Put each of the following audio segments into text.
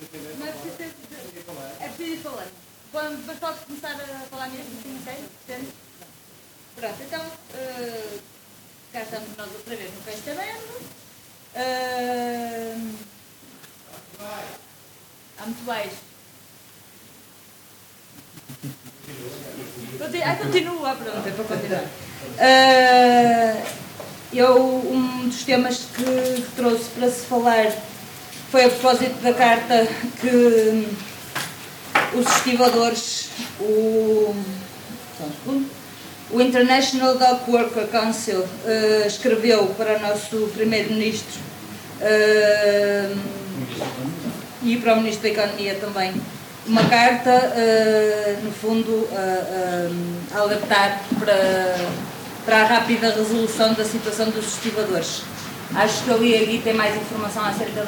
Não é preciso ter... É preciso ir falando. Mas podes começar a falar mesmo assim, ok? Entende? Pronto, então... cá estamos nós outra vez no Cais Taberno. Há muito mais. Continua, pronto, é para continuar. Um dos temas que trouxe para se falar foi a propósito da carta que os estivadores, o International Dock Worker Council escreveu para o nosso primeiro-ministro e para o ministro da Economia também uma carta, no fundo, a alertar para a rápida resolução da situação dos estivadores. Acho que ali aqui tem mais informação acerca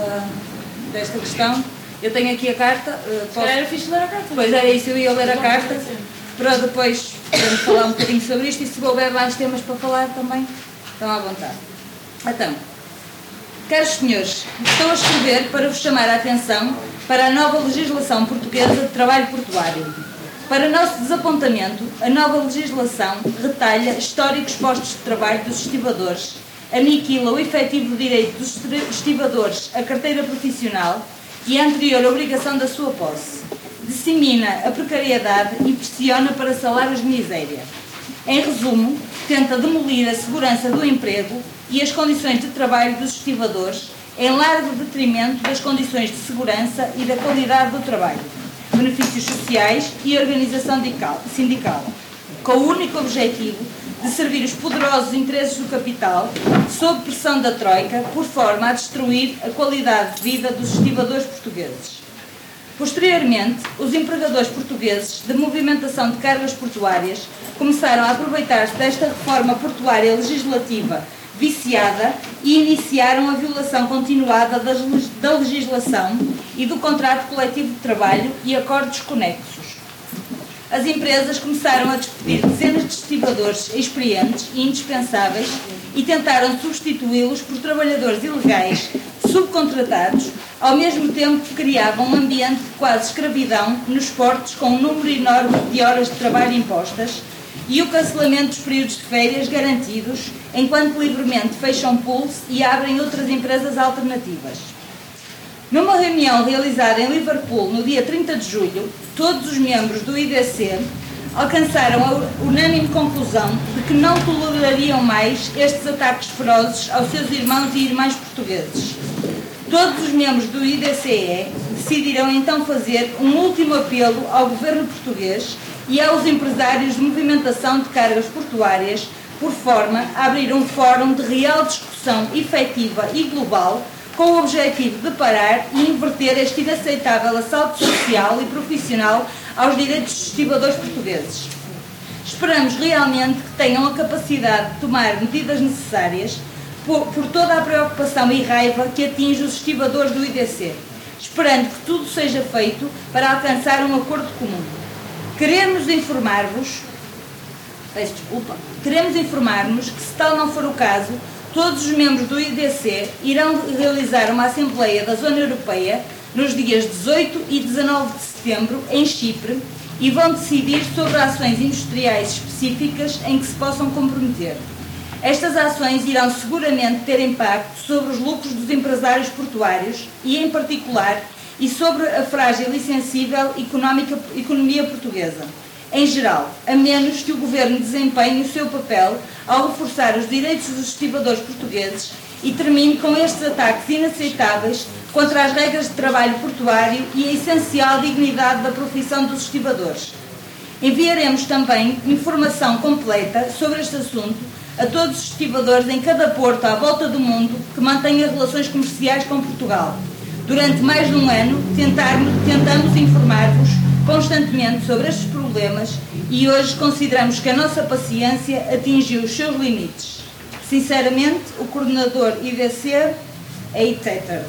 desta questão. Eu tenho aqui a carta. Era fixe ler a carta. Pois era isso, eu ia ler a carta para depois podemos falar um bocadinho sobre isto, e se houver mais temas para falar também, estão à vontade. Então, caros senhores, estou a escrever para vos chamar a atenção para a nova legislação portuguesa de trabalho portuário. Para nosso desapontamento, a nova legislação retalha históricos postos de trabalho dos estivadores, aniquila o efetivo direito dos estivadores à carteira profissional e a anterior obrigação da sua posse, dissemina a precariedade e pressiona para salários de miséria. Em resumo, tenta demolir a segurança do emprego e as condições de trabalho dos estivadores, em largo detrimento das condições de segurança e da qualidade do trabalho, benefícios sociais e organização sindical, com o único objetivo de servir os poderosos interesses do capital, sob pressão da Troika, por forma a destruir a qualidade de vida dos estivadores portugueses. Posteriormente, os empregadores portugueses de movimentação de cargas portuárias começaram a aproveitar-se desta reforma portuária legislativa viciada e iniciaram a violação continuada da legislação e do contrato coletivo de trabalho e acordos conexos. As empresas começaram a despedir dezenas de estivadores experientes e indispensáveis e tentaram substituí-los por trabalhadores ilegais subcontratados, ao mesmo tempo que criavam um ambiente de quase escravidão nos portos com um número enorme de horas de trabalho impostas e o cancelamento dos períodos de férias garantidos, enquanto livremente fecham pools e abrem outras empresas alternativas. Numa reunião realizada em Liverpool no dia 30 de julho, todos os membros do IDC alcançaram a unânime conclusão de que não tolerariam mais estes ataques ferozes aos seus irmãos e irmãs portugueses. Todos os membros do IDCE decidiram então fazer um último apelo ao governo português e aos empresários de movimentação de cargas portuárias, por forma a abrir um fórum de real discussão efetiva e global, com o objetivo de parar e inverter este inaceitável assalto social e profissional aos direitos dos estivadores portugueses. Esperamos realmente que tenham a capacidade de tomar medidas necessárias por toda a preocupação e raiva que atinge os estivadores do IDC, esperando que tudo seja feito para alcançar um acordo comum. Queremos informar-vos que, se tal não for o caso, todos os membros do IDC irão realizar uma Assembleia da Zona Europeia nos dias 18 e 19 de setembro, em Chipre, e vão decidir sobre ações industriais específicas em que se possam comprometer. Estas ações irão seguramente ter impacto sobre os lucros dos empresários portuários e, em particular, e sobre a frágil e sensível economia portuguesa, em geral, a menos que o Governo desempenhe o seu papel ao reforçar os direitos dos estivadores portugueses e termine com estes ataques inaceitáveis contra as regras de trabalho portuário e a essencial dignidade da profissão dos estivadores. Enviaremos também informação completa sobre este assunto a todos os estivadores em cada porto à volta do mundo que mantenha relações comerciais com Portugal. Durante mais de um ano, tentamos informar-vos constantemente sobre estes problemas e hoje consideramos que a nossa paciência atingiu os seus limites. Sinceramente, o coordenador IDC é etc.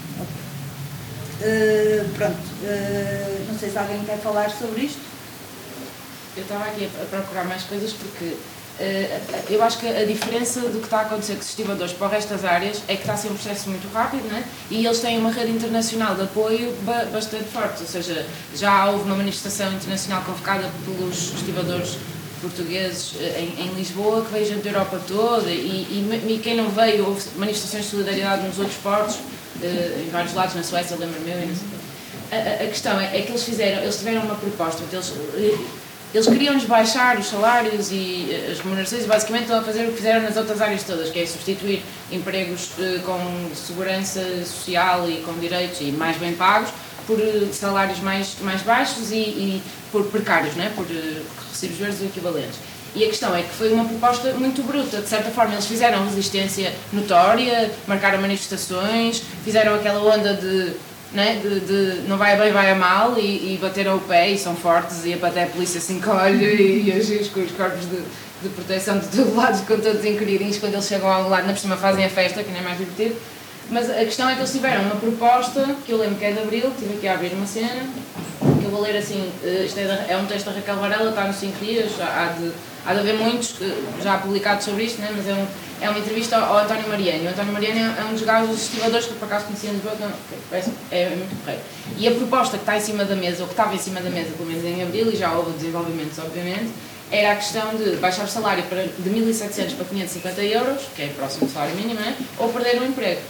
Não sei se alguém quer falar sobre isto. Eu estava aqui a procurar mais coisas porque eu acho que a diferença do que está a acontecer com os estibadores para o resto das áreas é que está a ser um processo muito rápido, né? E eles têm uma rede internacional de apoio bastante forte, ou seja, já houve uma manifestação internacional convocada pelos estibadores portugueses em Lisboa, que veio gente da Europa toda, e quem não veio, houve manifestações de solidariedade nos outros portos, em vários lados, na Suécia, lembro-me eu, e não sei. A questão é que eles tiveram uma proposta, eles queriam-nos baixar os salários e as remunerações e basicamente estão a fazer o que fizeram nas outras áreas todas, que é substituir empregos com segurança social e com direitos e mais bem pagos por salários mais baixos e por precários, né? Por recibos verdes ou equivalentes. E a questão é que foi uma proposta muito bruta. De certa forma, eles fizeram resistência notória, marcaram manifestações, fizeram aquela onda de não vai a bem, vai a mal, e bateram o pé e são fortes, e até a polícia se encolhe e os corpos de proteção de todo lado ficam todos encolhidinhos quando eles chegam a algum lado, na por cima fazem a festa, que nem é mais divertido. Mas a questão é que eles tiveram uma proposta, que eu lembro que é de Abril, estive aqui a abrir uma cena, que eu vou ler assim, isto é um texto da Raquel Varela, está nos 5 dias, há de haver muitos já publicados sobre isto, né? Mas é uma entrevista ao António Mariano. O António Mariano é um dos gajos dos estibadores que por acaso conhecia em Lisboa, é muito correto. E a proposta que está em cima da mesa, ou que estava em cima da mesa, pelo menos em Abril, e já houve desenvolvimentos, obviamente, era a questão de baixar o salário de 1.700 para 550 euros, que é próximo do salário mínimo, né? Ou perder o emprego.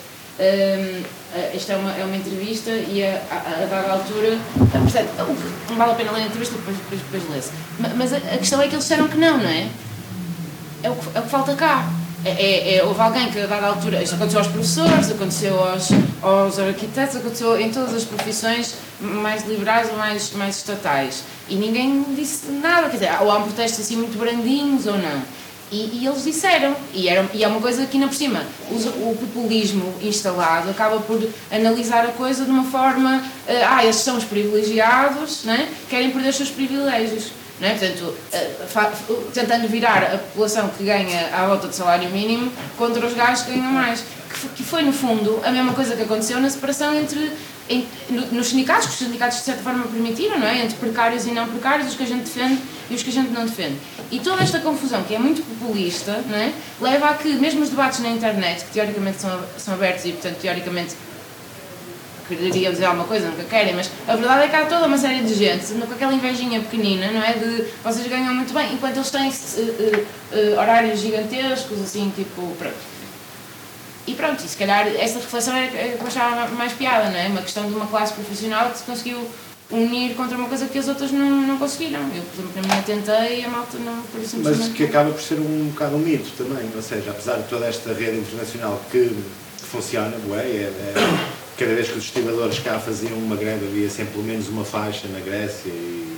Esta é uma entrevista e a dada altura, portanto, não vale a pena ler a entrevista, depois lê-se. Mas a questão é que eles disseram que não é? É o que falta cá. Houve alguém que a dada altura, isto aconteceu aos professores, aconteceu aos arquitetos, aconteceu em todas as profissões mais liberais ou mais estatais. E ninguém disse nada, quer dizer, ou há um protestos assim muito brandinhos ou não. E eles disseram, e é uma coisa que ainda por cima, o populismo instalado acaba por analisar a coisa de uma forma, esses são os privilegiados, né? Querem perder os seus privilégios, né? Portanto, tentando virar a população que ganha à volta do salário mínimo contra os gajos que ganham mais. Que foi, no fundo, a mesma coisa que aconteceu na separação nos sindicatos, que os sindicatos de certa forma permitiram, não é? Entre precários e não precários, os que a gente defende e os que a gente não defende. E toda esta confusão, que é muito populista, não é? Leva a que, mesmo os debates na internet, que teoricamente são abertos e, portanto, teoricamente queria dizer alguma coisa, nunca querem, mas a verdade é que há toda uma série de gente com aquela invejinha pequenina, não é? De vocês ganham muito bem, enquanto eles têm horários gigantescos, assim, tipo, pronto. E pronto, e se calhar essa reflexão é que eu achava mais piada, não é? Uma questão de uma classe profissional que se conseguiu unir contra uma coisa que as outras não conseguiram. Eu, por exemplo, na minha tentei e a malta não, por isso. Mas que acaba por ser um bocado um mito também, ou seja, apesar de toda esta rede internacional que funciona, cada vez que os estibadores cá faziam uma greve havia sempre pelo menos uma faixa na Grécia e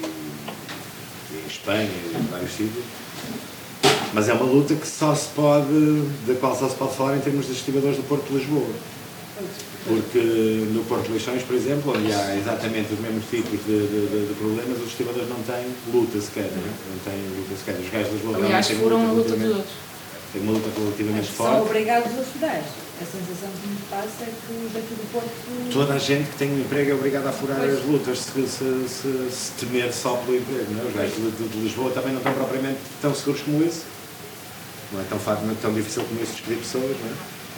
em Espanha e em vários sítios. Mas é uma luta que da qual só se pode falar em termos de estibadores do Porto de Lisboa. Porque no Porto de Leixões, por exemplo, onde há exatamente os mesmos tipos de problemas, os estibadores não têm luta sequer, não têm luta sequer. Os gajos de Lisboa aliás, foram uma luta de outros. Tem uma luta relativamente forte. São obrigados a furar. A sensação que me passa é que os daqui do Porto... Toda a gente que tem um emprego é obrigada a furar as lutas se temer só pelo emprego, não é? Os gajos de Lisboa também não estão propriamente tão seguros como isso. Não é tão difícil como isso despedir pessoas, não é?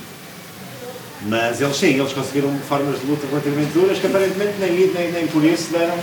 Mas eles conseguiram formas de luta relativamente duras que aparentemente nem por isso deram.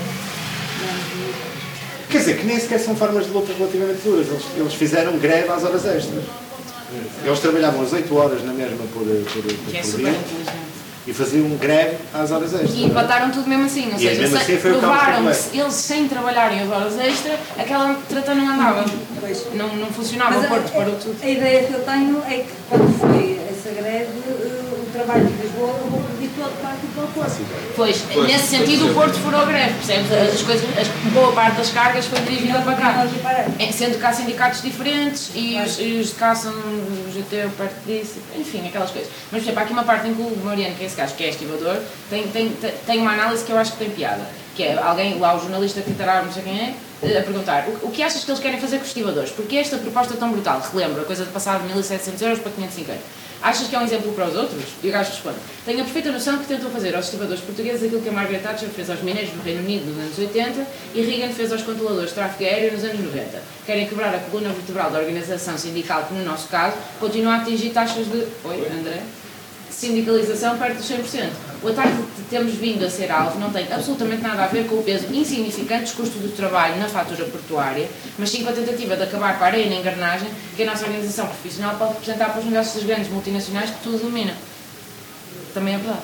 Quer dizer, que nem sequer são formas de luta relativamente duras. Eles fizeram greve às horas extras. Eles trabalhavam às 8 horas na mesma por dia e faziam greve às horas extras. E empataram tudo mesmo assim, ou seja, provaram que eles sem trabalharem as horas extras, aquela trata não andava. Não funcionava, o Porto parou tudo. A ideia que eu tenho é que quando foi essa greve, o trabalho de Lisboa eu pedi todo para aqui para o Porto. Pois, nesse sentido o Porto furou greve, percebes? Boa parte das cargas foi dirigida para cá. Sendo que há sindicatos diferentes e os de cá são o GT perto disso, enfim, aquelas coisas. Mas, por exemplo, há aqui uma parte em que o Mariano, que é esse gajo, que é estibador, tem uma análise que eu acho que tem piada. Que é alguém, lá o jornalista que tentará, não sei quem é, a perguntar o que achas que eles querem fazer com os estibadores? Porque esta proposta é tão brutal? Relembro, a coisa de passar de 1.700 euros para 550. Achas que é um exemplo para os outros? E o gajo responde: tenho a perfeita noção que tentou fazer aos estibadores portugueses aquilo que a Margaret Thatcher fez aos mineiros no Reino Unido nos anos 80 e Reagan fez aos controladores de tráfego aéreo nos anos 90. Querem quebrar a coluna vertebral da organização sindical que, no nosso caso, continua a atingir taxas de... Oi, André? Sindicalização perto dos 100%. O ataque que temos vindo a ser alvo não tem absolutamente nada a ver com o peso insignificante dos custos do trabalho na fatura portuária, mas sim com a tentativa de acabar com a areia na engrenagem que a nossa organização profissional pode representar para os negócios das grandes multinacionais que tudo dominam. Também é verdade.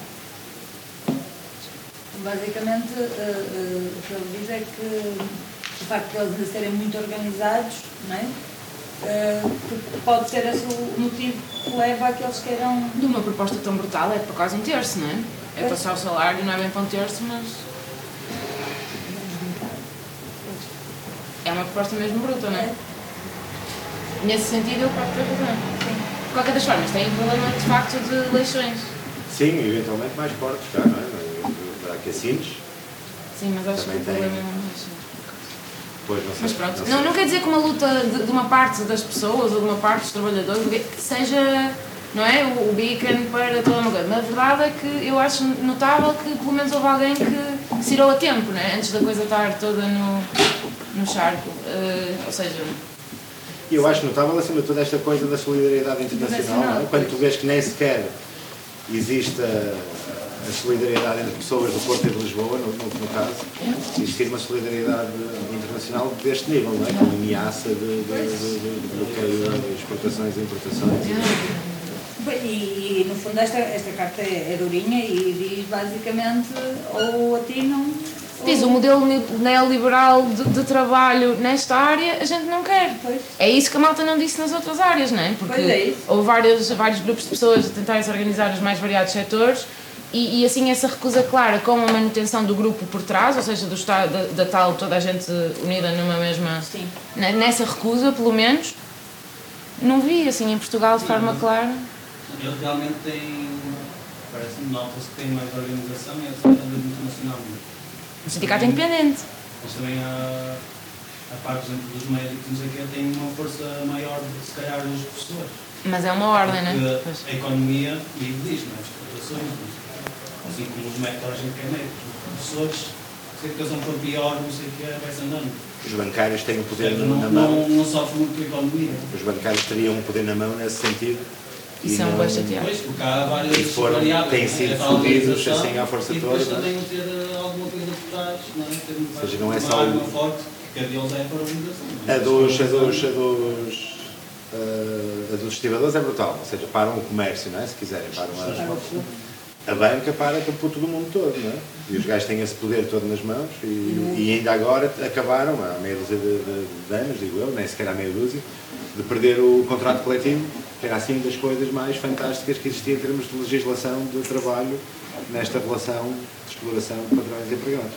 Basicamente, o que ele diz é que o facto de eles ainda serem muito organizados, não é? Pode ser esse o motivo que leva a que eles queiram... De uma proposta tão brutal é por quase um terço, não é? É passar o salário, não é bem para um terço, mas... É uma proposta mesmo bruta, não é? Nesse sentido, eu próprio ter razão. De qualquer das formas, tem um problema de facto de eleições. Sim, eventualmente mais fortes já, não é? Para que assines. Sim, mas acho que o problema é mais... Pois, não sei, mas pronto, não quer dizer que uma luta de uma parte das pessoas ou de uma parte dos trabalhadores seja, não é, o beacon para toda uma coisa. Mas a verdade é que eu acho notável que pelo menos houve alguém que se tirou a tempo, não é? Antes da coisa estar toda no charco. Ou seja... E eu acho notável, acima de tudo, esta coisa da solidariedade internacional, não é? Quando tu vês que nem sequer existe a solidariedade entre pessoas do Porto e de Lisboa, no caso, existir uma solidariedade internacional deste nível, não é? Com ameaça de bloqueio de exportações e importações. E no fundo esta carta é durinha e diz basicamente ou atinam... Diz, o modelo neoliberal de trabalho nesta área a gente não quer. Pois. É isso que a malta não disse nas outras áreas, não é? Porque houve vários grupos de pessoas a tentarem se organizar nos mais variados setores e assim essa recusa clara com a manutenção do grupo por trás, ou seja, do Estado, da tal toda a gente unida numa mesma... Sim. Nessa recusa, pelo menos, não vi assim em Portugal de forma clara. Ele realmente tem, parece-me, nota-se que tem mais organização e é a internacional. O sindicato é independente. Mas também a parte, por exemplo, dos médicos, não sei o quê, tem uma força maior do que se calhar os professores. Mas é uma ordem, não é? A economia vive disto, não é? As exportações, assim como os médicos, a gente quer médicos. Os professores, se a educação for pior, não sei o quê, vai-se andando. Os bancários têm o poder na mão. Não sofre muito a economia. Os bancários teriam um poder na mão nesse sentido. Isso é um bem chateado. Pois, porque há várias variáveis. Têm sido fodidos assim à força toda. E depois também ter alguma coisa por trás, não é? Ter ou seja, não é só uma arma forte, que a deles é a organização. A dos estibadores é brutal, ou seja, param o comércio, não é? Se quiserem, param a banca para todo o mundo todo, não é? E os gajos têm esse poder todo nas mãos e ainda agora acabaram, há meia dúzia de anos, digo eu, nem sequer há meia dúzia, de perder o contrato coletivo, que era assim uma das coisas mais fantásticas que existia em termos de legislação de trabalho nesta relação de exploração de patrões e empregados.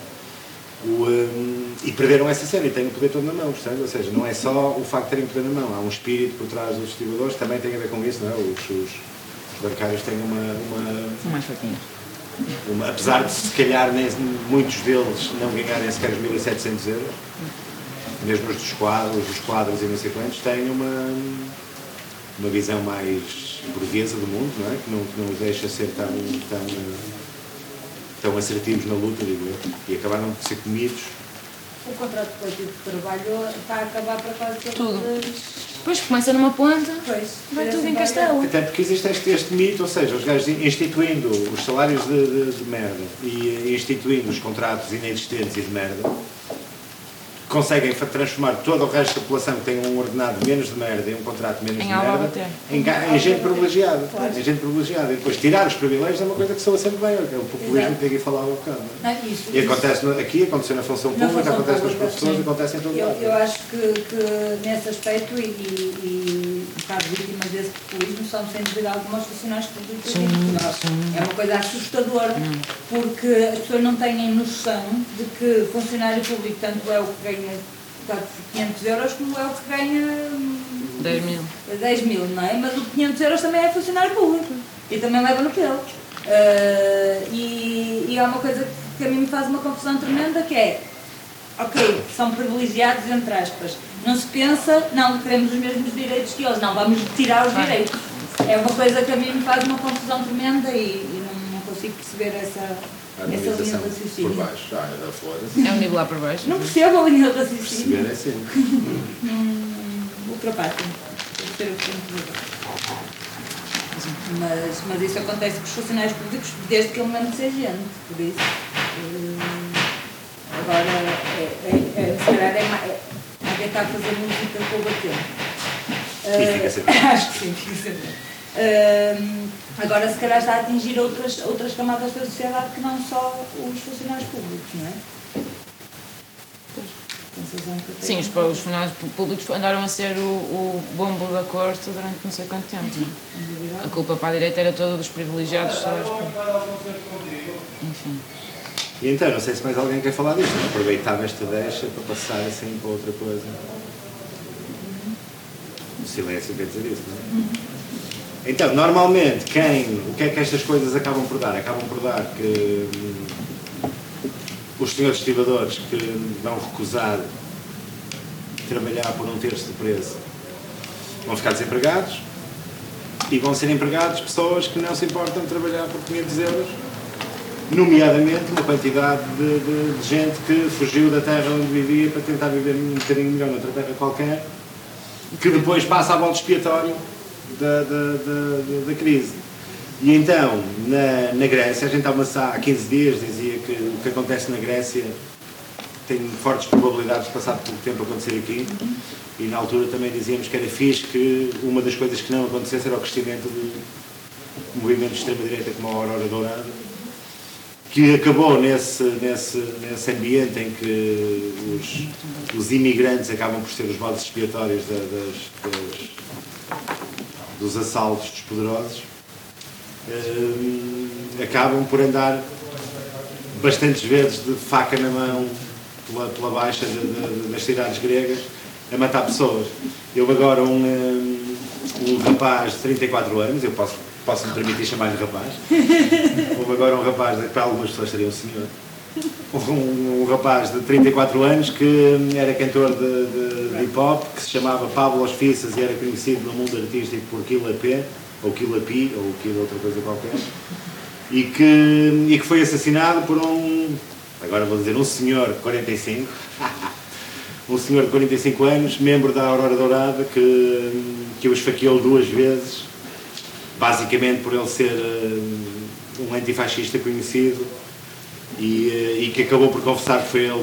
E perderam essa cena e têm o poder todo na mão, portanto, ou seja, não é só o facto de terem o poder na mão, há um espírito por trás dos estibadores, também tem a ver com isso, não é? Os bancários têm mais fraquinhos. Apesar de se calhar muitos deles não ganharem sequer os 1.700 euros, mesmo os dos quadros e não sei quantos, têm uma visão mais burguesa do mundo, não é? Que não os deixa ser tão assertivos na luta, digo eu, e acabaram por ser comidos. O contrato coletivo de trabalho está a acabar para quase tudo. Depois começa numa ponta, vai tudo em castelo. Até porque existe este mito, ou seja, os gajos instituindo os salários de merda e instituindo os contratos inexistentes e de merda, conseguem transformar todo o resto da população que tem um ordenado menos de merda e um contrato menos de merda em gente privilegiada. Claro. Em gente privilegiada. E depois tirar os privilégios é uma coisa que soa sempre bem, é o populismo que aqui falava um bocado. E acontece aqui, aconteceu na função pública, acontece nos professores, acontece em todo lado. Eu acho que nesse aspecto, e um bocado vítimas desse populismo, são sem dúvida algumas funcionários públicos em Portugal. É uma coisa assustadora, porque as pessoas não têm noção de que funcionário público tanto é o que ganha 500 euros como é o que ganha 10 mil, não é? Mas o 500 euros também é funcionário público e também leva no pelo. E há uma coisa que a mim me faz uma confusão tremenda, que é ok, são privilegiados, entre aspas. Não se pensa, não, queremos os mesmos direitos que eles, não, vamos retirar os direitos. É uma coisa que a mim me faz uma confusão tremenda e não consigo perceber essa linha de Por raciocínio. baixo, foda-se. É um nível lá para baixo. Não percebo a linha de raciocínio. Perceber é sempre. Ultrapassam. Deve ser o que tenho que dizer. Mas isso acontece com os funcionários públicos desde que ele mesmo seja gente, por isso. Agora, se calhar alguém está a fazer música com o bateu. E fica sempre. Acho que sim, fica sempre. Agora, se calhar está a atingir outras camadas da sociedade que não só os funcionários públicos, não é? Sim, os funcionários públicos andaram a ser o bombo da corte durante não sei quanto tempo. A culpa para a direita era toda dos privilegiados. Enfim. E então, não sei se mais alguém quer falar disto. Aproveitava esta deixa para passar assim para outra coisa. O silêncio quer dizer isso, não é? Então, normalmente, o que é que estas coisas acabam por dar? Acabam por dar que os senhores estibadores que vão recusar trabalhar por 1/3 do preço vão ficar desempregados e vão ser empregados pessoas que não se importam de trabalhar por 500 euros, nomeadamente uma quantidade de gente que fugiu da terra onde vivia para tentar viver um bocadinho melhor noutra terra qualquer, que depois passa a volta expiatório da crise. E então, na Grécia, a gente há 15 dias dizia que o que acontece na Grécia tem fortes probabilidades de passar pouco tempo a acontecer aqui, e na altura também dizíamos que era fixe que uma das coisas que não acontecesse era o crescimento de movimentos de extrema-direita como a Aurora Dourada, que acabou nesse ambiente em que os imigrantes acabam por ser os bodes expiatórios dos assaltos dos poderosos. Acabam por andar bastantes vezes de faca na mão pela baixa das cidades gregas a matar pessoas. Eu agora, um rapaz de 34 anos, eu posso me permitir chamar-lhe rapaz, houve agora um rapaz, para algumas pessoas seria um senhor, um rapaz de 34 anos que era cantor de hip-hop, que se chamava Pablo Osfissas e era conhecido no mundo artístico por Killa P, ou Killa P, ou Killa outra coisa qualquer, e que foi assassinado por agora vou dizer, um senhor de 45, um senhor de 45 anos, membro da Aurora Dourada, que o esfaqueou 2 vezes, basicamente por ele ser um antifascista conhecido, e que acabou por confessar que foi ele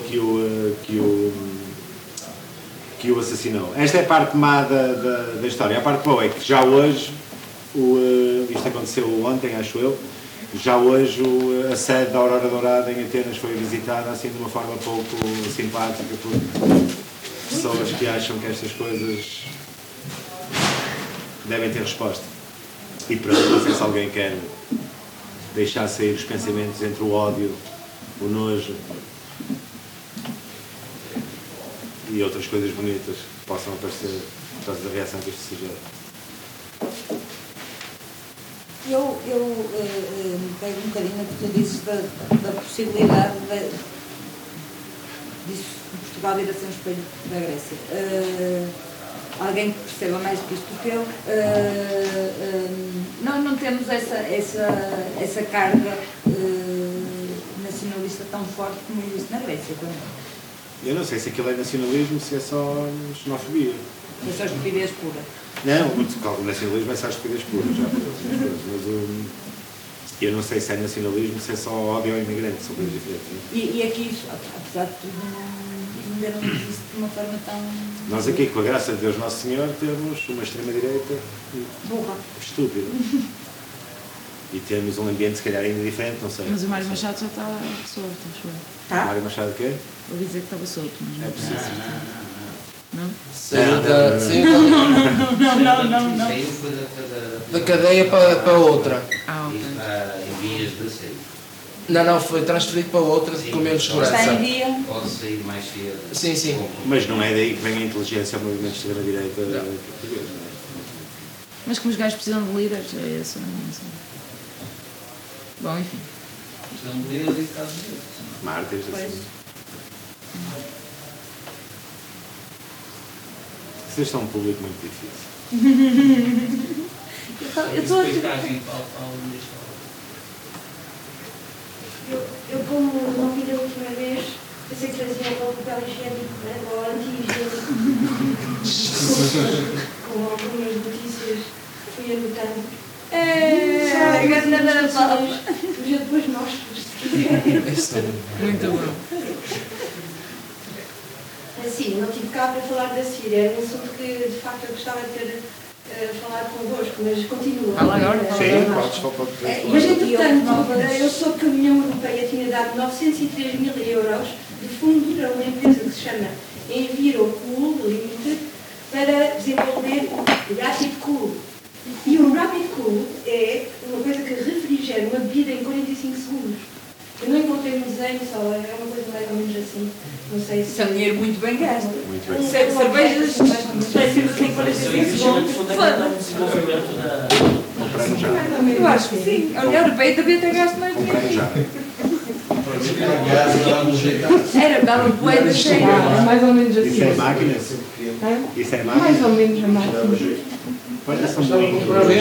que o assassinou. Esta é a parte má da história. A parte boa é que já hoje, isto aconteceu ontem, acho eu, já hoje a sede da Aurora Dourada em Atenas foi visitada assim de uma forma pouco simpática por pessoas que acham que estas coisas devem ter resposta. E pronto, não sei se alguém quer deixar sair os pensamentos entre o ódio, o nojo e outras coisas bonitas que possam aparecer por causa da reação que isto sujeita. Eu pego um bocadinho o que tu dizes da possibilidade disso de Portugal vir a ser um espelho da Grécia. Alguém que perceba mais do que isto do que eu. Nós não temos essa carga nacionalista tão forte como existe na Grécia. Eu não sei se aquilo é nacionalismo, se é só xenofobia. É só estupidez pura. Não, o nacionalismo é só estupidez pura, já mas eu não sei se é nacionalismo, se é só ódio ao imigrante, são coisas diferentes. E aqui, apesar de tudo, não existe de uma forma tão... Nós aqui, com a graça de Deus Nosso Senhor, temos uma extrema-direita burra, estúpida. E temos um ambiente, se calhar, ainda diferente, não sei. Mas o Mário Machado já está solto, acho eu. tá? Mário Machado o quê? Ouvi dizer que estava solto, mas não. É preciso. Não? Saiu Não. Saiu foi da cadeia para outra. Ah, ok. em vias de sair. Não, foi transferido para outra com menos Está segurança. em dia. Pode sair mais cedo. Sim. Mas não é daí que vem a inteligência ao movimento de extrema-direita português, não é? Mas como os gajos precisam de líderes, é isso, não sei. Bom, enfim. Estão líderes e Estados Unidos. Mártires, Pois. assim. Vocês são um público muito difícil. Eu estou a... Eu, como não vi da última vez, pensei que trazia um papel higiênico, né, ou anti-higiênico, com algumas notícias que fui anotando. Mas eu depois mostro, se quiser. Muito bom. Assim, não tive cá para falar da Síria, era um assunto que de facto eu gostava de ter falado convosco, mas continua. Fala agora. Sim, podes falar. Mas, entretanto, eu soube que a União Europeia tinha dado 903 mil euros de fundo a uma empresa que se chama EnviroCool Limited para desenvolver o Rapid Cool. E o Rapid Cool é uma coisa que refrigera uma bebida em 45 segundos. Eu não encontrei no desenho, só é uma coisa mais ou menos assim. Não sei se... Isso é um dinheiro muito bem gasto. Muito bem. Cervejas em 45 segundos. Foda-se. Comprando já. Eu acho que sim. A União Europeia devia ter gasto mais dinheiro. Comprando já. Era, dava poeira cheia. É mais ou menos assim. Isso é máquinas? Isso é máquinas? Mais ou menos a máquina. Olha, são bolinhos.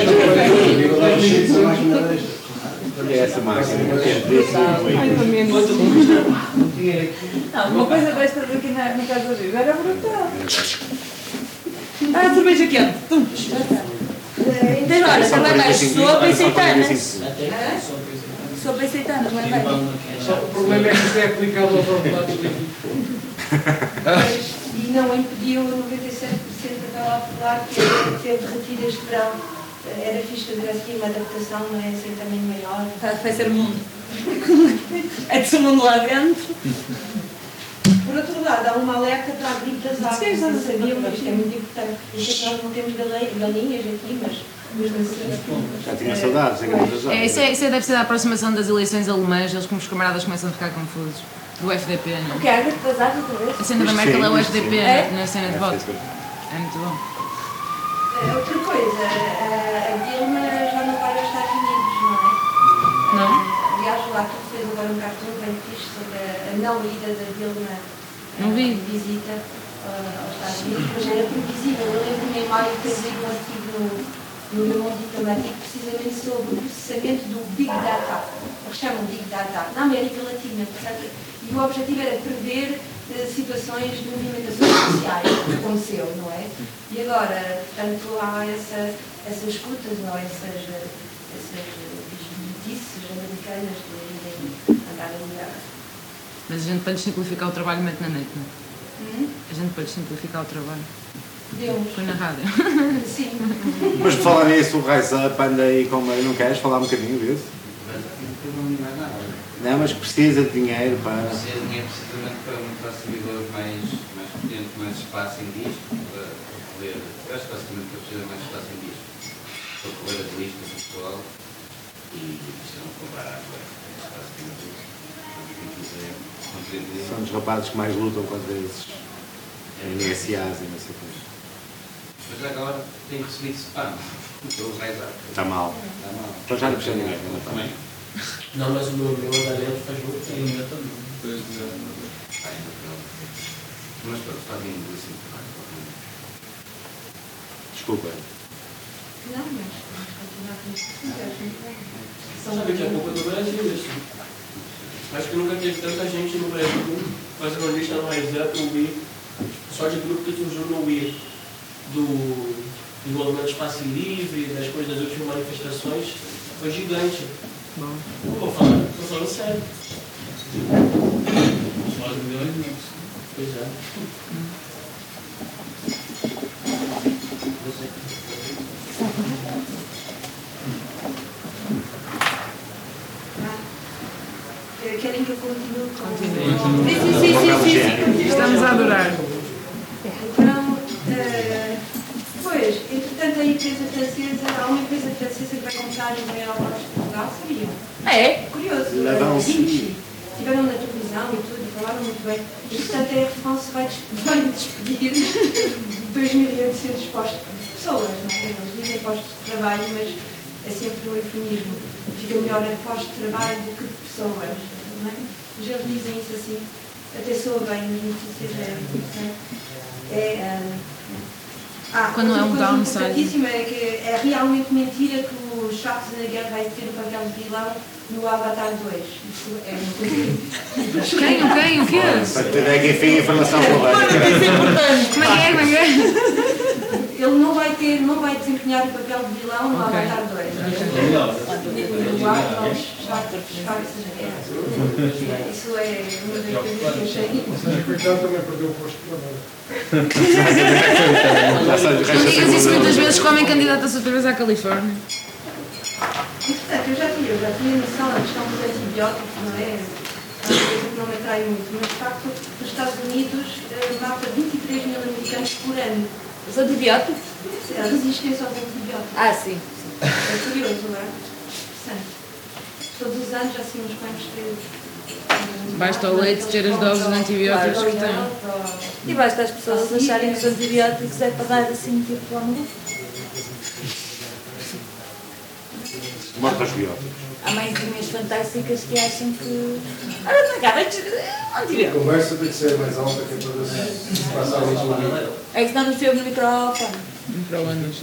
Olha essa máquina. Mais ou menos assim. Não, uma coisa destas aqui na Casa do Rio era brutal. Ah, cerveja quente. Tum. Tem hora, também mais sopa e seitanas. Sopa e seitanas, não é bem? O problema é que isto é aplicado aos ordenados líquidos. E não impediu 97% daquela popular que teve retido este verão. Era fixe fazer assim uma adaptação, não é assim também maior. Vai ser mundo. É de mundo lá dentro. Por outro lado, há uma alerta para a gripe das aves. Não sabiam, mas isto é muito importante. Eu sei que nós não temos galinhas aqui, mas mesmo assim... Já tinha saudades, é que Isso deve ser da aproximação das eleições alemãs, eles como os camaradas começam a ficar confusos. Do FDP, não? O que é? A gripe das aves outra vez? A cena da Merkel é o FDP É? na cena de voto. É muito bom. Outra coisa, a Dilma já não vai aos Estados Unidos, não é? Não? Aliás, lá tu fez agora um cartão bem fixe sobre a não ida da Dilma Não vi. de visita aos Estados Unidos, mas era previsível. Eu lembro-me em maio ter lido um artigo no Le Monde Diplomatique precisamente sobre o processamento do Big Data, o que chamam Big Data, na América Latina. Portanto, e o objetivo era prever situações de movimentações sociais, que aconteceu, não é? E agora, portanto, há essas escutas, não é? Essas notícias americanas de andar a ligar. Mas a gente para lhes simplificar o trabalho mete na net, não é? A gente para lhes simplificar o trabalho. Deus. Põe na rádio. Sim. Mas de falar nisso, o Rise Up anda aí como... Não queres falar um bocadinho disso? Não é nada. Não, mas precisa de dinheiro para... Precisa de dinheiro precisamente para mostrar servidores mais potentes, mais espaço em disco, para correr. Eu acho basicamente que precisa de mais espaço em disco, para correr as listas do pessoal e precisam comprar água. Basicamente isso. Quem quiser contribuir. São os rapazes que mais lutam contra esses NSAs e não sei o que. Mas agora tem recebido spam pelo Rise Up. Está mal. Está mal. Então já não precisa de ninguém. Não está. Não, mas o meu andamento faz muito tempo. Ainda não. Mas pronto, fazem isso. Desculpa. Não, mas continuar com isso. Sabe que é culpa do Brasil isso. Acho que nunca teve tanta gente no Brasil fazendo lista no Rise Up, no Wii, só de grupo que surgiu no Wii, do desenvolvimento de espaço livre, das coisas das últimas manifestações, foi gigante. Bom. Tô falando sério. Só de milhões não. Pois é. Querem que eu continue com... Sim. Estamos a adorar. Então, pois, entretanto a empresa francesa, há uma empresa francesa que vai comprar os aeroportos de Portugal, sabiam? É? Curioso. La Vinci. Vinci. Estiveram na televisão e tudo, e falaram muito bem. E portanto a Air France vai despedir 2.800 postos de pessoas, não é? Eles dizem postos de trabalho, mas é sempre um eufemismo. Fica melhor a postos de trabalho do que de pessoas, não é? Mas eles dizem isso assim, até soa bem nas notícias, não é? Quando é um outra coisa downside. importantíssima é que é realmente mentira que o Schwarzenegger vai ter o papel de vilão no Avatar 2. Isso é muito Quem? O quê? Para ter, enfim, informação correta. Como é que é? Ele não vai desempenhar o papel de vilão no Avatar 2. No Arnold Schwarzenegger. Isso é uma das coisas que eu achei. Mas coitado também perdeu o posto de trabalho. Não digas isso muitas vezes que o homem candidata-se outra vez à Califórnia. E portanto, eu já tinha noção da questão dos antibióticos, não é? É uma coisa que não me atrai muito, mas de facto, os Estados Unidos mata 23 mil americanos por ano. Os antibióticos? A resistência aos antibióticos. Ah, sim. É curioso, não é? Interessante. Todos os anos, assim, uns quantos que... Basta o leite ter as doses de antibióticos que tem. E basta as pessoas acharem que os antibióticos é para dar assim, tipo, à mulher. Morta aos bióticos. Há mãezinhas fantásticas que acham que... Olha, não acaba, A antibiótico. conversa tem que ser mais alta que é para se passar a luz. É que senão não se ouve no microfone. Micro-ondas.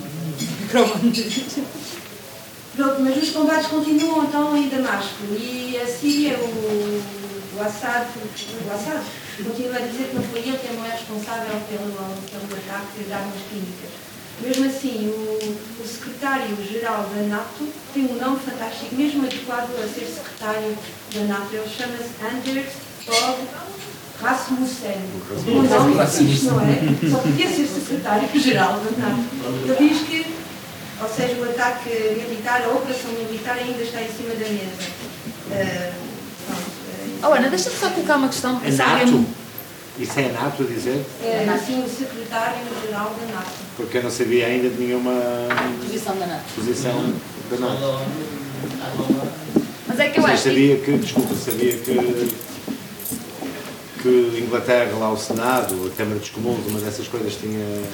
Pronto, mas os combates continuam então em Damasco e a Síria, o Assad continua a dizer que não foi ele quem é responsável pelo ataque de armas químicas. Mesmo assim, o secretário-geral da NATO tem um nome fantástico, mesmo adequado a ser secretário da NATO. Ele chama-se Anders Fogh Rasmussen. Um nome racista, não é? Só podia ser secretário-geral da NATO. Ele diz que, ou seja, o ataque militar, a operação militar ainda está em cima da mesa. Oh, Ana, deixa-me só colocar uma questão. É NATO? Isso é NATO a dizer? É, assim, o secretário-geral da NATO. Porque eu não sabia ainda de nenhuma Posição da NATO. posição da NATO. Mas é que eu Mas acho que... sabia que Inglaterra, lá o Senado, a Câmara dos Comuns, uma dessas coisas tinha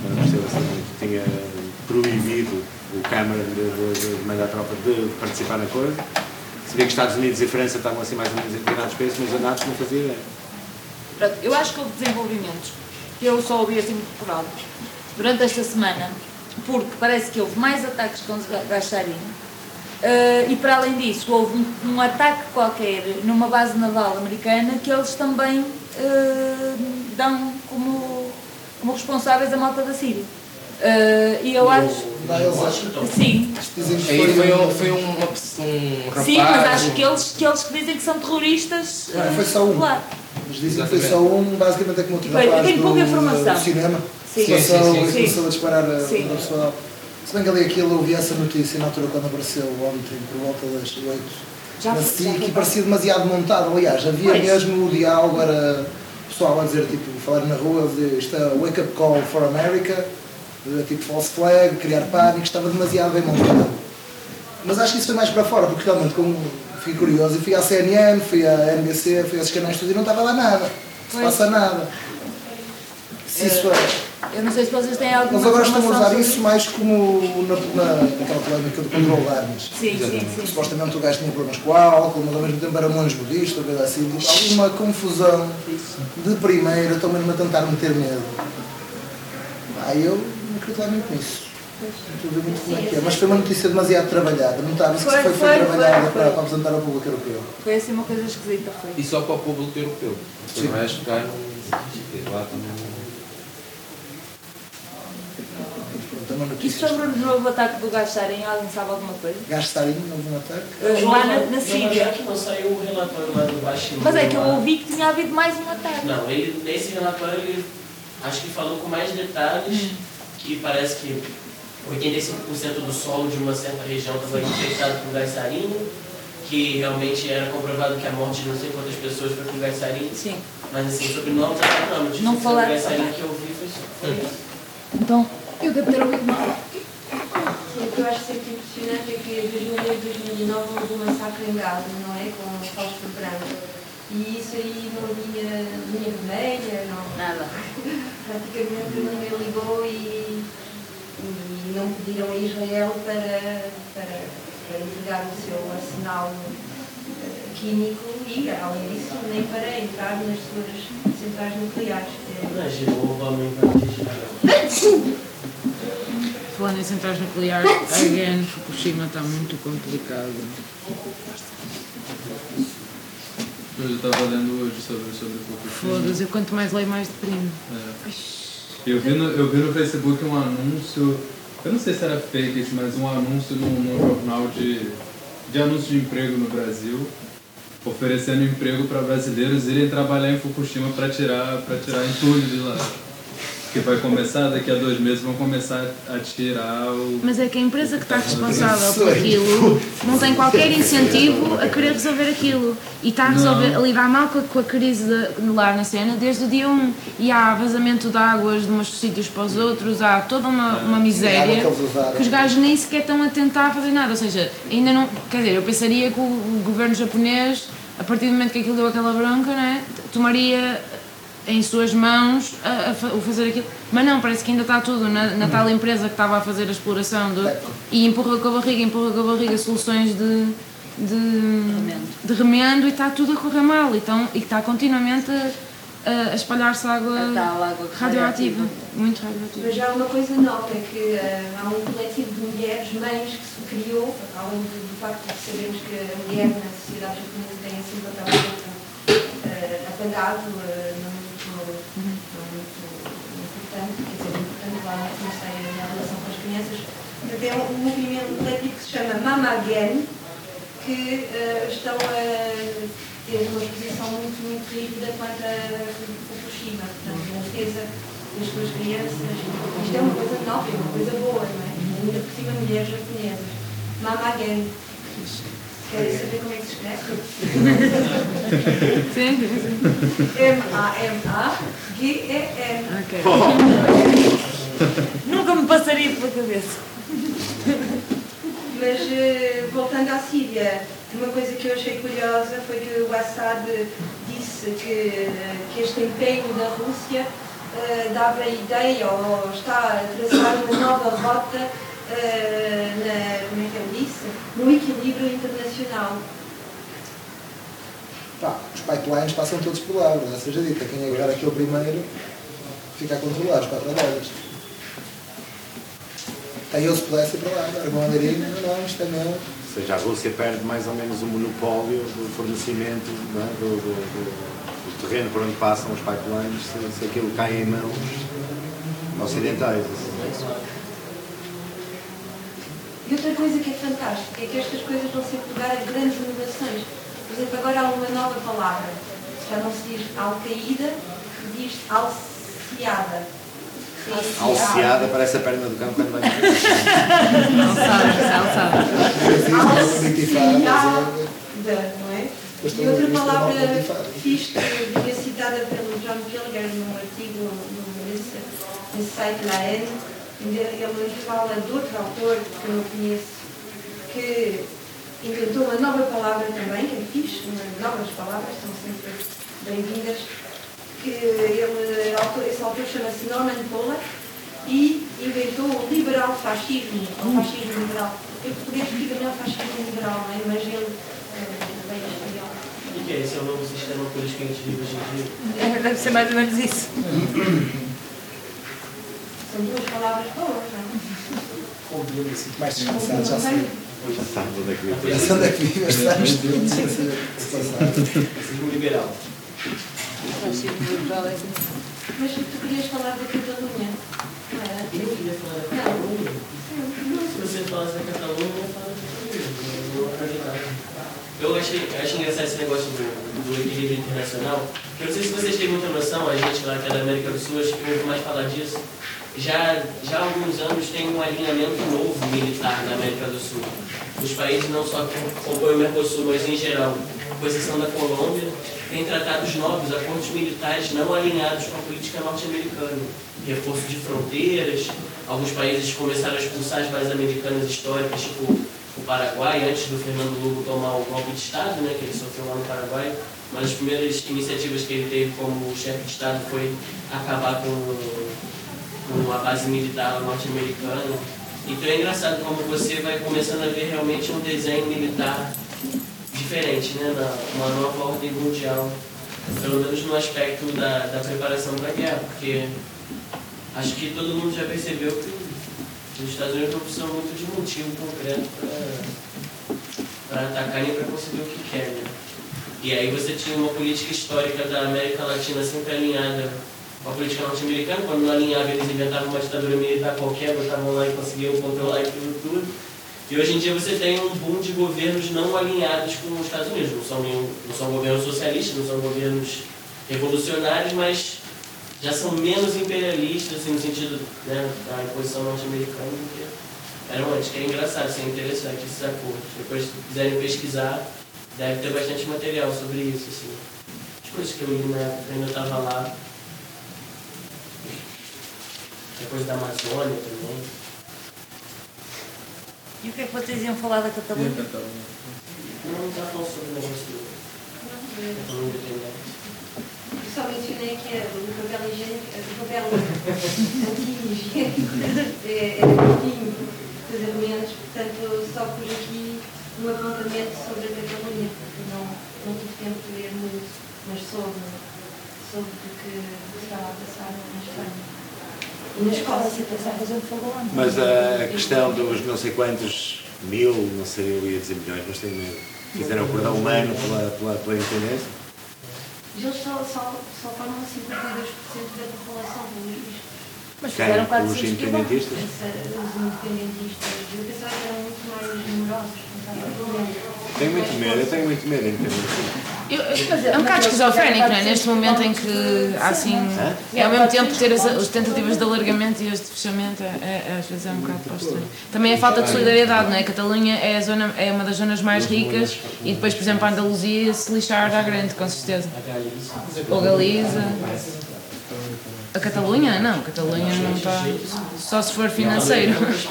proibido o Câmara de mandar a tropa de participar na coisa. Sabia que Estados Unidos e França estavam assim mais ou menos inclinados para isso, mas a NATO não fazia ideia. Pronto, eu acho que houve desenvolvimentos que eu só ouvi assim muito por alto durante esta semana, porque parece que houve mais ataques com os Gacharin e para além disso houve um ataque qualquer numa base naval americana que eles também dão como responsáveis a malta da Síria. E eu acho... Sim. Dizem que foi um rapaz... Sim, mas acho que eles que dizem que são terroristas... Não, foi só um. Lá. Mas dizem que foi só um, basicamente é como outro Pois, eu rapaz tenho pouca informação. do cinema. Sim. Começou a disparar Sim. o pessoal. Se bem que ali aquilo, eu vi essa notícia na altura quando apareceu ontem, por volta das 8 na SIC, e parecia demasiado montado. Aliás, havia mesmo o diálogo, era o pessoal a dizer, tipo, falar na rua, de isto é wake up call for America, tipo false flag, criar pânico, estava demasiado bem montado. Mas acho que isso foi mais para fora, porque realmente fiquei curioso e fui à CNN, fui à NBC, fui a esses canais todos e não estava lá nada, não se passa nada. Se isso é. Eu não sei se vocês têm alguma Mas agora estão a usar informação isso mais como naquela polémica do controle de armas. Sim. Supostamente o gajo tinha problemas com o álcool, mas ao mesmo tempo era monge budista, coisa assim. Alguma confusão de primeira, estão mesmo a tentar meter medo. Eu não acredito lá muito nisso. Não estou a ver muito como é que é. Mas foi uma notícia demasiado trabalhada. Notava-se que foi trabalhada para apresentar ao público europeu. Foi assim uma coisa esquisita, foi. E só para o público europeu. O resto cá não... lá também... E sobre o novo ataque do Gacharin, alguém sabe alguma coisa? Gacharin, novo ataque? Lá na Síria. Não saiu o relatório lá do Bashir. Mas é que eu ouvi que tinha havido mais um ataque. Não, nesse relatório ele acho que falou com mais detalhes, que parece que 85% do solo de uma certa região estava infectado com gás saríno, que realmente era comprovado que a morte de não sei quantas pessoas foi com gás saríno. Sim. Mas assim, sobre nomes, não falaram. O gás saríno que eu ouvi foi isso. Então, eu devo ter ouvido mal. O que eu acho sempre impressionante é que em 2008 e 2009 houve um massacre em Gaza, não é? Com fósforo branco. E isso aí não havia linha vermelha, não. Nada. Praticamente ninguém ligou e não pediram a Israel para entregar o seu arsenal químico e, além disso, nem para entrar nas suas centrais nucleares. Imagina, o homem vai Falando em centrais nucleares, again, Fukushima está muito complicado. Eu estava lendo hoje sobre Fukushima. Foda-se, eu quanto mais leio, mais deprimo. Eu vi no Facebook um anúncio, eu não sei se era fake, mas um anúncio num jornal de anúncio de emprego no Brasil, oferecendo emprego para brasileiros irem trabalhar em Fukushima para tirar entulho de lá. Que vai começar, daqui a 2 meses vão começar a tirar o... Mas é que a empresa que está responsável por aquilo não tem qualquer incentivo a querer resolver aquilo. E está a lidar mal com a crise lá na cena desde o dia 1. E há vazamento de águas de uns sítios para os outros, há toda uma miséria que os gajos nem sequer estão a tentar fazer nada. Ou seja, ainda não... Quer dizer, eu pensaria que o governo japonês, a partir do momento que aquilo deu aquela bronca, né, tomaria em suas mãos o fazer aquilo, mas não, parece que ainda está tudo na tal empresa que estava a fazer a exploração e empurra com a barriga soluções de remendo e está tudo a correr mal e está continuamente a espalhar-se água radioativa, muito radioativa. Mas já há uma coisa nova, é que há um coletivo de mulheres, mães, que se criou, além do facto de sabermos que a mulher na sociedade japonesa tem assim um papel muito apagado, não sei, na relação com as crianças. Tem um movimento coletivo que se chama Mama Again, que estão a ter uma posição muito rígida contra Fukushima, portanto, a defesa das suas crianças. Isto é uma coisa nova, é uma coisa boa, não é? Ainda por cima, mulheres japonesas. Mama Again. Querem saber como é que se escreve? Sim. M-A-M-A-G-E-N. Ok. Nunca me passaria pela cabeça. Mas, voltando à Síria, uma coisa que eu achei curiosa foi que o Assad disse que este empenho da Rússia dava a ideia, ou está a traçar uma nova rota como é que ele disse? No equilíbrio internacional. Os pipelines passam todos por lá, verdade seja dita. Quem agarrar aquele primeiro fica a controlar os petrodólares. Aí eu, se pudesse ir para lá, agora com a bandeirinha, não, isto é meu. Ou seja, a Rússia perde mais ou menos o monopólio do fornecimento, não é? do terreno por onde passam os pipelines, se aquilo cai em mãos ocidentais. E outra coisa que é fantástica é que estas coisas vão sempre levar a grandes inovações. Por exemplo, agora há uma nova palavra. Já não se diz Al-Qaeda, se diz Alciada. Alciada parece a perna do cão quando vai. Alçada. Não é? E outra palavra fixe, que foi citada pelo John Pilger num artigo nesse site lá ele fala de outro autor que eu não conheço, que inventou uma nova palavra também, que é fixe, novas palavras, são sempre bem-vindas, que esse autor chama-se Norman Pollack e inventou o liberal fascismo, ou fascismo liberal. Eu poderia explicar melhor fascismo liberal, não é? Mas ele veio a espanhol. O que é? Esse é o novo sistema político que a gente vive hoje em dia? Deve ser mais ou menos isso. São duas palavras boas, não é? Mais descansado, já sei. Já sabe onde é que vive. Já sei onde é que vive, já sabes tudo, sem saber o que se passar. Fascismo liberal. Mas tu querias falar da Catalunha, não era? Eu queria falar da Catalunha. Se você falasse da Catalunha, eu ia falar da Catalunha. Eu não acreditava. Eu achei engraçado esse negócio do equilíbrio internacional. Eu não sei se vocês têm muita noção, a gente lá que é da América do Sul, acho que ouve mais falar disso. Já há alguns anos tem um alinhamento novo militar na América do Sul. Os países não só compõem o Mercosul, mas em geral, com exceção da Colômbia, tem tratados novos, acordos militares não alinhados com a política norte-americana. Reforço de fronteiras, alguns países começaram a expulsar as bases americanas históricas, tipo o Paraguai, antes do Fernando Lugo tomar o golpe de Estado, né, que ele sofreu lá no Paraguai. Uma das primeiras iniciativas que ele teve como chefe de Estado foi acabar com a base militar norte-americana. Então é engraçado como você vai começando a ver realmente um desenho militar diferente, né? Uma nova ordem mundial, pelo menos no aspecto da preparação para a guerra, porque acho que todo mundo já percebeu que os Estados Unidos não precisam muito de motivo concreto para atacar nem para conseguir o que quer, né? E aí você tinha uma política histórica da América Latina sempre alinhada com a política norte-americana. Quando não alinhava, eles inventavam uma ditadura militar qualquer, botavam lá e conseguiam controlar aquilo tudo. E hoje em dia você tem um boom de governos não alinhados com os Estados Unidos. Não são governos socialistas, não são governos revolucionários, mas já são menos imperialistas, assim, no sentido, né, da imposição norte-americana do que eram antes. Que é engraçado, assim, é interessante esses acordos. Depois, se quiserem pesquisar, deve ter bastante material sobre isso, assim. As coisas que eu li na época, ainda estava lá. Depois da Amazônia também. E o que é que vocês iam falar da Catalunha? Não está falando sobre o negócio do independente. Eu só mencionei que o papel anti-higiênico é pouquinho dos argumentos, portanto só pus aqui um apontamento sobre a Catalunha, porque não tive tempo de ler muito, mas sobre o que estava a passar na Espanha. E na Escócia. Mas a questão dos não sei quantos mil, não sei, eu ia dizer milhões, mas tenho medo, fizeram o cordão humano pela independência? Eles só formam 52% da população do país. Mas fizeram 400 os independentistas? Os independentistas. Eu pensava que eram muito mais numerosos. Tenho muito medo da independência. É um bocado esquizofrénico, não é? Neste momento em que há assim. Ao mesmo tempo ter as tentativas de alargamento e as de fechamento, às vezes é um bocado para estranho. Também é falta de solidariedade, não é? A Catalunha é uma das zonas mais ricas e depois, por exemplo, a Andaluzia se lixar à grande, com certeza. Ou Galiza. A Catalunha? Não, a Catalunha não está. Só se for financeiro.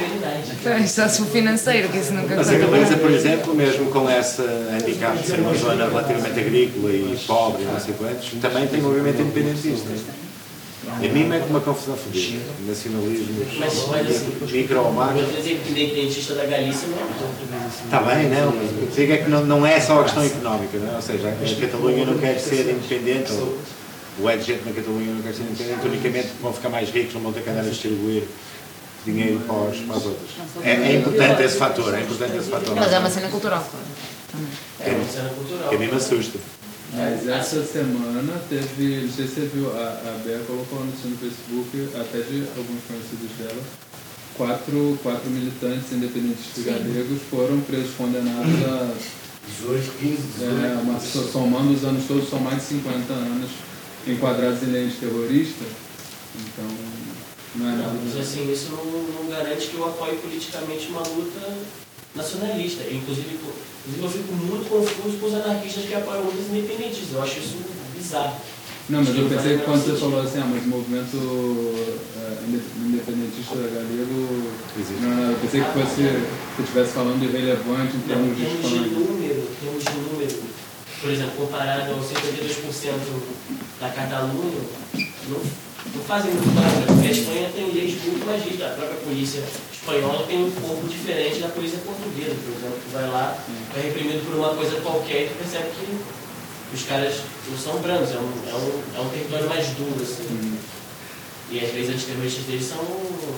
Só se for financeiro, que isso nunca Mas a Galiza, por exemplo, mesmo com esse handicap de ser uma zona relativamente agrícola e pobre, não sei quantos, também tem movimento independentista. A mim mete uma confusão fodida. Nacionalismo, micro ou macro. Eu dizer que independentista da Galícia não é. Está bem, não. O que eu digo é que não é só a questão económica, não é? Ou seja, a Catalunha não quer ser independente, ou o é de gente na Catalunha não quer ser independente, unicamente porque vão ficar mais ricos, não vão ter que andar a distribuir dinheiro para as outras. É importante esse fator, Mas é uma cena cultural. É uma cena cultural. Que a mim me assusta. Mas essa semana teve, não sei se você viu, a Bea colocou no Facebook, até de alguns conhecidos dela, quatro militantes independentistas galegos foram presos, condenados a 18, 15, 18. Somando os anos todos, são mais de 50 anos enquadrados em leis terroristas. Então, não é nada. Mas assim, isso não garante que eu apoie politicamente uma luta nacionalista. Inclusive eu fico muito confuso com os anarquistas que apoiam lutas independentistas. Eu acho isso bizarro. Não, mas eu pensei que quando você falou assim, mas o movimento independentista galego, não, eu pensei que fosse, que estivesse falando de relevante em termos de Espanha. Termos de número, por exemplo, comparado aos 72% da Catalunha, não fazem muito barulho, porque a Espanha tem leis muito mais rígidas. A própria polícia espanhola tem um corpo diferente da polícia portuguesa, por exemplo, que vai lá, é reprimido por uma coisa qualquer e tu percebe que os caras não são brancos, é um território mais duro, assim. E as leis antiterroristas deles são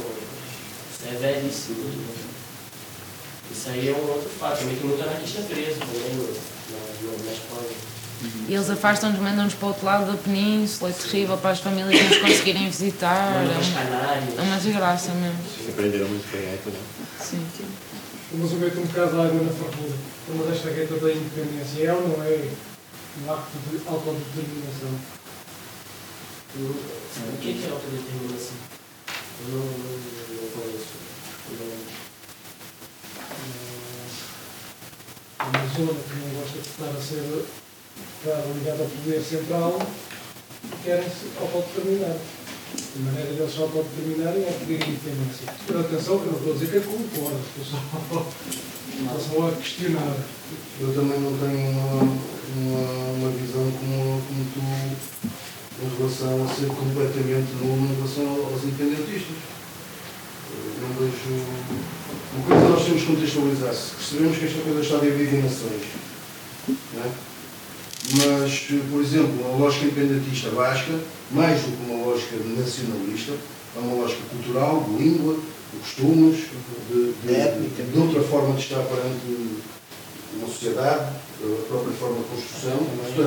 severíssimas. Isso aí é um outro fato. Também tem muito anarquista preso também na Espanha. E eles afastam-nos, mandam-nos para o outro lado da península, é terrível para as famílias não nos conseguirem visitar. É uma desgraça mesmo. Aprenderam muito bem, é também. Sim. Mas eu meto um bocado a água na fervura. Uma desta gueta da independência é ou não é um acto de autodeterminação? O que é autodeterminação? Eu não conheço. Uma zona que não gosta de estar a ser ligada ao poder central, querem-se autodeterminar. A maneira deles se autodeterminarem é pedir independência. Por atenção, que eu não estou a dizer que é concordo, estou só a questionar. Eu também não tenho uma visão como tu em relação a ser completamente nulo em relação aos independentistas. Não vejo. Uma coisa nós temos que contextualizar. Se percebemos que esta coisa está dividida em nações Não é? Mas, por exemplo, a lógica independentista basca, mais do que uma lógica nacionalista, é uma lógica cultural, de língua, de costumes, de outra forma de estar perante uma sociedade, a própria forma de construção.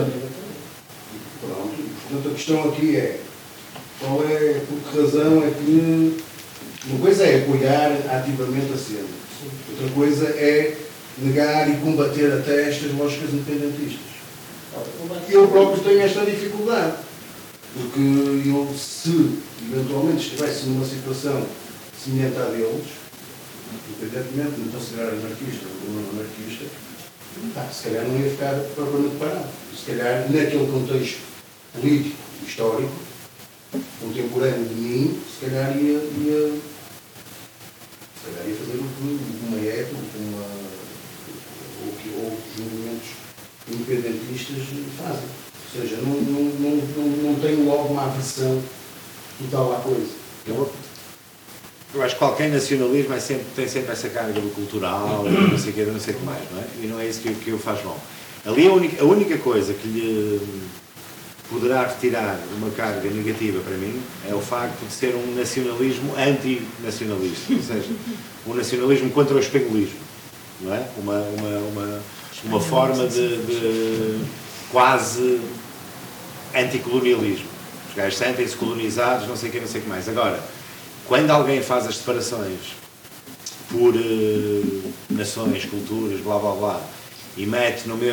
Portanto, a questão aqui é por que razão é que uma coisa é apoiar ativamente a cena, outra coisa é negar e combater até estas lógicas independentistas. Eu próprio tenho esta dificuldade, porque eu, se eventualmente estivesse numa situação semelhante à deles, independentemente de me considerar anarquista ou não anarquista, se calhar não ia ficar propriamente parado. Se calhar, naquele contexto político, histórico, contemporâneo de mim, se calhar ia fazer o que uma ETA ou que outros movimentos independentistas fazem. Ou seja, não tenho logo uma aversão total à coisa. Eu acho que qualquer nacionalismo tem sempre essa carga do cultural, não sei o que, não sei o que mais, não é? E não é isso que o faz mal. Ali a única coisa que lhe poderá retirar uma carga negativa para mim é o facto de ser um nacionalismo antinacionalista, ou seja, um nacionalismo contra o espanholismo, não é? Uma forma de quase anticolonialismo. Os gajos sentem-se colonizados, não sei o que mais. Agora, quando alguém faz as separações por nações, culturas, blá blá blá, e mete no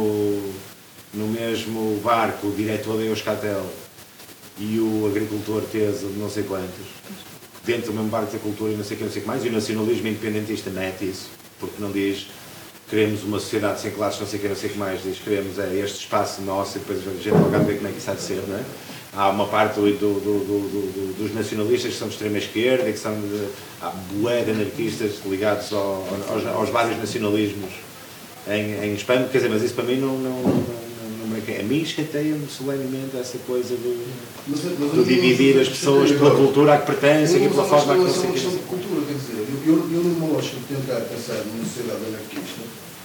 mesmo barco o diretor da Euskaltel e o agricultor Tesa de não sei quantos, dentro do mesmo barco da cultura e não sei o que mais, e o nacionalismo independentista mete isso, porque não diz queremos uma sociedade sem classes, não sei o que mais, diz queremos este espaço nosso, e depois a gente logo ver como é que isso há de ser, não é? Há uma parte dos nacionalistas que são de extrema esquerda e que são há bué de anarquistas ligados aos vários nacionalismos em Espanha, quer dizer, mas isso para mim não a mim chateia-me solenemente essa coisa de dividir as pessoas pela cultura a que pertencem e pela forma a que não sei. É uma questão de cultura, quer dizer, eu numa lógica de tentar pensar numa sociedade anarquista,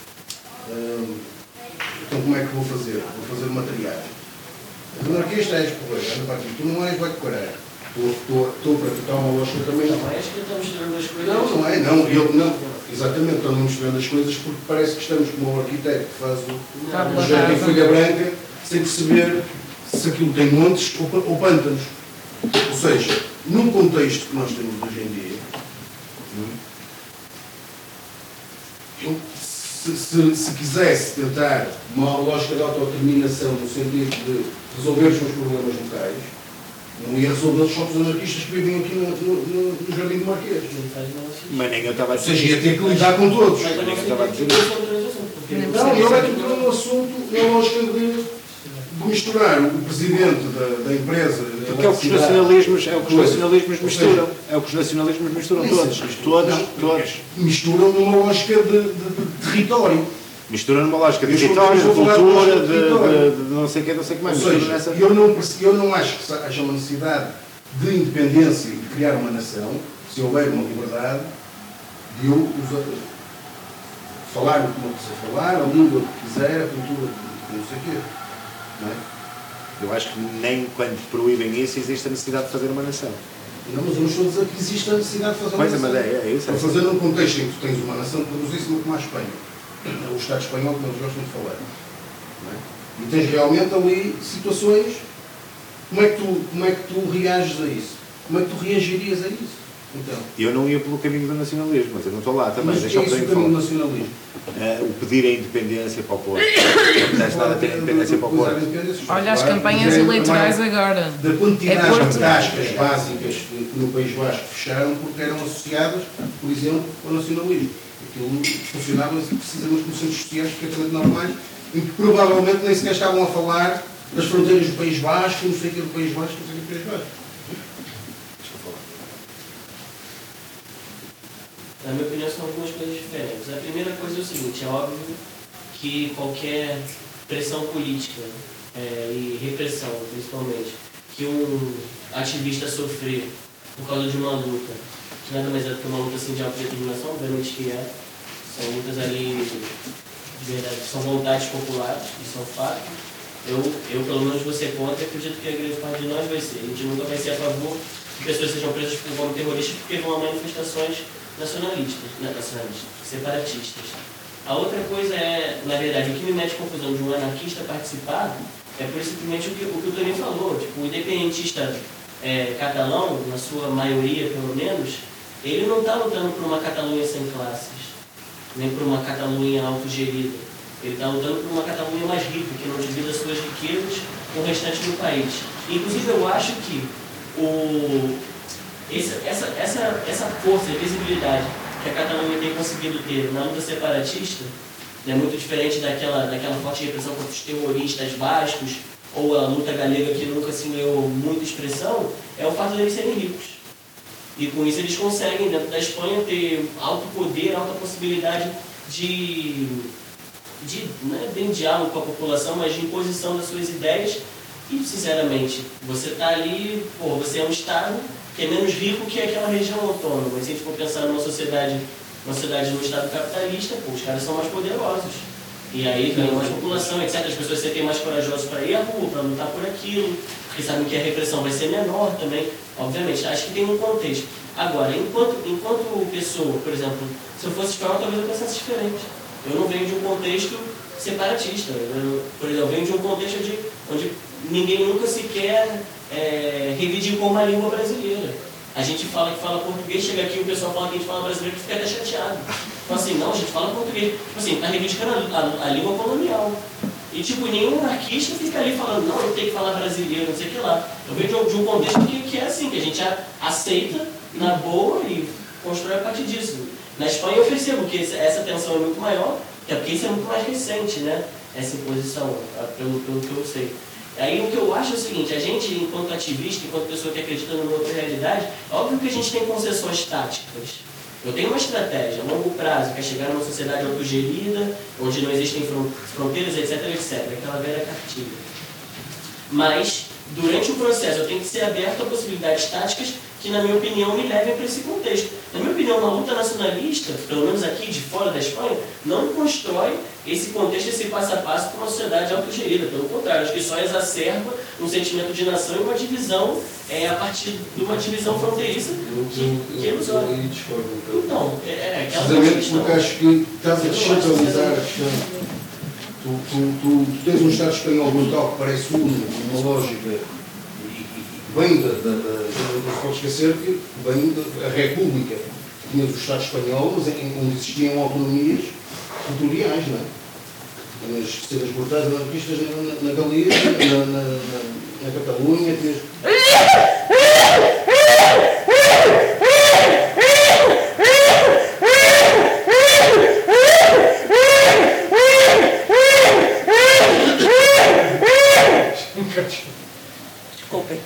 então como é que vou fazer? Vou fazer uma triagem. O anarquista és porreiro, anda para aqui, tu não és, vai decorar. Estou a praticar uma lógica também. Não és que estamos misturando as coisas. Não é, exatamente, estamos misturando as coisas porque parece que estamos como um arquiteto que faz o projeto em folha branca sem perceber se aquilo tem montes ou pântanos. Ou seja, num contexto que nós temos hoje em dia, se quisesse tentar uma lógica de autodeterminação no sentido de resolver os meus problemas locais, não ia resolver só os anarquistas que vivem aqui no Jardim do Marquês. Mas nem eu estava a dizer. Ou seja, ia ter que lidar com todos. Mas nem eu estava a dizer. Não, ele é que entrou no assunto na lógica de misturar o presidente da empresa. Porque é o que os nacionalismos misturam. É o que os nacionalismos misturam todos. Misturam numa lógica de território. Misturam numa lógica de território, de cultura, de não sei o que mais. Ou seja, eu não acho que haja uma necessidade de independência e de criar uma nação, se houver uma liberdade de eu falar o que eu quiser falar, a língua que quiser, a cultura que não sei o quê. Não é? Eu acho que nem quando proíbem isso existe a necessidade de fazer uma nação. Não, mas eu não estou a dizer que existe a necessidade de fazer uma nação. Mas é isso. Para fazer num contexto em que tu tens uma nação produzíssima como a Espanha. O Estado espanhol que eles gostam de falar. Não é? E tens realmente ali situações. Como é que tu reages a isso? Como é que tu reagirias a isso? Então, eu não ia pelo caminho do nacionalismo, mas eu não estou lá também. Mas deixa é isso o caminho do nacionalismo? O pedir a independência para o Porto. Não tens nada a ter a independência para o Porto. Olha as campanhas eleitorais agora. Da quantidade de tascas básicas que no País Basco fecharam porque eram associadas, por exemplo, ao nacionalismo. Aquilo funcionava precisamente como centros sociais perfeitamente normais, em que provavelmente nem sequer estavam a falar das fronteiras do País Basco, não sei o que do País Basco, não sei o que do País Basco. Na minha opinião, são algumas coisas diferentes. A primeira coisa é o seguinte, é óbvio que qualquer pressão política e repressão, principalmente, que um ativista sofrer por causa de uma luta, que nada mais é do que uma luta assim, de autodeterminação, obviamente que é, são lutas ali de verdade, que são vontades populares, isso é um fato. Eu, pelo menos, vou ser contra e acredito que a grande parte de nós vai ser. A gente nunca vai ser a favor que pessoas sejam presas por como terroristas porque vão a manifestações nacionalistas, separatistas. A outra coisa é, na verdade, o que me mete confusão de um anarquista participar é por simplesmente o que o Toninho falou. Tipo, o independentista catalão, na sua maioria pelo menos, ele não está lutando por uma Catalunha sem classes, nem por uma Catalunha autogerida. Ele está lutando por uma Catalunha mais rica, que não divida suas riquezas com o restante do país. Inclusive, eu acho que essa força e visibilidade que a Catalunha tem conseguido ter na luta separatista, é muito diferente daquela forte repressão contra os terroristas bascos, ou a luta galega que nunca se ganhou muita expressão, é o fato de eles serem ricos. E com isso eles conseguem, dentro da Espanha, ter alto poder, alta possibilidade não é bem diálogo com a população, mas de imposição das suas ideias. E, sinceramente, você está ali, você é um Estado que é menos rico que aquela região autônoma. E se a gente for pensar numa sociedade num Estado capitalista, os caras são mais poderosos. E aí ganham mais população, etc. As pessoas se sentem mais corajosas para ir à rua, para lutar por aquilo, porque sabem que a repressão vai ser menor também. Obviamente, acho que tem um contexto. Agora, enquanto pessoa, por exemplo, se eu fosse espanhol, talvez eu pensasse diferente. Eu não venho de um contexto separatista. Por exemplo, eu venho de um contexto onde ninguém nunca sequer reivindicou uma língua brasileira. A gente fala que fala português, chega aqui e o pessoal fala que a gente fala brasileiro que fica até chateado. Então assim, não, a gente fala português. Tipo assim, está reivindicando a língua colonial. E tipo, nenhum anarquista fica ali falando, não, eu tenho que falar brasileiro, não sei o que lá. Eu venho de um contexto que é assim, que a gente aceita na boa e constrói a partir disso. Na Espanha eu percebo que essa tensão é muito maior, até porque isso é muito mais recente, né? Essa imposição, pelo que eu sei. Aí o que eu acho é o seguinte, a gente, enquanto ativista, enquanto pessoa que acredita numa outra realidade, é óbvio que a gente tem concessões táticas. Eu tenho uma estratégia a longo prazo, que é chegar numa sociedade autogerida, onde não existem fronteiras, etc, aquela velha cartilha. Mas, durante o processo, eu tenho que ser aberto a possibilidades táticas que, na minha opinião, me levem para esse contexto. Na minha opinião, uma luta nacionalista, pelo menos aqui de fora da Espanha, não constrói esse contexto, esse passo a passo para uma sociedade autogerida. Pelo contrário, acho que só exacerba um sentimento de nação e uma divisão a partir de uma divisão fronteiriça que é ilusória. Então, aquela questão. Porque acho que estás a descentralizar a questão. Tu tens um Estado espanhol brutal que parece uma lógica bem não pode esquecer que bem da República tínhamos o Estado espanhol, mas onde existiam autonomias territoriais, não é? As cenas brutais anarquistas na Galiza, na Catalunha, Desculpem.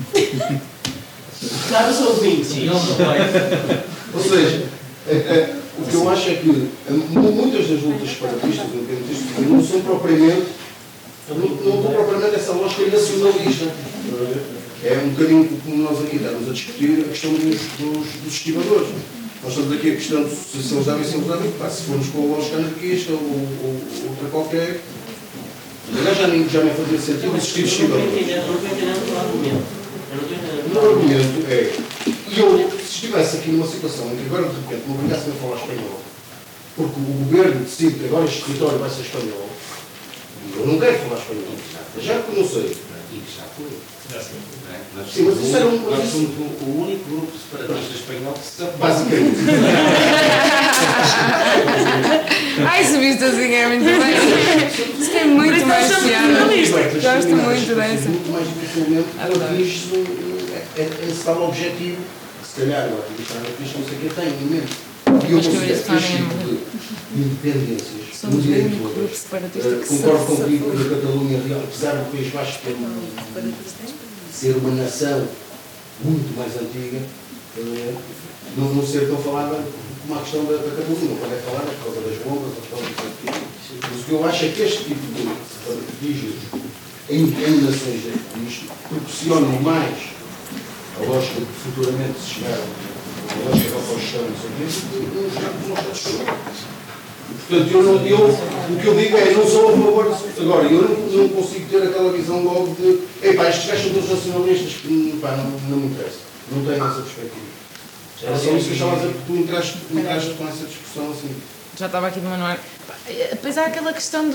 Caros ouvintes. Ou seja, o que eu acho é que muitas das lutas separatistas, independentistas, não são propriamente, não estão propriamente essa lógica nacionalista. É um bocadinho como nós aqui estamos a discutir a questão dos estivadores. Nós estamos aqui a questão se eles devem ser usados, se formos com a lógica anarquista ou outra qualquer, já nem fazia sentido existir estivadores. Eu não estou entendendo o argumento. O meu argumento é, e eu, se estivesse aqui numa situação em que agora de repente me obrigassem a falar espanhol, porque o governo decide que agora este território vai ser espanhol, eu não quero falar espanhol, já que não sei. Já foi. Sim, mas isso era nós somos o único grupo separatista espanhol que se basicamente. Ai, se visto assim é muito bem. Isso tem muito mais piada. Gosto muito dessa. Muito mais dificilmente atinge esse tal objetivo. Se calhar o ativista anarquista não sei o que tem em mente. E eu considero que este tipo de independências no direito todas, concordo contigo que a Catalunha, apesar do País Basco ser uma nação muito mais antiga, não ser tão falada como a questão da Catalunha. Quando é falada por causa das bombas, mas o que eu acho é que este tipo de rígidos em nações disto proporcionam mais a lógica de que futuramente se chegaram, a lógica da oposição, não sei o quê, do que nós estamos. Portanto, O que eu digo é, não sou a favor. Agora, eu não consigo ter aquela visão logo de epá, estes gajos são todos nacionalistas que pá, não me interessa. Não tenho essa perspectiva. Era só isso que eu estava a dizer, porque tu entraste com essa discussão assim. Já estava aqui de manual. Depois há aquela questão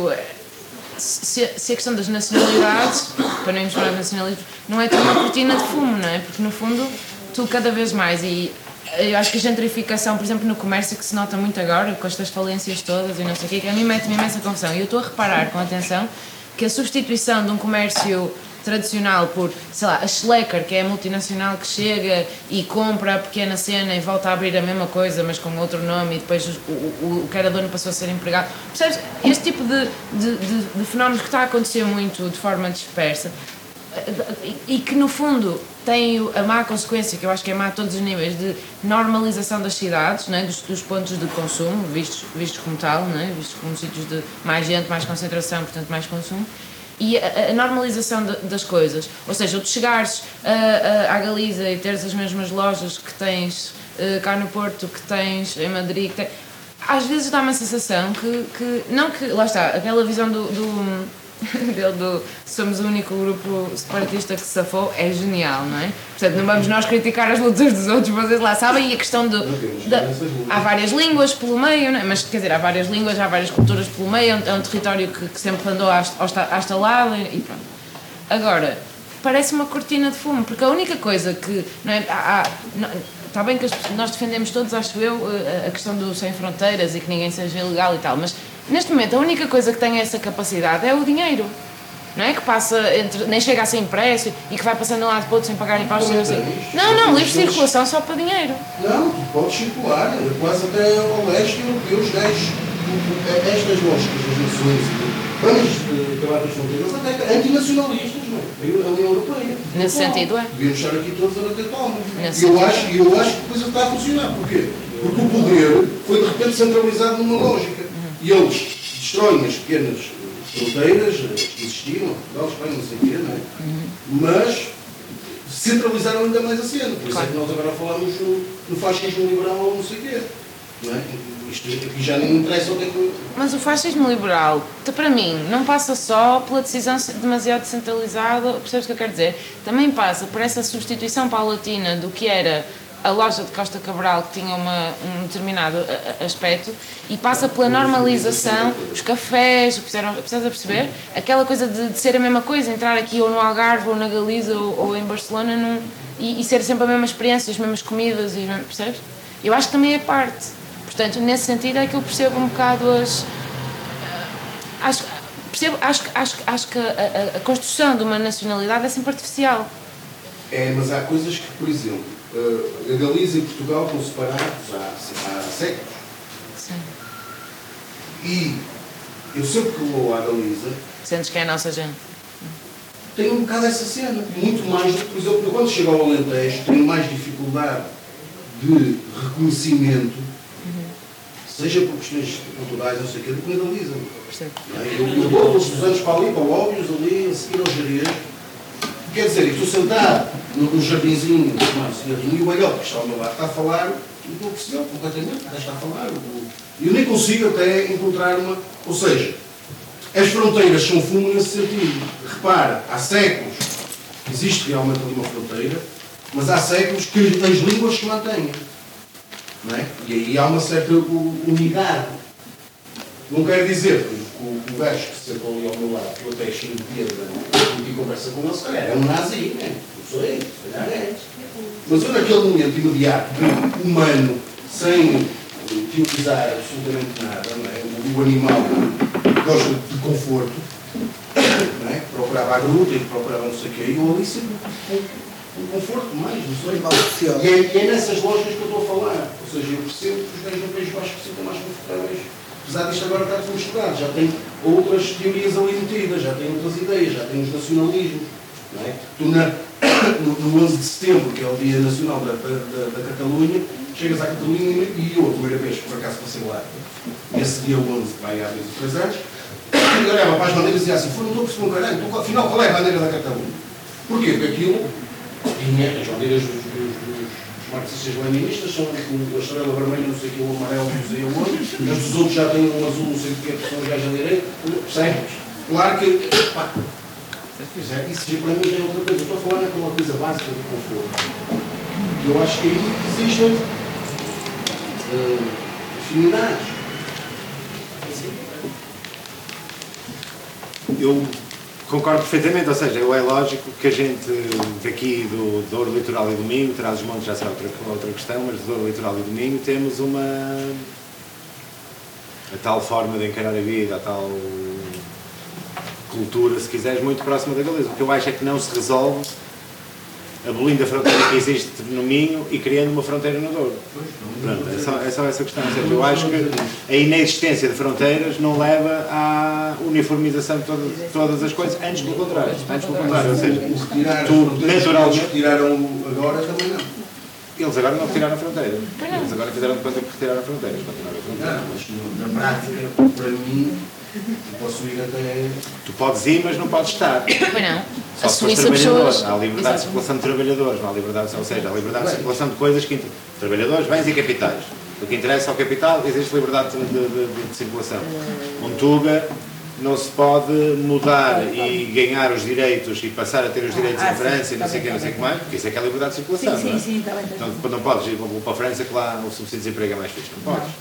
se a questão das nacionalidades, para não irmos falar de nacionalismo, não é tão uma cortina de fumo, não é? Porque no fundo, tu cada vez mais, e eu acho que a gentrificação, por exemplo, no comércio, que se nota muito agora, com estas falências todas e não sei o quê, que a mim mete-me imensa confusão. E eu estou a reparar com atenção que a substituição de um comércio tradicional por, sei lá, a Schlecker, que é a multinacional que chega e compra a pequena cena e volta a abrir a mesma coisa, mas com outro nome, e depois o que era dono passou a ser empregado. Percebes? Este tipo de fenómenos que está a acontecer muito de forma dispersa e que, no fundo, tem a má consequência, que eu acho que é má a todos os níveis, de normalização das cidades, não é? dos pontos de consumo, vistos como tal, não é? Vistos como sítios de mais gente, mais concentração, portanto mais consumo. E a normalização das coisas, ou seja, tu chegares à Galiza e teres as mesmas lojas que tens cá no Porto, que tens em Madrid, às vezes dá-me a sensação que lá está, aquela visão do somos o único grupo separatista que se safou, é genial, não é? Portanto, não vamos nós criticar as lutas dos outros, vocês lá sabem, e a questão há várias línguas pelo meio, não é? Mas quer dizer, há várias línguas, há várias culturas pelo meio, é um território que sempre andou à estalada e pronto. Agora, parece uma cortina de fumo, porque a única coisa que, não é, está bem que nós defendemos todos, acho eu, a questão do sem fronteiras e que ninguém seja ilegal e tal, mas neste momento a única coisa que tem essa capacidade é o dinheiro, não é? Que passa nem chega a ser impresso e que vai passando de um lado para o outro sem pagar impostos. Não, livre circulação só para dinheiro. Não, tu podes circular, quase até ao leste europeu, os gajos, estas lógicas das nações, vamos acabar com as fronteiras, até antinacionalistas, não é? A União Europeia. Nesse sentido, é? Devíamos estar aqui todos a bater palmas. E eu acho que a coisa está a funcionar. Porquê? Porque o poder foi de repente centralizado numa lógica. E eles destroem as pequenas fronteiras que existiam, Portugal, Espanha, não sei o quê, não é? Mas centralizaram ainda mais a cena. Por isso é que nós agora falamos no fascismo liberal ou não sei o quê. Não é? Isto aqui já não interessa o que é que... Mas o fascismo liberal, para mim, não passa só pela decisão demasiado centralizada, percebes o que eu quero dizer? Também passa por essa substituição paulatina do que era a loja de Costa Cabral, que tinha um determinado aspecto, e passa pela normalização, os cafés, precisas a perceber? Aquela coisa de ser a mesma coisa, entrar aqui ou no Algarve, ou na Galiza, ou em Barcelona, e ser sempre a mesma experiência, as mesmas comidas, percebes? Eu acho que também é parte. Portanto, nesse sentido é que eu percebo um bocado acho que a construção de uma nacionalidade é sempre artificial. É, mas há coisas que, por exemplo, a Galiza e Portugal estão separados há séculos. Sim. E eu sempre que vou à Galiza... Sentes que é a nossa gente? Tenho um bocado essa cena. Muito mais do que, por exemplo, eu, quando chego ao Alentejo, tenho mais dificuldade de reconhecimento, seja por questões culturais, não sei o quê, do que na Galiza. Eu vou todos os anos para ali, para o Óbvios, ali, a seguir aos Jerez. Quer dizer, eu estou sentado no jardinzinho, e o velhote que está ao meu lado está a falar, e estou a perceber completamente, está a falar. Eu nem consigo até encontrar uma... Ou seja, as fronteiras são fumo nesse sentido. Repara, há séculos existe realmente ali uma fronteira, mas há séculos que as línguas se mantêm. Não é? E aí há uma certa unidade. Não quer dizer que o gajo que se sentou ali ao meu lado, que eu até cheio de pedra, e conversa com ele, se calhar é um nazi, não é? Não sei, se calhar é. Mas eu, naquele momento imediato, humano, sem utilizar absolutamente nada, não é? O animal gosta de conforto, não é? Procurava a gruta e procurava não sei o quê, e eu ali sempre um conforto mais, não sei. E é nessas lógicas que eu estou a falar. Ou seja, eu percebo que os gajos no País Basco se sentem mais confortáveis. Apesar disto agora estar tudo misturado, já tem outras teorias ali metidas, já tem outras ideias, já tem os nacionalismos. Não é? Tu no 11 de setembro, que é o Dia Nacional da Catalunha, chegas à Catalunha e eu, a primeira vez, por acaso passei lá, esse dia 11, que vai há 23 anos, e olhava para as bandeiras e dizia assim, não estou a perceber um caralho, afinal qual é a bandeira da Catalunha? Porquê? Porque aquilo tinha as bandeiras dos marxistas-leninistas, são com a estrela vermelha, não sei o que, o amarelo, não sei o outro, mas os outros já têm um azul, não sei o que, que são os gajos à direita, percebes? Claro que, pá, isso para mim é outra coisa. Estou a falar naquela coisa básica do conforto. Eu acho que aí existem afinidades. Eu concordo perfeitamente, ou seja, é lógico que a gente daqui do Douro Litoral e do Minho, Trás-os-Montes já será outra questão, mas do Douro Litoral e do Minho temos a tal forma de encarar a vida, a tal cultura, se quiseres, muito próxima da Galiza. O que eu acho é que não se resolve abolindo a fronteira que existe no Minho e criando uma fronteira no Douro. Pronto, é só essa questão. Ou seja, eu acho que a inexistência de fronteiras não leva à uniformização de todas as coisas, antes pelo contrário. Ou seja, tu naturalmente... Retiraram agora também não. Eles agora não retiraram a fronteira. Eles agora fizeram de conta que retiraram a fronteira. Mas na prática, para mim, eu posso ir até... Tu podes ir, mas não podes estar. Não. Só se fores trabalhador. Há liberdade de circulação de trabalhadores, não há liberdade, ou seja, há liberdade de circulação de coisas que... Trabalhadores, bens e capitais. O que interessa ao capital, existe liberdade de circulação. Tuga não se pode mudar e ganhar os direitos e passar a ter os direitos em França e não sei o que mais, porque isso é que é a liberdade de circulação, não é? Sim, está bem. Então, não podes ir para a França que lá o subsídio de desemprego é mais fixe, não podes.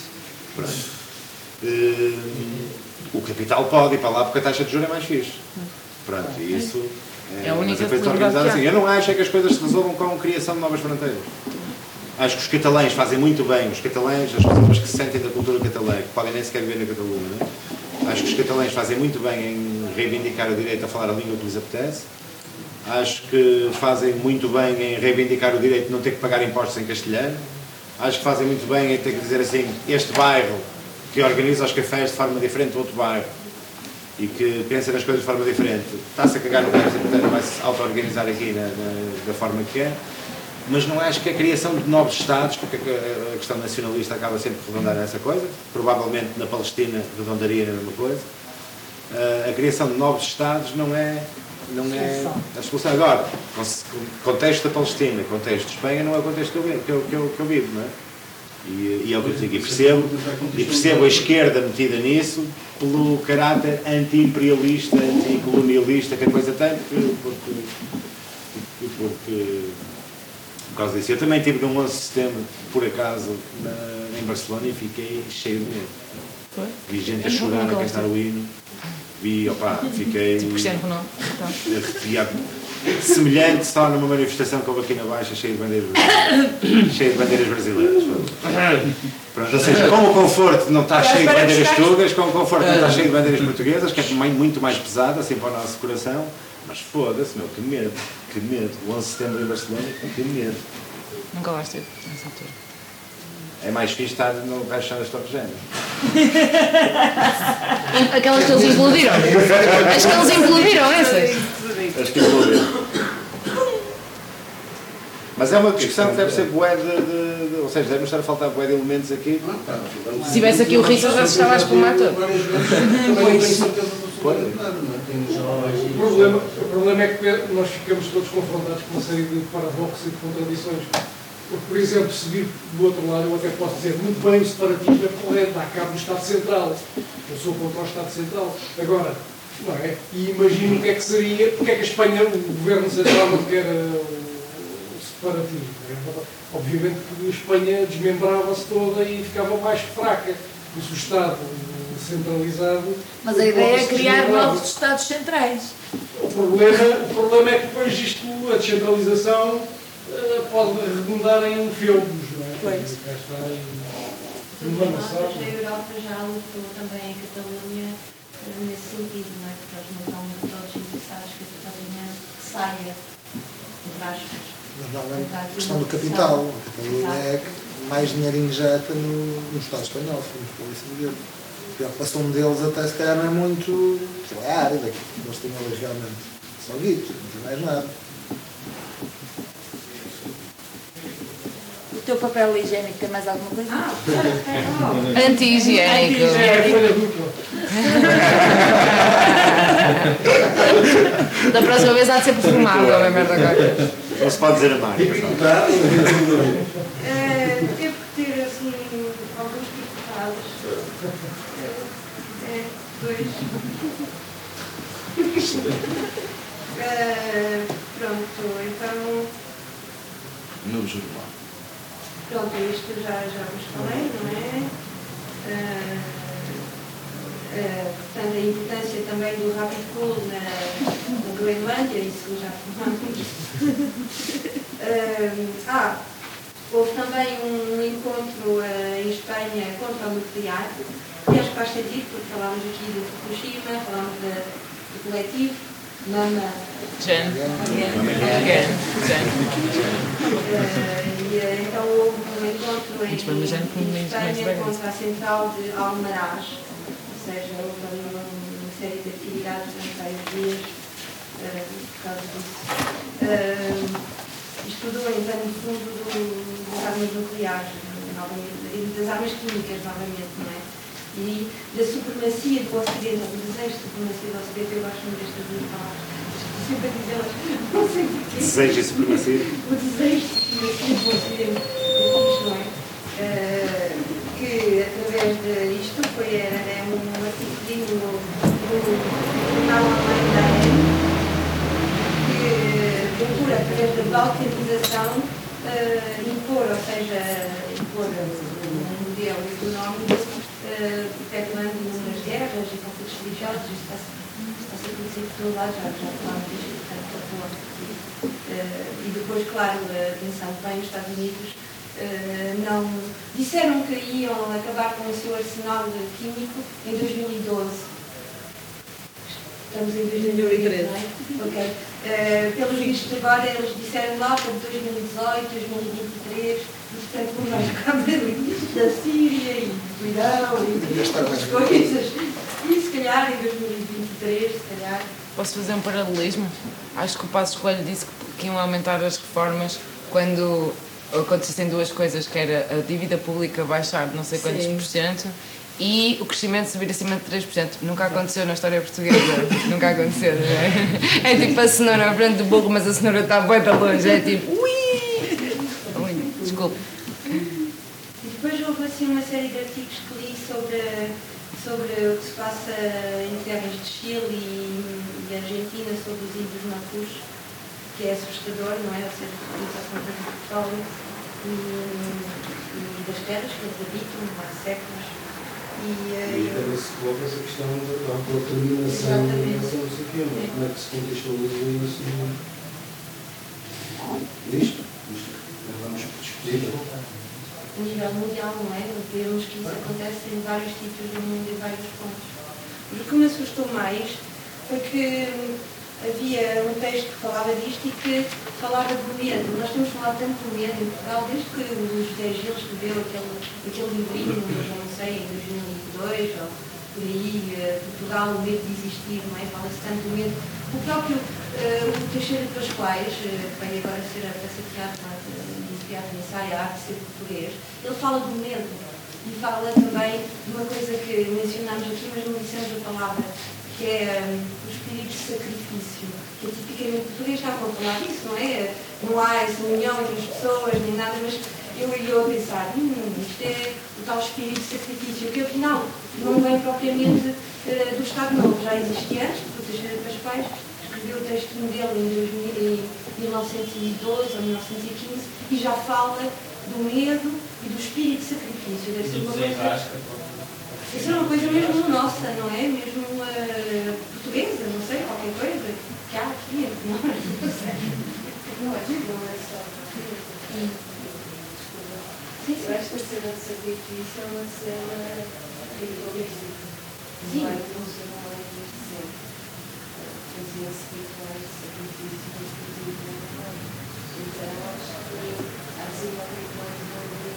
Pronto. O capital pode ir para lá porque a taxa de juros é mais fixe. Pronto, e isso é a única coisa organizada assim. Eu não acho é que as coisas se resolvam com a criação de novas fronteiras. Acho que os catalães fazem muito bem, os catalães, as pessoas que se sentem da cultura catalã, que podem nem sequer viver na Catalunha, não é? Acho que os catalães fazem muito bem em reivindicar o direito a falar a língua que lhes apetece. Acho que fazem muito bem em reivindicar o direito de não ter que pagar impostos em castelhano. Acho que fazem muito bem em ter que dizer assim, este bairro que organiza os cafés de forma diferente do outro bairro e que pensa nas coisas de forma diferente, está-se a cagar no país e, portanto, vai-se auto-organizar aqui da forma que quer. Mas não acho que a criação de novos Estados, porque a questão nacionalista acaba sempre por redondar nessa coisa, provavelmente na Palestina redondaria na mesma coisa, a criação de novos Estados não é a solução. Agora, contexto da Palestina, contexto de Espanha, não é o contexto que eu vivo, não é? E é o que eu digo, e percebo a esquerda metida nisso pelo caráter anti-imperialista, anti-colonialista que a coisa tem, porque por causa disso. Eu também estive num 11 de setembro, por acaso, em Barcelona e fiquei cheio de medo. Foi? Vi gente a chorar, a cantar o hino. Fiquei arrepiado. Semelhante só numa manifestação que houve aqui na Baixa, cheio de bandeiras brasileiras. Pronto, ou seja, com o conforto de não estar cheio de bandeiras tugas, com o conforto de não estar cheio de bandeiras portuguesas, que é muito mais pesado, assim para o nosso coração. Mas foda-se, meu, que medo. O 11 de setembro em Barcelona, que medo. Nunca lá esteve nessa altura. É mais fixe estar no rachão das Torres Gêmeas. Aquelas que eles implodiram. As que eles implodiram, essas. As que implodiram. Mas é uma discussão que deve ser bué ou seja, deve-nos estar a faltar bué de elementos aqui. Se tivesse aqui o Rissa já se estava a espumar todo. O problema é que nós ficamos todos confrontados com uma série de paradoxos e de contradições. Porque, por exemplo, se vir do outro lado, eu até posso dizer muito bem, o separatismo é correto, dá cabo do Estado Central. Eu sou contra o Estado Central. Agora, não é? E imagino o que é que seria, porque é que a Espanha, o governo central não quer o separatismo. É? Obviamente que a Espanha desmembrava-se toda e ficava mais fraca. Mas o Estado centralizado... Mas a ideia é criar novos Estados centrais. O problema é que depois isto, a descentralização, pode redundar em feudos, não é? Pois. A Europa já lutou também em Catalunha nesse sentido, não é? Porque eles não estão todos interessados que a Catalunha saia, entre aspas. Mas a questão do capital. A Catalunha é que mais dinheiro injeta no Estado espanhol, se formos por isso dizer. A preocupação deles até se calhar não é muito árida, eles têm ali realmente só guito, não tem mais nada. O teu papel higiênico tem mais alguma coisa? Anti-higiênico. Anti-higiênico. Da próxima vez há de ser perfumado, não é merda agora. Não se pode dizer a mais. Teve que ter assim alguns deputados. Pronto, então. No jornal. Pronto, isto já vos falei, não é? Portanto, a importância também do Rapid Pool na Groenlândia, isso já falamos. Houve também um encontro em Espanha contra o nuclear, que acho que faz sentido, porque falámos aqui de Fukushima, falámos do coletivo, Mama Jen. Então houve um encontro em Espanha contra a central de Almaraz, ou seja, houve ali uma série de atividades durante vários dias por causa disso. Estudou então no fundo das armas nucleares, e das armas químicas novamente, não é? E da supremacia do Ocidente, do desejo de supremacia do Ocidente. Eu gosto muito destas duas palavras, sempre a dizê-las, não sei porquê. Desejo de supremacia? O desejo de supremacia do Ocidente, não é? Que através disto é um artigo do jornal online da AN, que procura, através da balcanização, impor, ou seja, impor um modelo económico perpetuando as guerras e conflitos religiosos. Isto está a ser conhecido por todo lado, já falámos disto, portanto, e depois, claro, atenção, bem, os Estados Unidos não disseram que iam acabar com o seu arsenal químico em 2012. Estamos em 2013, não é? Ok. Pelos vistos agora, eles disseram lá para 2018, 2023, portanto, não vai ficar da Síria e do Irão e outras coisas. E se calhar em 2023, se calhar. Posso fazer um paralelismo? Acho que o Passos Coelho disse que iam aumentar as reformas quando acontecessem duas coisas, que era a dívida pública baixar de não sei quantos por cento e o crescimento subir acima de 3%. Nunca aconteceu na história portuguesa. Nunca aconteceu, não é? É tipo a cenoura à frente do burro, mas a cenoura está bem para longe. É tipo, ui! Desculpe. E depois houve assim uma série de artigos que li sobre o que se passa em terras de Chile e Argentina, sobre os índios Mapus, que é assustador, não é? Ou seja, a utilização do petróleo e das terras que eles habitam há séculos. E também se coloca essa questão da autodeterminação, não sei o quê, mas como é que se contextualiza isso nisto? Vamos discutir. A nível mundial, não é? Vemos que isso acontece em vários sítios do mundo, em vários pontos. O que me assustou mais foi que havia um texto que falava disto e que falava do medo. Nós temos falado tanto do medo em Portugal, desde que o José Gil escreveu aquele livrinho, não sei, em 2002, ou por aí, Portugal, o medo de existir, não é? Fala-se tanto do medo. O próprio Teixeira de Pascoais, que vem agora ser a peça de teatro, de ensaio, a arte de ser português, ele fala do medo e fala também de uma coisa que mencionámos aqui, mas não dissemos a palavra, que é o espírito de sacrifício, que é tipicamente português. Estavam a falar disso, não é? Não há essa união entre as pessoas, nem nada, mas eu ia a pensar, isto é o tal espírito de sacrifício, que afinal não vem propriamente do Estado Novo, já existia antes, do Teixeira de Pascoais, escreveu o textinho dele em 1912 ou 1915 e já fala do medo e do espírito de sacrifício. Deve ser uma coisa, isso é uma coisa mesmo nossa, não é? Mesmo portuguesa, não sei, qualquer coisa que há aqui, não sei. Não é só. Sim, eu acho que a cena de sacrifício é uma cena ritualística. Não é funcional desde sempre. Fazia-se rituais de sacrifício inclusive na memória. Então acho que há assim qualquer coisa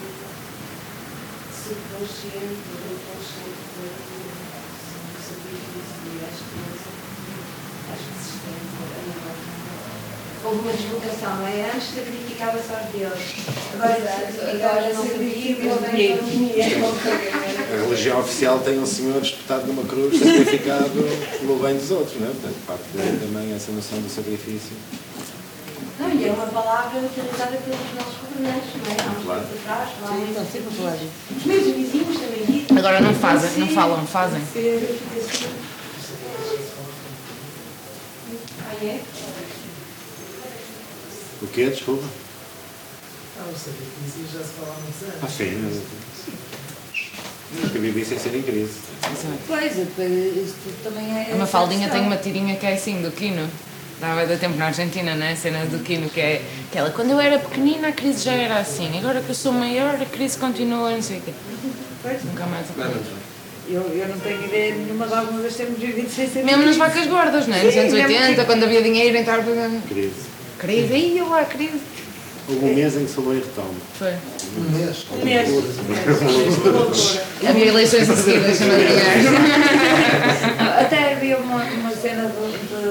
subconsciente ou inconsciente do sacrifício. E acho que se estende a memória. Houve uma deslocação, não é? Antes sacrificava-se aos deuses. Agora não sabia, mas vem com dinheiro. A religião oficial tem um senhor espetado numa cruz sacrificado pelo bem dos outros, não é? Portanto, parte daí também essa noção do sacrifício. Não, e é uma palavra utilizada pelos nossos governantes, não é? Há uns tempos atrás, os meus vizinhos também dizem. Agora não fazem, não falam, fazem. Ah, é? O quê? Desculpa. Não sabia que isso já se falava há muitos anos. Sim. Nunca vivi sem ser em crise. Pois, isto também é... A Mafaldinha tem uma tirinha que é assim, do Quino. Dava de tempo na Argentina, né? A cena do Quino, que é aquela. Quando eu era pequenina a crise já era assim, agora que eu sou maior a crise continua, não sei o quê. Pois. Nunca mais aconteceu. Eu não tenho ideia nenhuma de alguma vez termos vivido sem ser... Mesmo nas vacas gordas, não é? Nos anos 80, quando havia dinheiro, entrava... Crise. Crise, aí eu lá, crise. Houve um mês em que soube em retome. Foi. Um mês. Um mês. Havia eleições a seguir, deixa-me adivinhar. Até havia uma cena de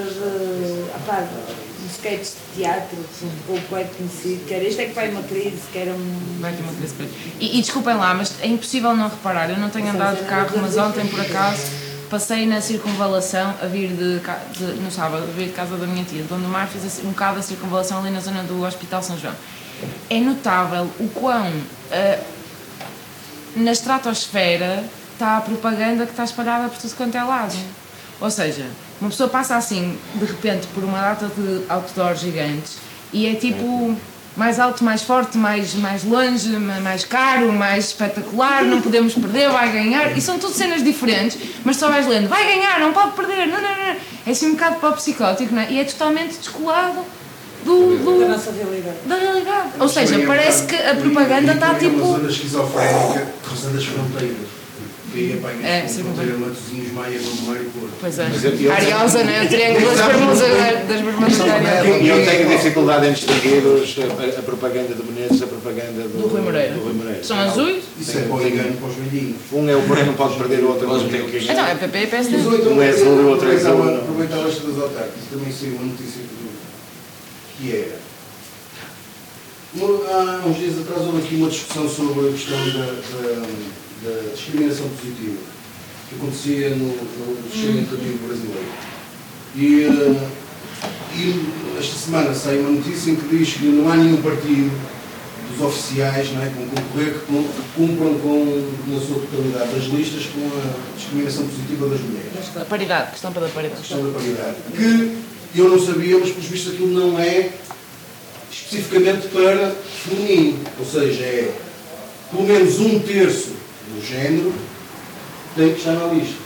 sketches de teatro, com o poeta conhecido, que era isto é que vai uma crise, que era um... Vai ter uma crise. E desculpem lá, mas é impossível não reparar, eu não tenho andado de carro, mas ontem por acaso passei na circunvalação a vir no sábado, a vir de casa da minha tia, de onde o Mar fez um bocado a circunvalação ali na zona do Hospital São João. É notável o quão na estratosfera está a propaganda que está espalhada por tudo quanto é lado. Ou seja, uma pessoa passa assim, de repente, por uma data de outdoors gigantes e é tipo mais alto, mais forte, mais longe, mais caro, mais espetacular, não podemos perder, vai ganhar. E são tudo cenas diferentes, mas só vais lendo, vai ganhar, não pode perder, não. É assim um bocado para o psicótico, não é? E é totalmente descolado da nossa realidade. Da realidade. Ou seja, parece que a propaganda está tipo... É uma zona esquizofrénica, cruzando as fronteiras. Que aí apanha fronteira Matosinhos, Maia, Gondomar e Porto. Pois é. Ariosa, né? O triângulo das Bermudas da Ariosa. E eu tenho dificuldade em distinguir a propaganda do Menezes da propaganda do Rui Moreira. São azuis? Isso é para o engano, para os velhinhos. Um é o Porto, não pode perder, o outro não tem o que ganhar. Então, é PP e PSD. Um é azul e o outro é azul. Aproveitava esta das autarcas, também saiu uma notícia que era. Há uns dias atrás houve aqui uma discussão sobre a questão da discriminação positiva que acontecia no sistema educativo brasileiro. E esta semana sai uma notícia em que diz que não há nenhum partido dos oficiais, não é, com concorrer que cumpram na sua totalidade das listas com a discriminação positiva das mulheres. A paridade, questão pela paridade. Questão da paridade. Que eu não sabia, mas pelos vistos aquilo não é especificamente para feminino. Ou seja, é pelo menos 1/3 do género tem que estar na lista.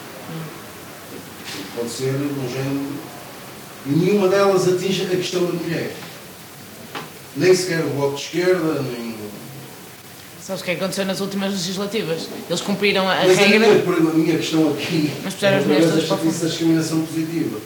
Pode ser um género. E nenhuma delas atinge a questão da mulher. Nem sequer o Bloco de Esquerda, nem. Sabes o que aconteceu nas últimas legislativas? Eles cumpriram a mas regra. A minha questão aqui. Mas puseram as mulheres todas para o fundo. A discriminação positiva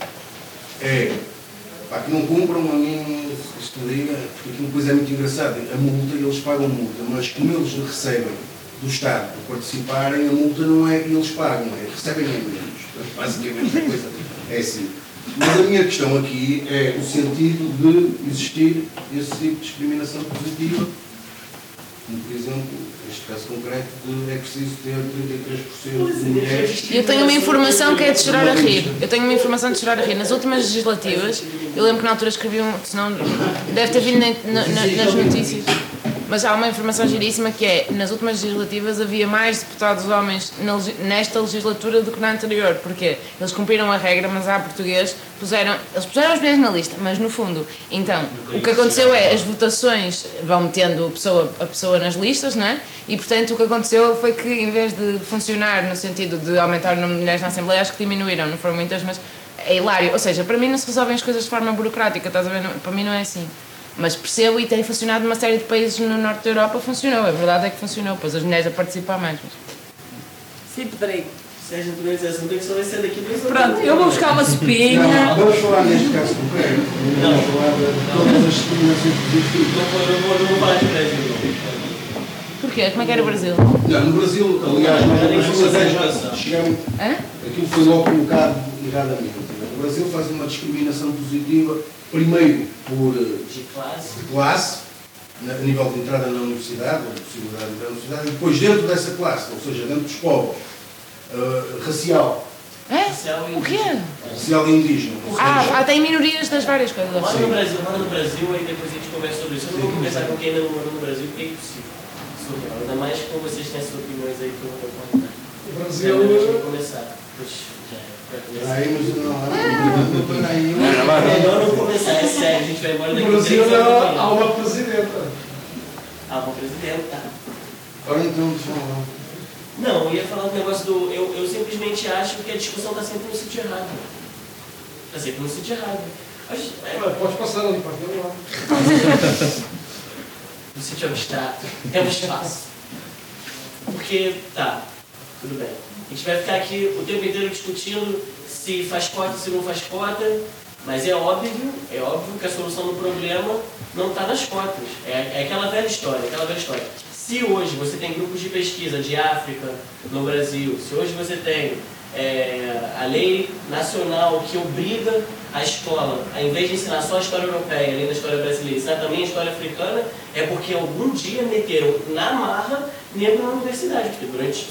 é. Pá, que não cumpram, a mim, isto diga, porque aquilo depois é muito engraçado. A multa, eles pagam multa, mas como eles recebem do Estado por participarem, a multa não é eles pagam, é recebem em menos. Basicamente a coisa é assim. Mas a minha questão aqui é o sentido de existir esse tipo de discriminação positiva, como por exemplo, neste caso concreto, é preciso ter 33% de mulheres. Eu tenho uma informação que é de chorar a rir. Nas últimas legislativas, eu lembro que na altura escrevi senão deve ter vindo nas notícias. Mas há uma informação giríssima que é, nas últimas legislativas havia mais deputados homens nesta legislatura do que na anterior. Porquê? Eles cumpriram a regra, mas há português, eles puseram as mulheres na lista, mas no fundo. Então, o que aconteceu é, as votações vão metendo a pessoa nas listas, não é? E portanto o que aconteceu foi que em vez de funcionar no sentido de aumentar o número de mulheres na Assembleia, acho que diminuíram, não foram muitas, mas é hilário. Ou seja, para mim não se resolvem as coisas de forma burocrática, estás a ver? Para mim não é assim. Mas percebo e tem funcionado numa série de países no norte da Europa, funcionou. A verdade é que funcionou, pois as mulheres a participar mais. Sim, Pedrinho. Se a gente não dizer assim, tem que só descer daqui dois. Pronto, eu vou buscar uma sopinha. Vamos falar neste caso concreto. Vamos falar de todas as discriminações positivas. Não vou falar de Brasil. Porquê? Como é que era o Brasil? Não, no Brasil, aliás, no Brasil chegamos. Aquilo foi logo colocado erradamente. O Brasil faz uma discriminação positiva, primeiro por classe, a nível de entrada na universidade, ou possibilidade de entrar na universidade, e depois dentro dessa classe, ou seja, dentro dos povos, racial. É? Racial e O quê? indígena. Social indígena. Tem minorias das várias coisas. Mora no Brasil, aí depois a gente conversa sobre isso. Eu não vou conversar com quem ainda não morou no Brasil, porque é impossível. Surreal. Ainda mais com vocês têm as suas opiniões aí que eu não vou contar. O Brasil... Vamos começar. Puxa, já é. Aí, mas não. Melhor não começar, é sério, a gente vai embora daqui. O Brasil há uma presidenta. Há uma presidenta. Agora então, deixa Não, eu ia falar do negócio do... Eu simplesmente acho que a discussão está sempre no sítio errado. Está sempre no sítio errado. Pode passar ali, pode ir lá. No sítio abstrato. É um espaço. Porque, tá, tudo bem. A gente vai ficar aqui o tempo inteiro discutindo se faz cota, se não faz cota, mas é óbvio que a solução do problema não está nas cotas. É aquela velha história. Se hoje você tem grupos de pesquisa de África no Brasil, se hoje você tem a lei nacional que obriga a escola, ao invés de ensinar só a história europeia, além da história brasileira, ensinar também a história africana, é porque algum dia meteram na marra negro na universidade, porque durante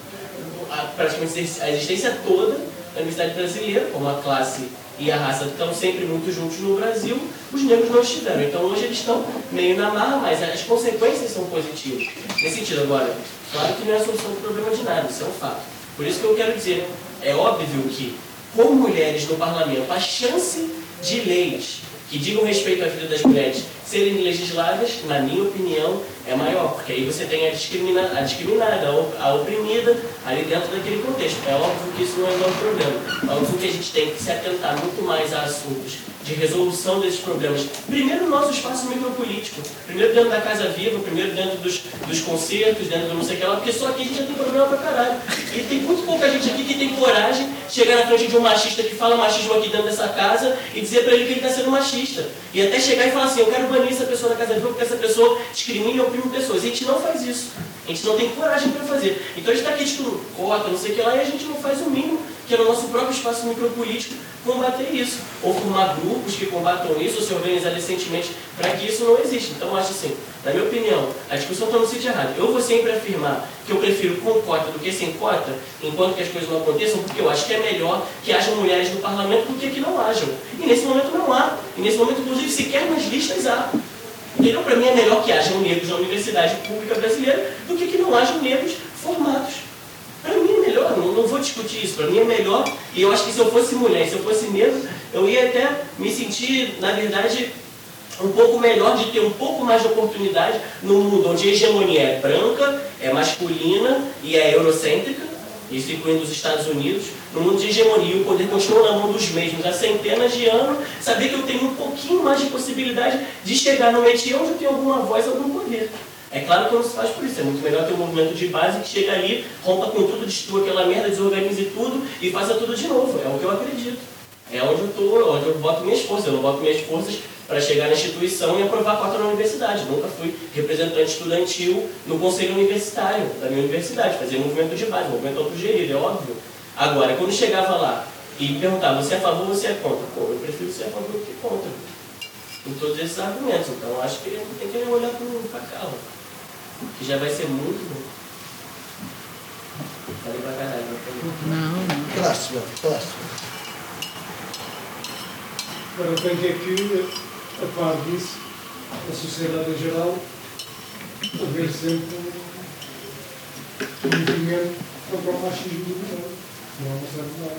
praticamente a existência toda da universidade brasileira, como a classe e a raça estão sempre muito juntos no Brasil, os negros não estiveram. Então hoje eles estão meio na marra, mas as consequências são positivas. Nesse sentido, agora, claro que não é a solução do problema de nada, isso é um fato. Por isso que eu quero dizer, é óbvio que, com mulheres no parlamento, a chance de leis que digam respeito à vida das mulheres serem legisladas, na minha opinião, é maior, porque aí você tem a discriminada, a oprimida, ali dentro daquele contexto. É óbvio que isso não resolve o problema. É óbvio que a gente tem que se atentar muito mais a assuntos de resolução desses problemas. Primeiro no nosso espaço micropolítico, primeiro dentro da Casa Viva, primeiro dentro dos concertos, dentro do não sei o que lá, porque só aqui a gente já tem problema pra caralho. E tem muito pouca gente aqui que tem coragem de chegar na frente de um machista que fala machismo aqui dentro dessa casa e dizer pra ele que ele tá sendo machista. E até chegar e falar assim, eu quero banir essa pessoa da Casa Viva porque essa pessoa discrimina e oprime pessoas. E a gente não faz isso. A gente não tem coragem para fazer. Então a gente está aqui discutindo cota, não sei o que lá, e a gente não faz o mínimo, que é no nosso próprio espaço micropolítico, combater isso. Ou formar grupos que combatam isso, ou se organizar decentemente para que isso não exista. Então eu acho assim, na minha opinião, a discussão está no sítio errado. Eu vou sempre afirmar que eu prefiro com cota do que sem cota, enquanto que as coisas não aconteçam, porque eu acho que é melhor que hajam mulheres no parlamento do que não hajam. E nesse momento não há. E nesse momento, inclusive, sequer nas listas há. Entendeu? Para mim é melhor que hajam negros na universidade pública brasileira do que não hajam negros formados. Para mim é melhor, não vou discutir isso. Para mim é melhor, e eu acho que se eu fosse mulher, se eu fosse negro, eu ia até me sentir, na verdade, um pouco melhor de ter um pouco mais de oportunidade no mundo onde a hegemonia é branca, é masculina e é eurocêntrica, isso incluindo os Estados Unidos, no mundo de hegemonia, o poder continua na mão dos mesmos há centenas de anos, saber que eu tenho um pouquinho mais de possibilidade de chegar no métier onde eu tenho alguma voz, algum poder. É claro que não se faz por isso, é muito melhor ter um movimento de base que chega ali, rompa com tudo, destrua aquela merda, desorganize tudo e faça tudo de novo. É o que eu acredito. É onde eu estou, onde eu boto minhas forças. Eu não boto minhas forças para chegar na instituição e aprovar a cota na universidade. Nunca fui representante estudantil no conselho universitário da minha universidade, fazia movimento de base, movimento autogerido, é óbvio. Agora, quando chegava lá e perguntava, você é a favor ou você é contra? Pô, eu prefiro ser a favor do que contra. Com todos esses argumentos. Então, acho que tem que olhar para cá, que já vai ser muito bom. Falei pra caralho. Não. Calaste, Bel, calaste. Agora, tem que aqui, a par disso, a sociedade em geral, haver sempre um movimento contra o machismo do governo. Não serve nada.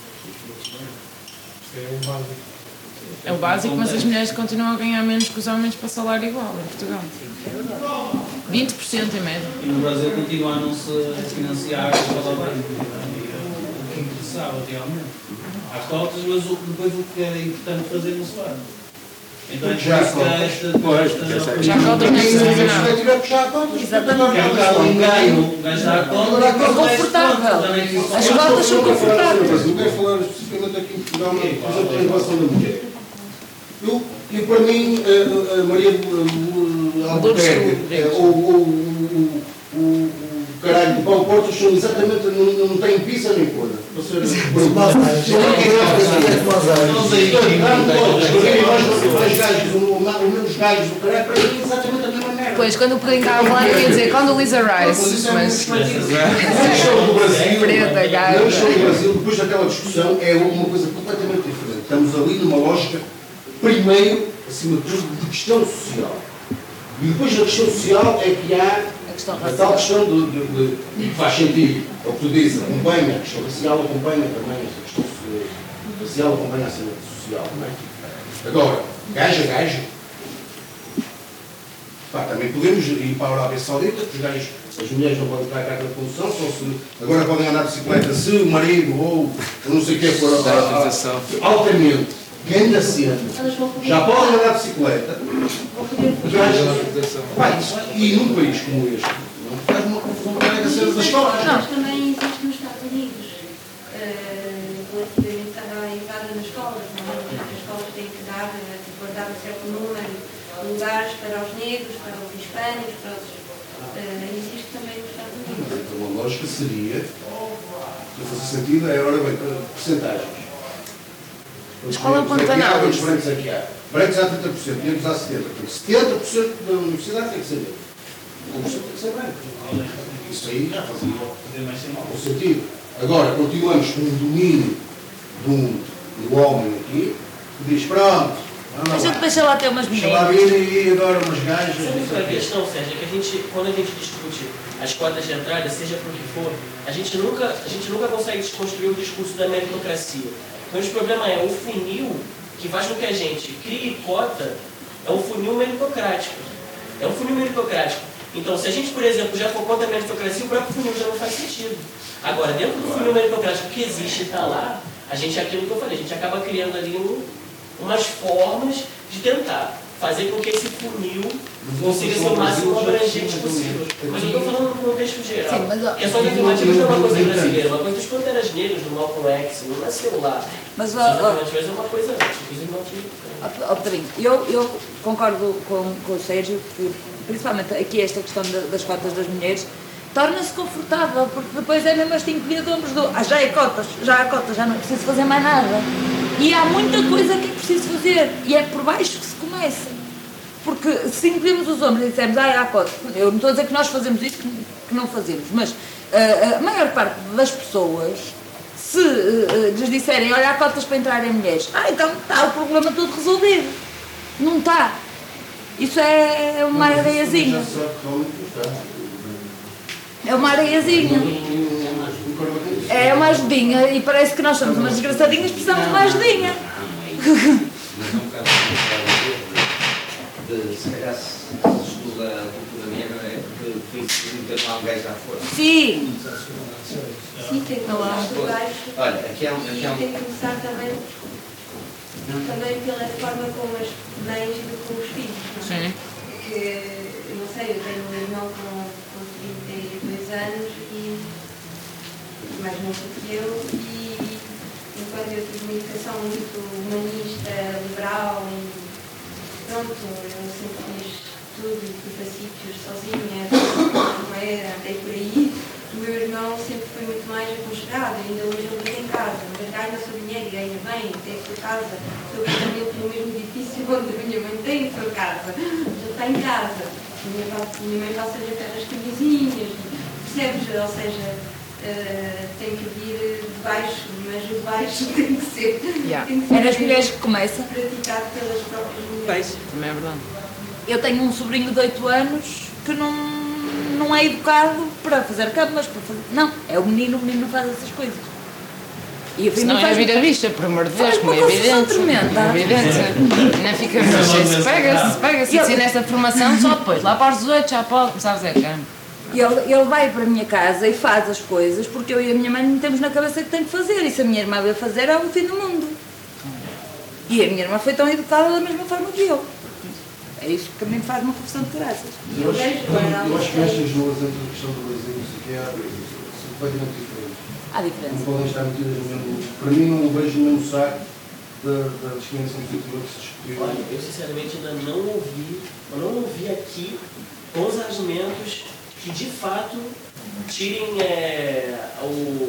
Isto é o básico. É o básico, mas as mulheres continuam a ganhar menos que os homens para salário igual em Portugal. 20% em média. E no Brasil continua a não se financiar a escola brasileira. O que interessava realmente. Há cotas, mas depois o que é importante fazer não se faz. Então é por isso que há esta... Já cotas nem se fazem nada. Exatamente. É um bocado um ganho da cota. É confortável. As cotas são confortáveis. Eu quero falar especificamente aqui em Portugal, por exemplo, em relação da mulher. Eu para mim, a Maria Albuquerque ou o caralho do Paulo Portas são exatamente, não têm pizza nem coisa. Ou seja, os meus galhos do caralho, para mim é exatamente a mesma merda. Pois, quando o Pedrinho estava a falar, eu ia dizer Condoleezza Rice, mas... Na questão do Brasil, Preta, na gaga. questão do Brasil, depois daquela discussão, é uma coisa completamente diferente. Estamos ali numa lógica, primeiro, acima de tudo, de questão social. E depois da questão social é que há a tal questão de que faz sentido. É o que tu dizes, acompanha, a questão racial acompanha também, essa questão racial acompanha a cena social, não é? Agora, gajo, pá, também podemos ir para a Arábia Saudita, porque as mulheres não podem ficar cá na condução, agora podem andar de bicicleta se o marido ou não sei o que for altamente. Grande cena. Já podem andar de bicicleta. E num país como este, não faz uma confusão grande a cena das escolas. Mas também existe nos Estados Unidos, relativamente à entrada nas escolas. As escolas têm que dar, guardar um certo número de lugares para os negros, para os hispânicos, para os... existe também nos Estados Unidos. Uma lógica seria, se fosse sentido, é, ora bem, porcentagens. Escola Pantanal. Quantos brancos é que há? Brancos há 30%, negros há 70%. Portanto, 70% da universidade tem que ser negro. 1% tem que ser branco. Isso aí já fazia algum sentido. Agora, continuamos com um domínio do homem aqui, que diz, pronto, a gente deixa lá ter umas deixa lá vir e agora umas gajas. Sabe a questão, Sérgio, é que quando a gente discute as cotas de entrada, seja por que for, a gente nunca consegue desconstruir o discurso da meritocracia. Mas o problema é o funil que faz com que a gente crie cota, é um funil meritocrático. É um funil meritocrático. Então, se a gente, por exemplo, já for contra a meritocracia, o próprio funil já não faz sentido. Agora, dentro do funil meritocrático que existe e está lá, a gente, aquilo que eu falei, a gente acaba criando ali umas formas de tentar fazer com que esse funil consiga ser o máximo abrangente possível. Mas eu estou falando no contexto geral. Sim, mas, a questão de afirmativas não é uma coisa brasileira, uma coisa dos Panteras Negras, do Malcolm X, não nasceu lá. Mas, as afirmativas é uma coisa Pedrinho, eu concordo com o Sérgio, que principalmente aqui esta questão das cotas das mulheres torna-se confortável, porque depois é mesmo este encolhido de ombros já há cotas, já não é preciso fazer mais nada. E há muita coisa que é preciso fazer, e é por baixo que se começa. Porque se encolhemos os ombros e dissermos, há cotas, eu não estou a dizer que nós fazemos isso, que não fazemos, mas a maior parte das pessoas, se lhes disserem, olha, há cotas para entrarem mulheres, então está o problema todo resolvido. Não está. Isso é uma areiazinha. É uma areiazinha. É uma ajudinha e parece que nós somos umas desgraçadinhas, precisamos de uma ajudinha. Mas é um bocado se calhar se estuda a cultura negra é porque tem muitas malgas à força. Sim. Sim, tem que começar por baixo. Olha, aqui há um... Tem que começar também pela forma como as mães educam os filhos. Sim. Que, eu não sei, eu tenho um irmão com 32 anos e mais novo que eu, e enquanto eu tive uma educação muito humanista, liberal, e pronto, eu sempre fiz tudo, fui para sítios sozinha, andei por aí. O meu irmão sempre foi muito mais aconchegado, ainda hoje ele vive em casa, mas ganha o seu dinheiro, ganha bem, tem a sua casa, o seu casamento no mesmo edifício onde a minha mãe tem a sua casa, já está em casa. A minha mãe passa a terra as camisinhas, percebes? Ou seja, tem que vir de baixo, mas o de baixo tem que ser. É nas mulheres que começa. Praticado pelas próprias mulheres. Também é verdade. Eu tenho um sobrinho de 8 anos que não é educado para fazer camas, para fazer... Não, é o menino não faz essas coisas. E se não é vir a vista, por amor de Deus, como é evidente. É evidente. Não fica se pega-se assim nessa formação, só depois, lá para os 18 já pode, sabes, é caro. Ele vai para a minha casa e faz as coisas porque eu e a minha mãe não temos na cabeça que tem que fazer. E se a minha irmã veio fazer, é o fim do mundo. E a minha irmã foi tão educada da mesma forma que eu. É isso que também faz uma confusão de graças. Eu acho que estas duas, entre a questão do Brasil e isso aqui, são completamente diferentes. Há diferença. Não podem estar metidas no mesmo... Para mim, não vejo no mesmo saco da discriminação positiva que se discutiu. Olha, eu sinceramente ainda não ouvi aqui bons argumentos que de fato tirem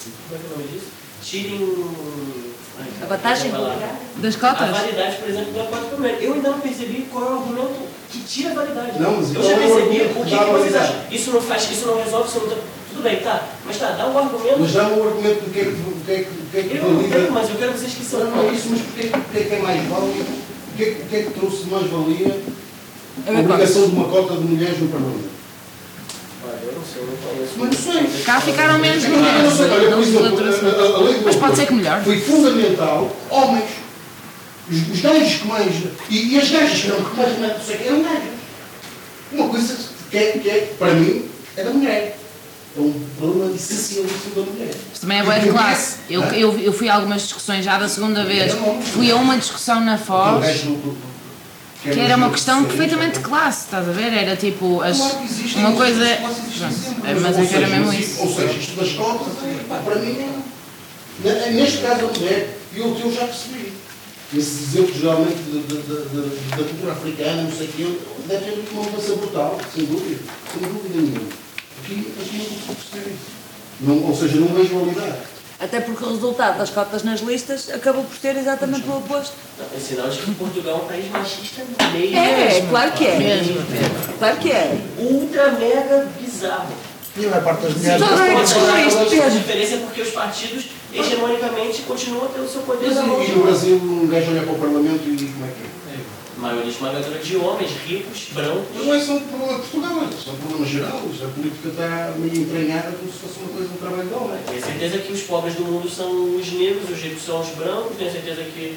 como é que é o nome disso? Tirem A vantagem das a cotas? validade, por exemplo, da cota primeiro. Eu ainda não percebi qual é o argumento que tira a validade. Não, mas eu já percebi o que dá vocês validade. acham. Isso não faz, isso não resolve, isso não... Tudo bem, tá. Mas tá, dá um argumento. Mas dá um argumento do que é que Eu não valida. tenho, mas eu quero vocês que são. Não, isso, mas porque é que é mais válido? O que é que trouxe mais valia a obrigação de uma cota de mulheres no Parlamento? Eu não sei, eu não conheço. Mas não sei. Cá ficaram menos Eu não sei. Olha, por exemplo, a lei do Mas pode ser aborto que melhor. foi fundamental. Homens. Os gajos que mais... E as gajas que mais não sei o que eram gajas. Uma coisa que é, para mim, é da mulher. É um problema essencialíssimo da mulher. Isto também é boa de classe. Eu fui a algumas discussões já da segunda vez. Fui a uma discussão na Foz que era uma questão perfeitamente de classe, estás a ver? Era tipo uma coisa. Mas é que era mesmo isso. Ou seja, isto das cotas, para mim, neste caso a mulher, eu já percebi. Esses exemplos geralmente da cultura africana, não sei o quê, deve ter uma mudança brutal, sem dúvida nenhuma. Aqui não consigo perceber isso. Não, ou seja, não vejo validade. Até porque o resultado das cotas nas listas acabou por ser exatamente o oposto. É sinal de que Portugal é um país machista mesmo. É, claro que é. Claro que é. Ultra mega bizarro. E a maior parte das mulheres... A diferença é porque os partidos, hegemonicamente, continuam a ter o seu poder na mão. E no Brasil, um gajo olha para o Parlamento e como é que é? Maioria esmagadora de homens ricos, brancos. Mas não é só um problema de Portugal, é um problema geral. A política está meio entranhada como se fosse uma coisa de trabalho de homem. Tenho certeza que os pobres do mundo são os negros, os ricos são os brancos, tenho certeza que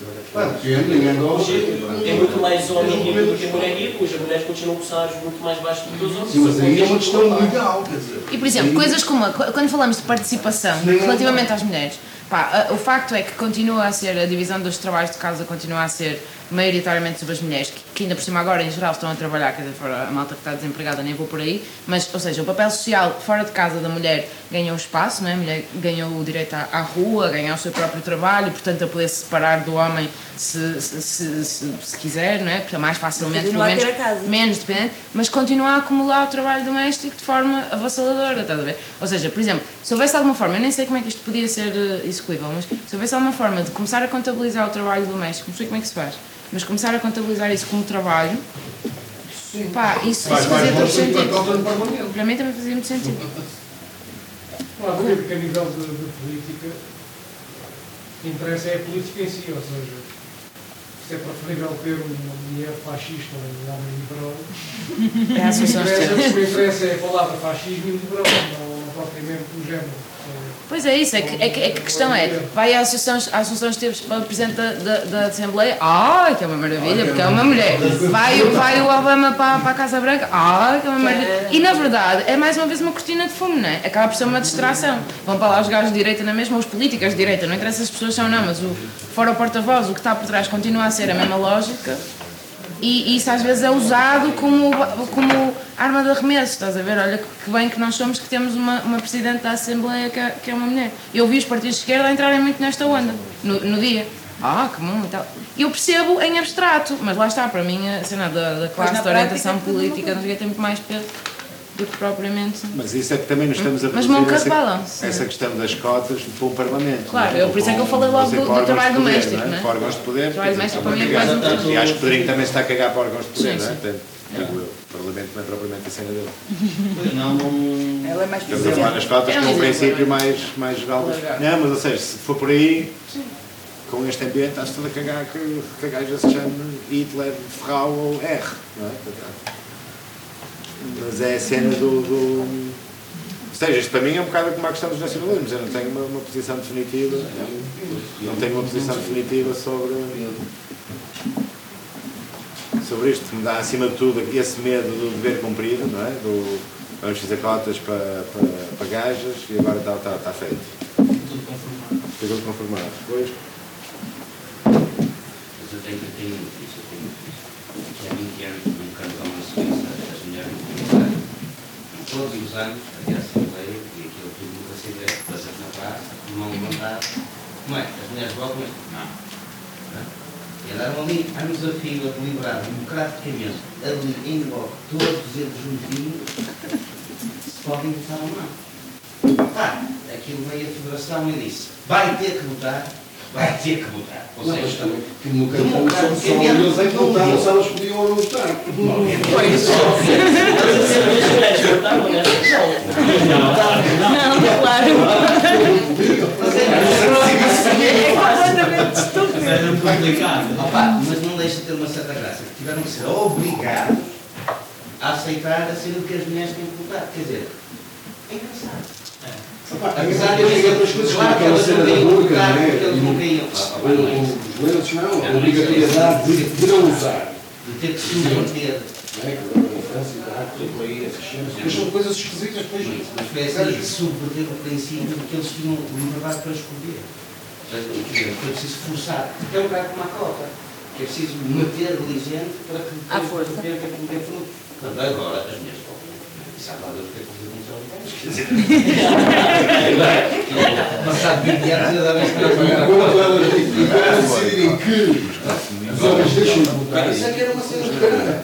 tem muito mais homem rico do que mulher rico, as mulheres continuam com salários muito mais baixos do que os homens. Sim, mas aí é uma questão mundial, quer dizer. E, por exemplo, coisas como, quando falamos de participação relativamente às mulheres, pá, o facto é que continua a ser, a divisão dos trabalhos de casa continua a ser maioritariamente sobre as mulheres, que ainda por cima agora em geral estão a trabalhar, quer dizer, fora a malta que está desempregada, nem vou por aí, mas, ou seja, o papel social fora de casa da mulher ganhou espaço, não é? A mulher ganhou o direito à rua, ganhou o seu próprio trabalho, portanto a poder se separar do homem se quiser, não é? Porque é mais facilmente, pelo menos dependente, mas continua a acumular o trabalho doméstico de forma avassaladora, estás a ver? Ou seja, por exemplo, se houvesse alguma forma, eu nem sei como é que isto podia ser execuível, mas se houvesse alguma forma de começar a contabilizar o trabalho doméstico, não sei como é que se faz, mas começar a contabilizar isso como trabalho, pá, isso fazia todo sentido. Para mim também fazia muito sentido. Não há dúvida que a nível de política, o que interessa é a política em si, ou seja, se é preferível ter uma mulher fascista ou um homem liberal. É a associação o que interessa é a palavra fascismo e liberal, não propriamente o género. Pois é isso, é que a questão é, vai à Assunção Esteves para o Presidente da Assembleia, que é uma maravilha, porque é uma mulher. Vai o Obama para a Casa Branca, que é uma maravilha. E na verdade, é mais uma vez uma cortina de fumo, não é? Acaba por ser uma distração. Vão para lá os gajos de direita na mesma, os políticos de direita, não interessa se as pessoas são não, mas fora o porta-voz, o que está por trás continua a ser a mesma lógica. E isso às vezes é usado como arma de arremesso, estás a ver? Olha que bem que nós somos que temos uma Presidente da Assembleia que é uma mulher. Eu vi os partidos de esquerda entrarem muito nesta onda, no dia. Que bom e tal. Eu percebo em abstrato, mas lá está, para mim a cena da classe, da orientação política, não sei o que, tem muito mais peso do que propriamente... Mas isso é que também nós estamos a fazer essa questão das cotas para o Parlamento. Claro, por isso é que eu falei logo do trabalho doméstico, não é? Para órgãos de poder. Trabalho doméstico para mim é mais importante. E acho que o Pedrinho também se está a cagar para órgãos de poder, não é? O Parlamento não é propriamente a cena dele. Ela é mais Estamos a falar nas cotas que é um princípio mais geral. Não, mas ou seja, se for por aí, com este ambiente, estás tudo a cagar que a gaja se chame Hitler, Frau ou R, não é? Mas é a cena ou seja, isto para mim é um bocado como a questão dos nacionalismos. Eu não tenho uma posição definitiva. Não tenho uma posição definitiva sobre isto, que me dá acima de tudo esse medo do dever cumprido, não é? Vamos fazer cotas para gajas e agora está feito. Tudo conformado. Depois. Mas eu tenho isso. Que há 20 anos no canto uma Suíça, as mulheres todos os anos, havia a Assembleia e aquilo tudo nunca se vê, passas na praça, mão levantada. Como é? As mulheres votam, não. E andaram ali, há um desafio a deliberar democraticamente, ali em bloco, todos eles juntinhos, se podem votar ou não. aquilo veio a Federação e disse, vai ter que votar. Ou seja, no cartão só eles é que votaram, se elas podiam ou não votar. Pois. Não, claro. É completamente estúpido. É complicado. Opa, mas não deixa de ter uma certa graça. Tiveram que ser obrigados a aceitar a cena de que as mulheres têm que votar. Quer dizer, é engraçado. Apesar de eu dizer outras coisas, como aquela cena da burca, não é? Os leões não, a obrigatoriedade de não usar. De ter que se submeter. Mas são coisas esquisitas, pois. Mas foi assim que subverter o princípio de que eles tinham liberdade para escolher. Foi preciso forçar. É um bocado como a cota. Que é preciso meter diligente para que à força. Dê frutos. Agora, as minhas cópias. Sabe lá Deus o que é que fazer com os jovens? Passado 20 anos, já deve estar quando elas decidirem que os homens deixam de votar, isso é que era uma cena de caramba.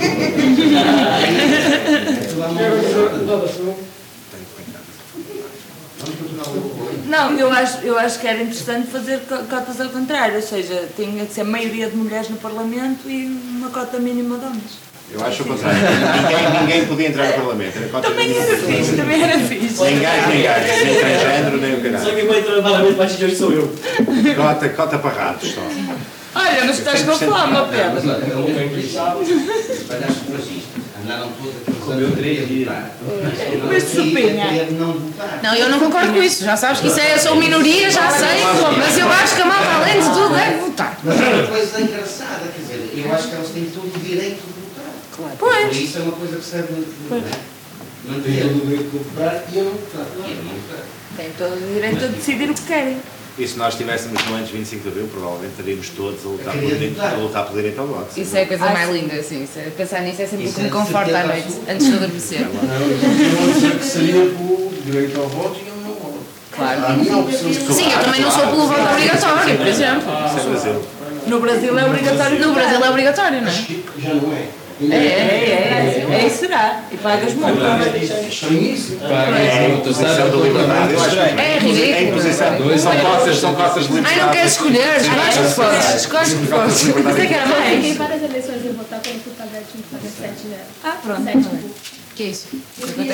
Não, eu acho que era interessante fazer cotas ao contrário, ou seja, tinha que ser maioria de mulheres no Parlamento e uma cota mínima de homens. Eu acho o contrário. Ninguém podia entrar no Parlamento. Também era fixe. Nem gajo, nem transgênero, nem o caralho. Só quem vai entrar no Parlamento mais de hoje sou eu. Cota para ratos só. Olha, mas estás com fome, ó Pedro. Olha as sufragistas. Andaram todas aqueles Mas de sopinha. Não, eu não concordo com isso, já sabes que isso é, sou minoria, já sei, mas eu acho que a malta, além de tudo, deve votar. Mas é uma coisa engraçada, quer dizer, eu acho que elas têm todo o direito de votar. Claro. Pois. E isso é uma coisa que se deve manter. Tem todo o direito de votar e eu não votar. Tem todo o direito a decidir o que querem. E se nós estivéssemos no antes 25 de Abril, provavelmente estaríamos todos a lutar pelo direito ao voto. Isso é a coisa mais linda, assim. Pensar nisso é sempre o que me conforta à noite, antes de adormecer. Eu dizer que seria pelo direito ao voto e eu não voto. Claro. Sim, eu também não sou pelo voto obrigatório, por exemplo. Isso é Brasil. No Brasil é obrigatório. No Brasil é obrigatório, não é? Já não é. É, será. E pagas muito. Estranhíssimo. É ridículo. São cotas de liberdade. Ai, não queres escolher? Escolhes que podes. Escolhes que podes. Isso é que era mais. Tem várias eleições de votar quando tu tá aberto de fazer 7 já. Ah, pronto. 7 mil. Que é isso? Quanto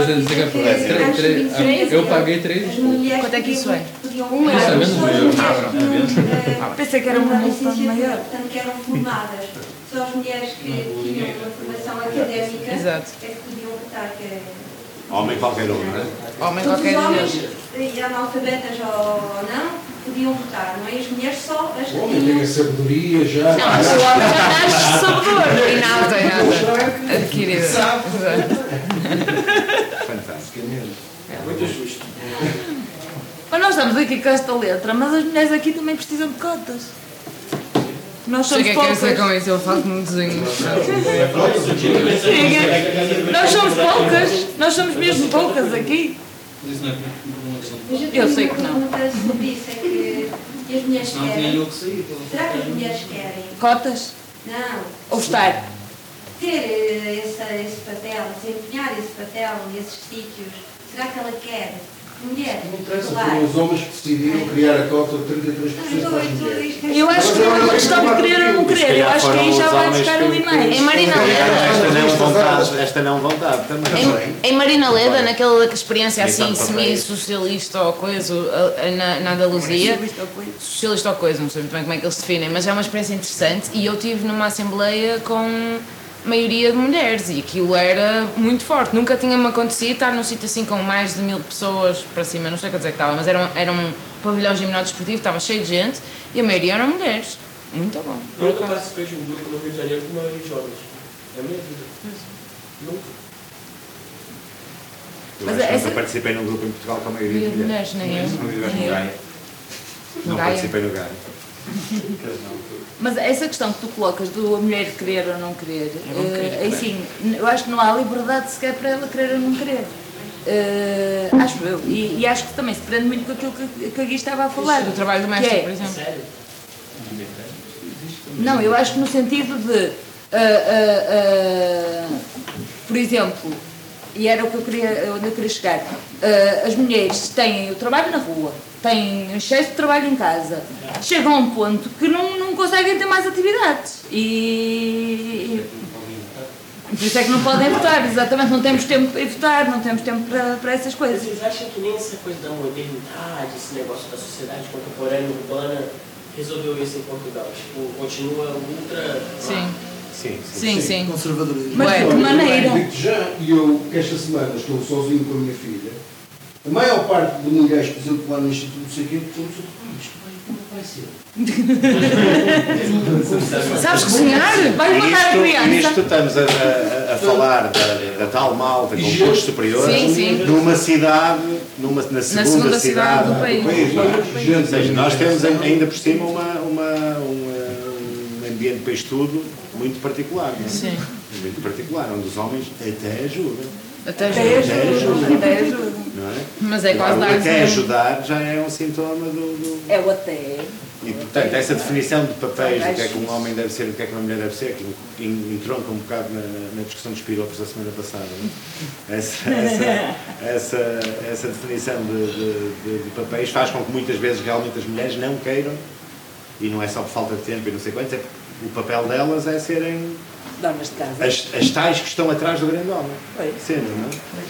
é que eu paguei 3. Quanto é que isso é? Isso é menos maior. Pensei que era uma multa maior. Portanto, que eram formadas. Só as mulheres que tinham uma formação académica é que podiam votar. Homem qualquer um, não é? Homem Todos qualquer os um. homens, analfabetas ou não, podiam votar, não é? As mulheres só as que O homem tem a sabedoria já. Não, mas o homem já nasce sabedor. E nada. Adquirido. Fantástico. Muito justo. Mas nós estamos aqui com esta letra, mas as mulheres aqui também precisam de cotas. Nós Sei o somos que é que quer poucas. dizer com isso, eu falo como desenho. Nós somos poucas. Nós somos mesmo poucas aqui. Eu sei que não. A pergunta sobre isso é que as mulheres Não tinha querem. eu que sair. Será que as mulheres querem? Cotas? Não. Ou estar? Ter esse papel, desempenhar esse papel nesses sítios. Será que ela quer? Mulher, Não interessa, claro. foram os homens que decidiram criar a cota de 33% para as mulheres. Eu acho que não é uma questão de querer ou não querer. Eu acho que aí já vai buscar ali mais. Em Marina Leda. Esta não vontade também. Em Marina Leda, naquela experiência assim semi-socialista ou coisa, na Andaluzia, socialista ou coisa, não sei muito bem como é que eles se definem, mas é uma experiência interessante e eu estive numa assembleia com maioria de mulheres e aquilo era muito forte. Nunca tinha-me acontecido estar num sítio assim com mais de 1000 pessoas para cima, não sei quanto é que estava, mas era um pavilhão gimnásio desportivo, estava cheio de gente e a maioria eram mulheres. Muito bom. Nunca participei de um grupo no Rio de Janeiro com maioria de jovens. É a minha vida. Nunca. Eu acho que nunca participei num grupo em Portugal com a maioria de mulheres. Nem eu. Não participei no Gaia. Mas essa questão que tu colocas do a mulher querer ou não querer, assim, eu acho que não há liberdade sequer para ela querer ou não querer. Acho eu. E acho que também se prende muito com aquilo que a Gui estava a falar. Do trabalho doméstico, por exemplo. Sério? Não, eu acho que no sentido de, por exemplo, e era o que eu queria, onde eu queria chegar. As mulheres têm o trabalho na rua, têm excesso de trabalho em casa, chegam a um ponto que não conseguem ter mais atividades. E por isso é que não podem votar, exatamente, não temos tempo para votar, não temos tempo para essas coisas. Vocês acham que nem essa coisa da modernidade, esse negócio da sociedade contemporânea urbana resolveu isso em Portugal? Tipo, continua ultra... Sim. Conservadorismo. Mas de que maneira? Digo-te já, e eu, que esta semana estou sozinho com a minha filha, a maior parte de mulheres, por exemplo, lá no Instituto, não sei o quê, isto vai ser. Sabes cozinhar? Vais matar a criança. Nisto estamos a falar da tal malta com cursos superiores numa cidade, na segunda cidade do país. Ou seja, nós temos ainda por cima um ambiente para estudo muito particular, não é? Sim. Muito particular, onde os homens até ajudam. Até ajuda. Não é? Mas é quase dar até ajudar já é um sintoma do... É o até. E, portanto, essa definição de papéis, do que é que um homem deve ser e do que é que uma mulher deve ser, que entronca um bocado na discussão dos piropos da semana passada, não é? Essa definição de papéis faz com que muitas vezes realmente as mulheres não queiram, e não é só por falta de tempo e não sei quantos, é que o papel delas é serem donas de casa. as tais que estão atrás do grande homem. Sendo, não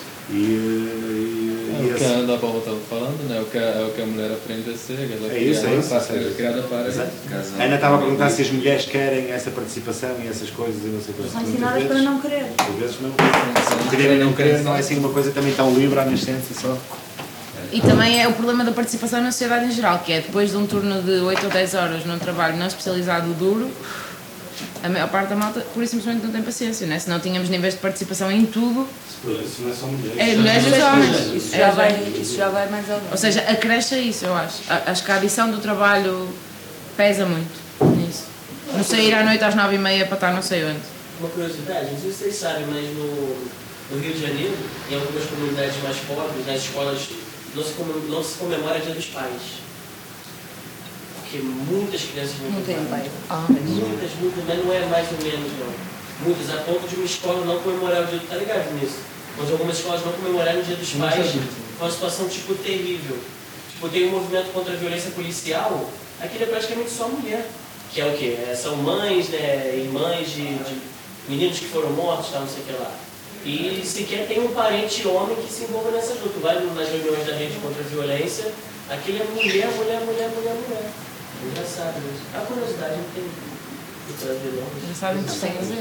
é? O que a Ana Paula estava falando, né? O que a mulher aprende a ser, ela é criada para isso. A Ana estava a perguntar se as mulheres querem essa participação e essas coisas e não sei quantas. São ensinadas para não querer. Às vezes não querem, não querer, não é assim uma coisa também tão livre à nascença só. E também é o problema da participação na sociedade em geral, que é depois de um turno de 8 ou 10 horas num trabalho não especializado duro, a maior parte da malta, por isso simplesmente não tem paciência, né? Se não tínhamos níveis de participação em tudo. Isso não é só mulheres. É mulheres e homens. Isso já vai mais além. Ou seja, acresce isso, eu acho. Acho que a adição do trabalho pesa muito nisso. Não sair à noite às 9h30 para estar não sei onde. Uma curiosidade, não sei se vocês sabem, mas no Rio de Janeiro, em algumas comunidades mais pobres, nas escolas, não se comemora Dia dos Pais. Porque muitas crianças não têm pai. Muitas, mas não é mais ou menos, não. Muitas, a ponto de uma escola não comemorar o dia do... Tá ligado nisso? Mas algumas escolas não comemoraram o Dia dos Pais. Foi uma situação, tipo, terrível. Tipo, tem um movimento contra a violência policial, aquilo é praticamente só mulher. Que é o quê? São mães, né, irmãs de meninos que foram mortos, tal, não sei o que lá. E sequer tem um parente homem que se envolva nessa luta. Vai nas reuniões da rede contra a violência, aquele é mulher. Engraçado isso. A curiosidade não tem o prazer, não. Engraçado, interessante dizer.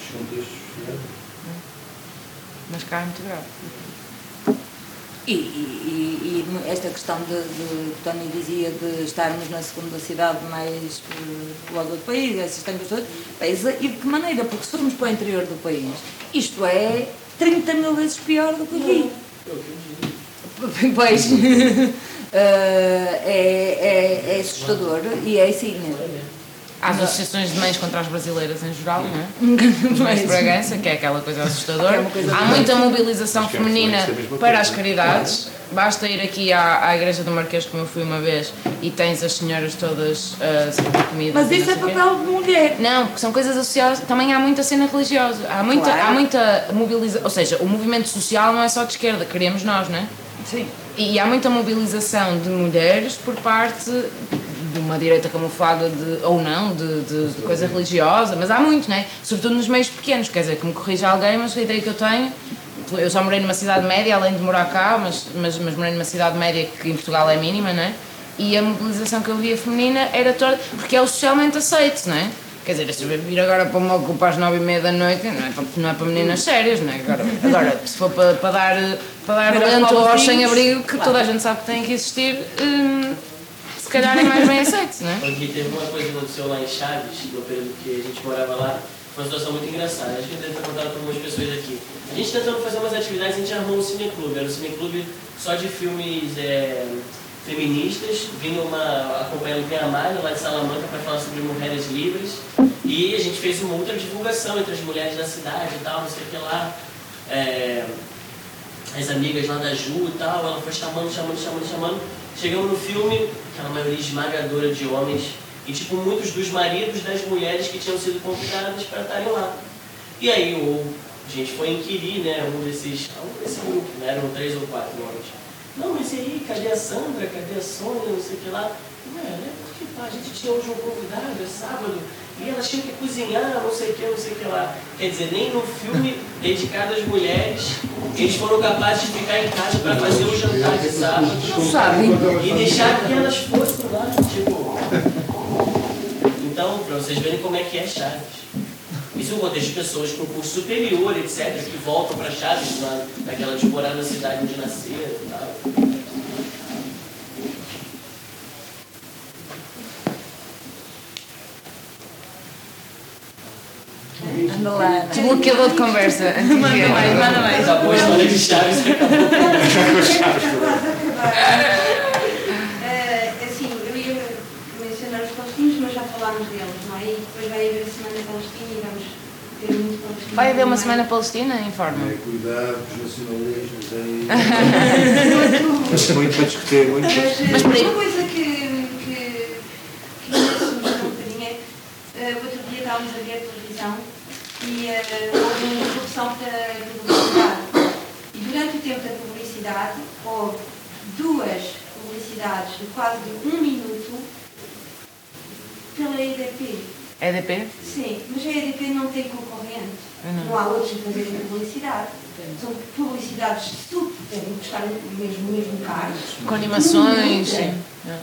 Mas cá é muito grave. E esta questão que o Tony dizia de estarmos na segunda cidade mais logo do país, essas tantas coisas, e de que maneira? Porque se formos para o interior do país, isto é 30 mil vezes pior do que aqui. Pois, é assustador e é assim. Há associações de mães contra as brasileiras em geral, não é? Mães de Bragança, que é aquela coisa assustadora. Há muita mobilização feminina para as caridades. Basta ir aqui à igreja do Marquês, como eu fui uma vez, e tens as senhoras todas a servir comida. Mas isso é papel de mulher. Não, porque são coisas associadas. Também há muita cena religiosa. Há muita mobilização. Ou seja, o movimento social não é só de esquerda, queremos nós, não é? Sim. E há muita mobilização de mulheres por parte de uma direita camuflada ou não, de coisa religiosa, mas há muito, não é? Sobretudo nos meios pequenos, quer dizer, que me corrija alguém, mas a ideia que eu tenho, eu só morei numa cidade média, além de morar cá, mas morei numa cidade média que em Portugal é mínima, não é? E a mobilização que eu via feminina era toda, porque é o socialmente aceito, não é? Quer dizer, se vir agora para uma ocupa às 9h30 da noite, não é para meninas sérias, não é? Agora se for para dar alento aos sem-abrigo, que toda a gente sabe que tem que existir, se calhar é mais bem aceito, não é? Aqui teve uma coisa que aconteceu lá em Chaves, no período que a gente morava lá, foi uma situação muito engraçada. Acho que eu devo ter contado para algumas pessoas aqui. A gente tentando fazer umas atividades, a gente armou um cineclube. Era um cineclube só de filmes feministas, acompanhando o Pinha Amália, lá de Salamanca, para falar sobre mulheres livres. E a gente fez uma outra divulgação entre as mulheres da cidade e tal, não sei o que lá. As amigas lá da Ju e tal, ela foi chamando. Chegamos no filme, aquela maioria esmagadora de homens, e tipo, muitos dos maridos das mulheres que tinham sido convidadas para estarem lá. E aí o A gente foi inquirir, né, esse grupo, né, eram 3 ou 4 nomes. Não, mas e aí, cadê a Sandra, cadê a Sônia, não sei o que lá. Não é porque pá, a gente tinha hoje um convidado, é sábado, e elas tinham que cozinhar, não sei o que lá. Quer dizer, nem no filme dedicado às mulheres, eles foram capazes de ficar em casa para fazer o jantar de sábado. Não sabem. E deixar que elas fossem lá, tipo... Então, para vocês verem como é que é Chaves. Isso é um contexto de pessoas com curso superior, etc., que voltam para Chaves naquela temporada da cidade onde nasceram e tal. Anda lá. Desbloqueador de conversa. Manda mais. Já pôs história de Chaves e Assim, eu ia mencionar os palestinos, mas já falámos deles, não é? E depois vai haver a Semana Palestina e vamos ter muito palestino. Vai haver uma semana palestina? Informa. Cuidado com os nacionalismos aí. Muito para discutir, muito. Mas uma coisa que me assustou um bocadinho é o outro dia estávamos a ver a televisão e houve uma interrupção da publicidade. E durante o tempo da publicidade houve 2 publicidades de quase de 1 minuto pela EDP. EDP? Sim, mas a EDP não tem concorrente. Não há outros a fazerem publicidade. São publicidades super, devem custar mesmo caros. Com animações, sim.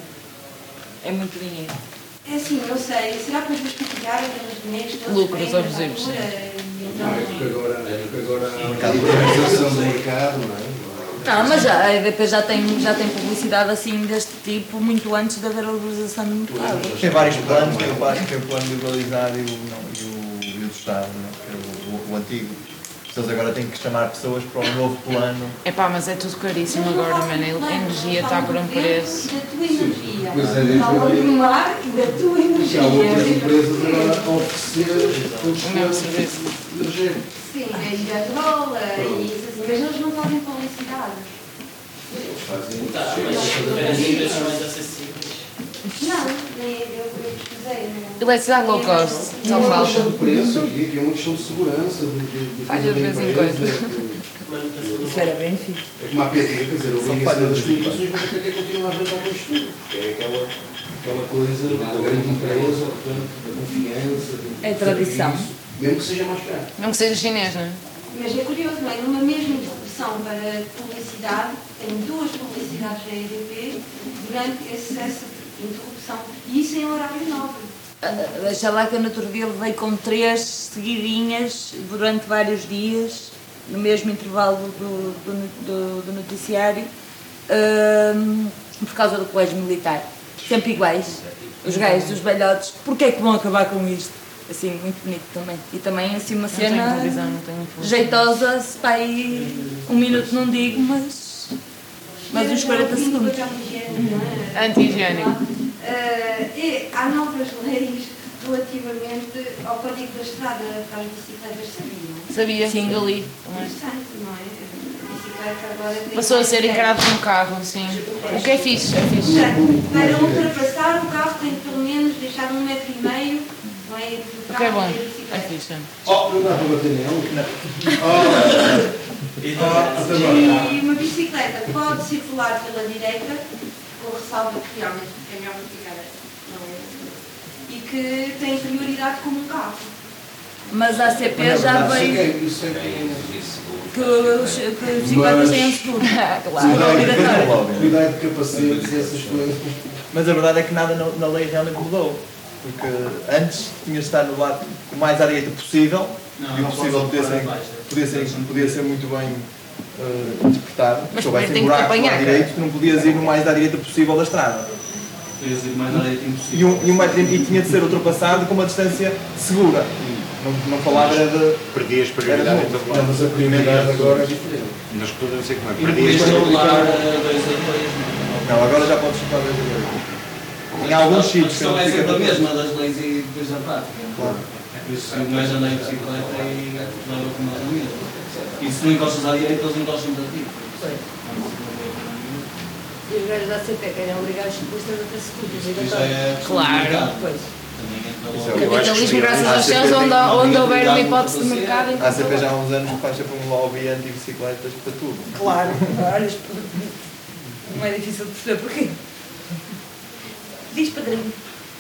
É muito dinheiro. É assim, não sei. Será que depois partilhar aqueles dinheiros que eles Lucros têm na abusivos, fatura? Não, é porque agora há uma organização do mercado, não é? Não, mas a EDP já tem publicidade assim deste tipo muito antes de haver a valorização do mercado. Tem vários planos, tem o plano liberalizado e o do Estado, não é? Que é o antigo. Eles agora têm que chamar pessoas para um novo plano. Epá, mas é tudo caríssimo agora, mano. A energia está por um preço. Da tua energia. Pois é, Fala do mar e da tua energia. Há outras empresas agora a oferecer o mesmo serviço. Sim, a Iberdrola e isso assim, mas eles não fazem publicidade. Tá, mas as empresas mais acessíveis. Não, eu pesquisei. Eletricidade low cost, só Não é uma falta. questão de preço aqui, que é uma questão de segurança. Falha de vez em quando. Isso era bem fixe. É como a PT, quer dizer, eu vi isso das comunicações, mas a PT continua a aguentar com isto tudo. Porque é aquela coisa da grande empresa, portanto, da confiança. É tradição. Mesmo que seja mais caro. Não que seja chinês, não é? Mas é curioso, não é? Numa mesma interrupção para publicidade, tem 2 publicidades da EDP durante essa interrupção. E isso em horário nobre. Deixa lá que eu no outro dia levei com 3 seguidinhas durante vários dias, no mesmo intervalo do noticiário, por causa do colégio militar. Sempre iguais. Os gajos, os velhotes, porquê é que vão acabar com isto? Assim, muito bonito também. E também assim uma cena jeitosa, se pá, aí 1 minuto não digo, mas uns 40 segundos. Anti-higiênico. Há novas leis relativamente ao código da estrada para as bicicletas, sabiam? Sabia, sim, ali. Interessante, não é? A bicicleta agora tem... Passou a ser encarado como carro, sim. O que é fixe, é fixe. Para ultrapassar, o carro tem de pelo menos deixar 1,5 metro, não é? O que é bom, é fixe. Oh, não dá para bater nele? E uma bicicleta pode circular pela direita, com ressalva que realmente é melhor ficar e que tem prioridade como um carro. Mas a ACP já veio que os bicicletas têm seguro. Claro, cuidado de capacetes e essas coisas. Mas a verdade é que nada na lei realmente mudou. Porque antes tinha de estar no lado o mais à direita possível, e o possível podia ser muito bem interpretado. Mas se houvesse tem que buracos apanhar, à direita, tu não podias ir no mais à direita possível da estrada. Podias ir mais à direita impossível. E tinha de ser ultrapassado com uma distância segura. Não falava era de... Perdias prioridade em todo lado. Mas a prioridade agora é diferente. Mas não sei como é. E não podias controlar 2 a 2. Não, agora já podes chutar 2 a 2. Em alguns sítios. A questão é sempre a mesma das leis e depois da prática. Claro. Por isso, se não és andar em bicicleta e leva como nós mesmo. E se não encostas à direita, eles encostam para ti. E os gajos da ACP querem obrigar os ciclistas a ter seguros. Isso é claro. complicado. Pois. Capitalismo, graças aos céus, onde houver uma hipótese de mercado. A ACP já há uns anos faz sempre um lobby anti-bicicletas para tudo. Claro, olha, não é difícil de perceber porquê. Diz, Pedrinho.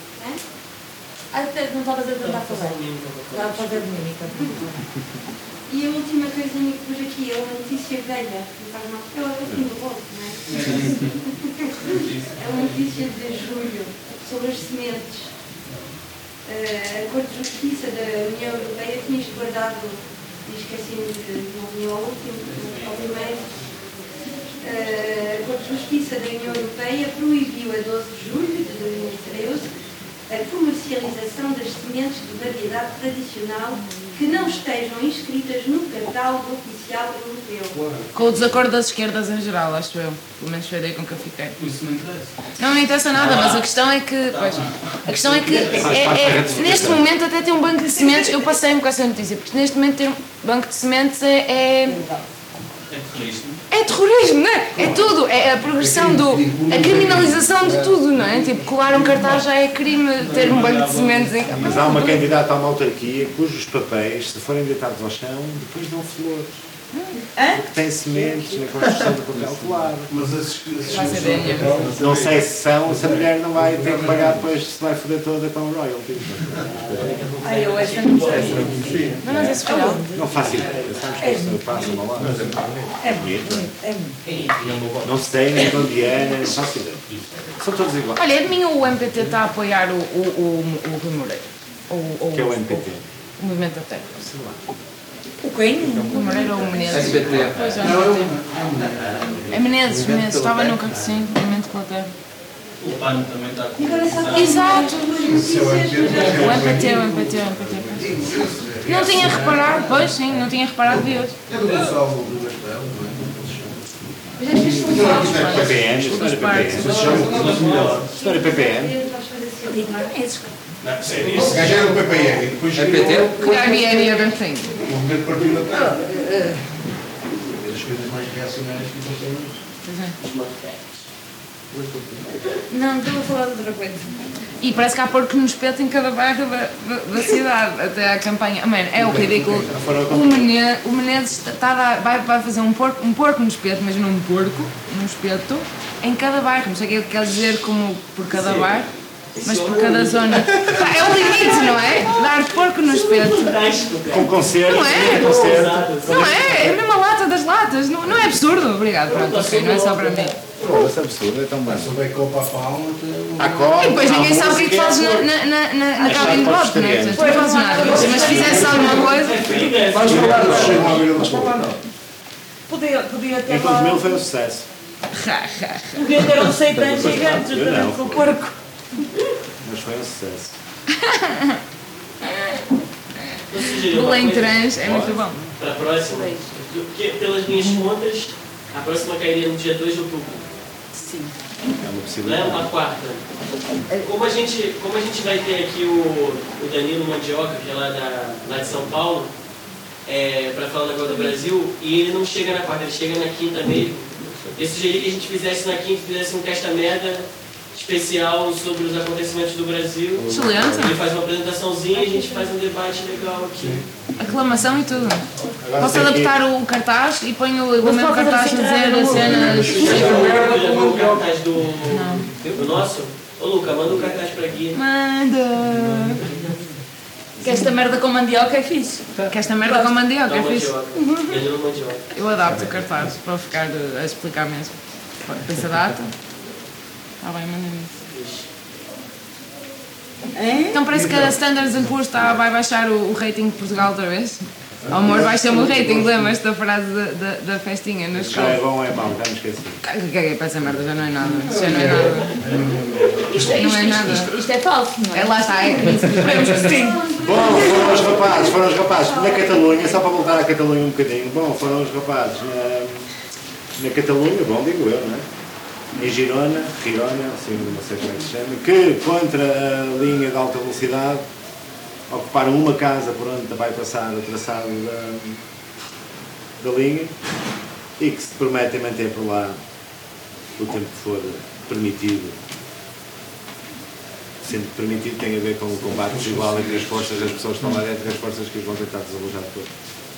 Até não estavas a tentar falar. Estava a fazer de mímica. E a última coisinha que pus aqui é uma notícia velha, não faz mal, é o fim do voto, não é? É uma notícia de julho sobre as sementes. A Corte de Justiça da União Europeia tinha guardado, e esqueci-me de não vinha ao primeiro. A Corte de Justiça da União Europeia proibiu a 12 de julho de 2013 a comercialização das sementes de variedade tradicional que não estejam inscritas no catálogo oficial europeu. Com o desacordo das esquerdas em geral, acho eu. Pelo menos foi daí com que eu fiquei. Isso não interessa. Não me interessa nada, mas a questão é que... Pois, a questão é que neste momento até ter um banco de sementes, eu passei-me com essa notícia, porque neste momento ter um banco de sementes é terrorismo, não é? É tudo, é a progressão a criminalização de tudo, não é? Tipo, colar um cartaz já é crime, ter um banco de sementes em... Mas há uma candidata a uma autarquia cujos papéis, se forem deitados ao chão, depois dão flores. Porque tem sementes na construção do papel colado. Mas não sei se a mulher não vai ter que pagar depois, se vai foder toda com royalties. Eu essa não sei. Mas esse real. Não faço ideia, sabes que isso passa mal lá. É bonito. Não se tem, nem com Diana, não faço ideia. São todos iguais. Olha, é de mim o MPT está a apoiar o Rui Moreira. Que é o MPT? O Movimento da Terra. O quem? O Moreira ou o Menezes? SBT. Pois é, é Menezes, estava no sim, Movimento pela Terra. O PAN também está com... Exato! O MPT. Não tinha reparado, pois sim, não tinha reparado de hoje. É do Gonçalo do Bastão, não é? PPN, isso não era PPN. Isso não era PPN. Esse gajo era do PPN e depois MPT? Could I be any other thing? O movimento Partido da Terra. As coisas mais reacionárias que estão Não, estou a falar de outra coisa. E parece que há porco no espeto em cada bairro da cidade, até à campanha. Mano, é o ridículo. O Menezes vai fazer um porco no espeto, imagina um porco no espeto em cada bairro. Não sei o que ele quer dizer como por cada bairro, mas por cada zona. É o limite, não é? Dar porco no espeto. Com concerto. Não é? Não é? É a mesma lata das latas. Não é absurdo? Obrigado, pronto, ok, não é só para mim. Isso é absurdo, é tão bem. Se houver copa a palma, e depois ninguém sabe o que é que fazes na cabine de voto, não é? Portanto, não fazes nada. Mas se fizesse alguma coisa. Vais falar do Chega à beira da escola? Podia ter. Em 2000 foi um sucesso. Podia ter um seitão gigante juntamente com o porco. Mas foi um sucesso. Belém Trans é muito bom. Para a próxima, porque pelas minhas contas, a próxima cairia no dia 2 de outubro. Sim. É uma possibilidade. Não, a quarta. Como a gente vai ter aqui o Danilo Mandioca, que é lá de São Paulo, para falar do negócio do Brasil, e ele não chega na quarta, ele chega na quinta mesmo. Eu sugeri que a gente fizesse na quinta, fizesse um testa-merda especial sobre os acontecimentos do Brasil. Excelente. Ele faz uma apresentaçãozinha e a gente faz um debate legal aqui. Aclamação e tudo. Posso adaptar o cartaz e ponho o mesmo cartaz a dizer a cena. Levou o cartaz do nosso? Ô Luca, manda o cartaz para aqui. Manda! Que esta merda com mandioca é fixe. Que esta merda com mandioca é fixe. Danilo Mandioca. Eu adapto o cartaz para ficar a explicar mesmo. Pensa a data. Está bem, manda-me isso. Então parece que a Standards & Poor's vai baixar o rating de Portugal outra vez. O amor baixa-me o rating, lembras-te da frase da festinha na escola? Já é bom ou é mau, já me esqueci. Caguei para essa merda, já não é nada. Já não é nada. Isto não é nada. Isto é falso, não é? Lá está, é crise. Esperemos que sim. Bom, foram os rapazes na Catalunha, só para voltar à Catalunha um bocadinho. Bom, foram os rapazes na Catalunha, bom, digo eu, não é? Em Girona, assim não sei como é que se chama, que contra a linha de alta velocidade ocuparam uma casa por onde vai passar o traçado da linha e que se prometem manter por lá o tempo que for permitido sendo permitido, tem a ver com o combate desigual entre as forças das pessoas que estão lá dentro e as forças que os vão tentar desalojar depois.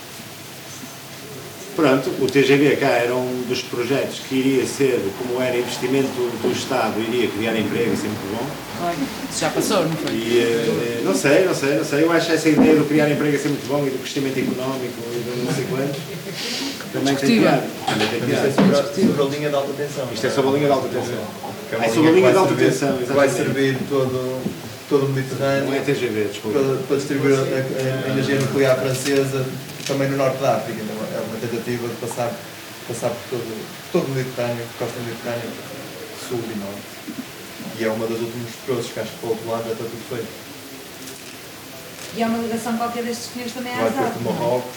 Pronto, o TGV cá era um dos projetos que iria ser, como era investimento do Estado, iria criar emprego, isso é muito bom. Claro, isso já passou, não foi? E, não sei, eu acho essa ideia de criar emprego a ser muito bom e do crescimento económico e de não sei quantos. Também tem piada. Isto é sobre a linha de alta tensão. Isto é sobre a linha de alta tensão. É sobre a linha de alta tensão, que vai servir todo o Mediterrâneo. Não é TGV, desculpa. Para distribuir a energia nuclear francesa também no norte da África. Então é uma tentativa de passar por todo o Mediterrâneo, costa mediterrânea, sul e norte. E é uma das últimas coisas que acho que para o outro lado já está tudo feito. E há uma ligação qualquer destes pneus também à Vai Azad. para Marrocos.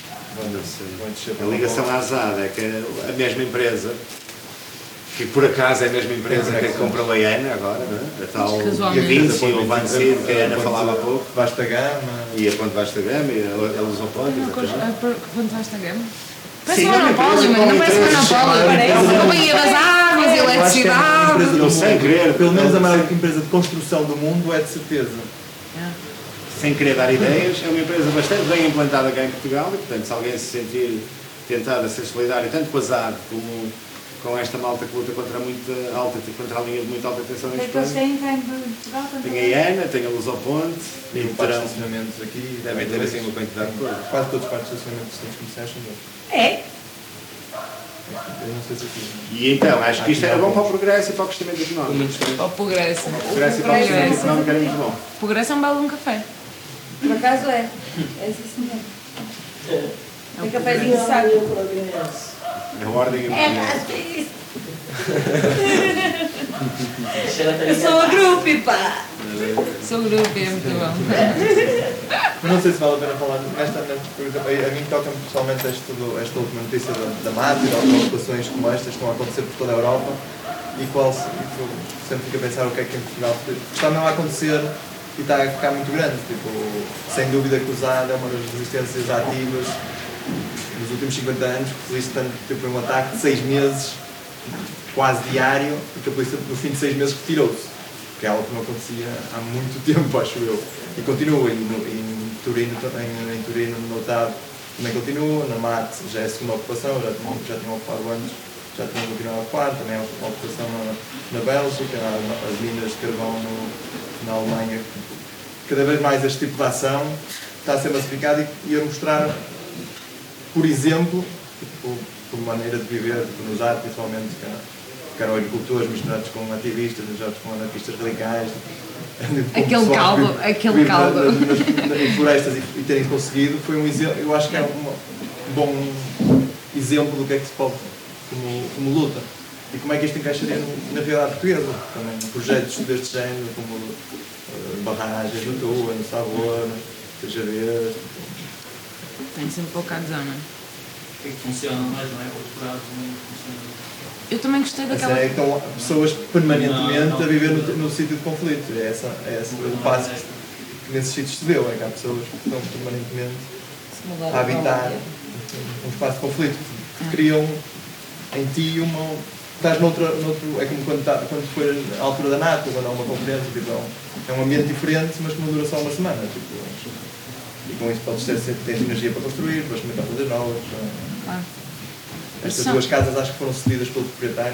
A ligação à Azad é que a mesma empresa, que por acaso é a mesma empresa que compra a Ana agora, não é? A tal Vinci ou Vancy, que a Ana falava há pouco. Vasta Gama. E a Ponte Vasta Gama, e a Lusoponte. Ponte Vasta Gama? Parece um monopólio, mas não parece um monopólio. Parece a companhia das águas, a eletricidade. Não sei querer. Pelo menos a maior empresa de construção do mundo é de certeza. Sem querer dar ideias, é uma empresa bastante bem implantada cá em Portugal e, portanto, se alguém se sentir tentado a ser solidário, tanto com a ZAD como com esta malta que luta contra a linha de muita alta tensão em Eles Espanha. têm cá em Portugal também. Tem a Ana, tem a Lusoponte, Tem um par de estacionamentos aqui. devem ter assim uma quantidade de coisas. Quase todos os parques de estacionamento dos centros comerciais são deles. É? Eu não sei se aqui. E então, acho que isto era bom para o progresso e para o crescimento económico. Para o progresso. O progresso e para o crescimento económico era muito bom. O progresso é um belo café. Por acaso é. É assim mesmo. Tem cafezinho de saco. A ordem e É racista. Eu sou o grupo, pá. Sou o grupo, é muito bom. Mas não sei se vale a pena falar a mim toca-me pessoalmente esta última notícia da MAT e de ocupações como estas que estão a acontecer por toda a Europa e sempre fico a pensar o que é que em Portugal está mesmo a acontecer e está a ficar muito grande. Tipo, sem dúvida que o ZAD é uma das resistências ativas nos últimos 50 anos, que resiste tanto tipo, um ataque de 6 meses, quase diário, e que a polícia no fim de 6 meses retirou-se. Que é algo que não acontecia há muito tempo, acho eu. E continua, em Turino, no TAD, também continua, na MAT já é a segunda ocupação, já tinham ocupado antes, já tinham continuado a ocupar, também há uma ocupação na Bélgica, as minas de carvão na Alemanha. Cada vez mais este tipo de ação está a ser massificado e a mostrar, por exemplo, por maneira de viver, nos atos, principalmente, que eram agricultores misturados com ativistas, misturados com anarquistas radicais. Aquele caldo. Em florestas e terem conseguido, foi um exemplo, eu acho que é um bom exemplo do que é que se pode como luta. E como é que isto encaixaria na realidade portuguesa. Também projetos deste género, como barragens no Tua, no Sabor, TGV. Tem sempre poucada zona. O que é que funciona mais, não é? Os prazos não funcionam. Eu também gostei daquela. Então, pessoas permanentemente a viver no sítio de conflito. É esse o passo que nesses sítios se deu. É que há pessoas que estão permanentemente a habitar um espaço de conflito. Criam em ti estás noutro. É como quando foi a altura da NATO, quando há uma conferência. Tipo, é um ambiente diferente, mas que não dura só uma semana. Tipo, e com isso podes ter energia para construir, para experimentar coisas novas. Claro. Estas duas casas acho que foram cedidas pelo proprietário,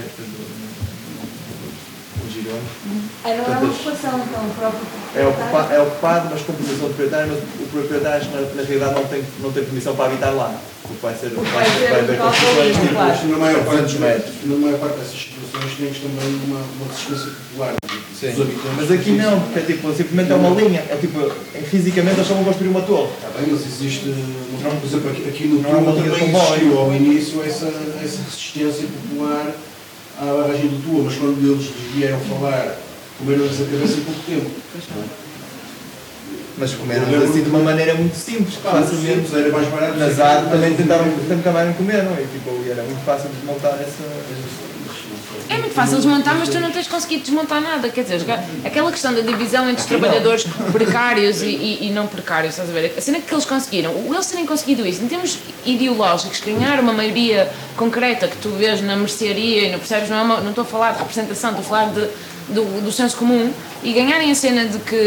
o Girone. Não é uma ocupação, então, o próprio proprietário. É ocupado, mas com compensação do proprietário, mas o proprietário na realidade não tem permissão para habitar lá. Porque vai haver construções tipo na maior parte dessas situações tens também uma resistência popular. Sim. Mas aqui não, porque é tipo, simplesmente é uma linha. É tipo, fisicamente eles só vão construir uma torre. Está bem, mas existe, por exemplo, aqui no Tua também existiu ao início essa resistência popular à barragem do Tua, mas quando eles vieram falar, comeram-lhes a cabeça em pouco tempo. Mas comeram assim de uma maneira muito simples, facilmente. Era mais barato. Na ZAD também tentaram comer, não é? E era muito fácil desmontar essa. É muito fácil desmontar, mas tu não tens conseguido desmontar nada. Quer dizer, aquela questão da divisão entre os trabalhadores precários e não precários, estás a ver? A cena que eles conseguiram, eles terem conseguido isso, em termos ideológicos, ganhar uma maioria concreta que tu vês na mercearia e não percebes, não estou a falar de representação, estou a falar do senso comum e ganharem a cena de que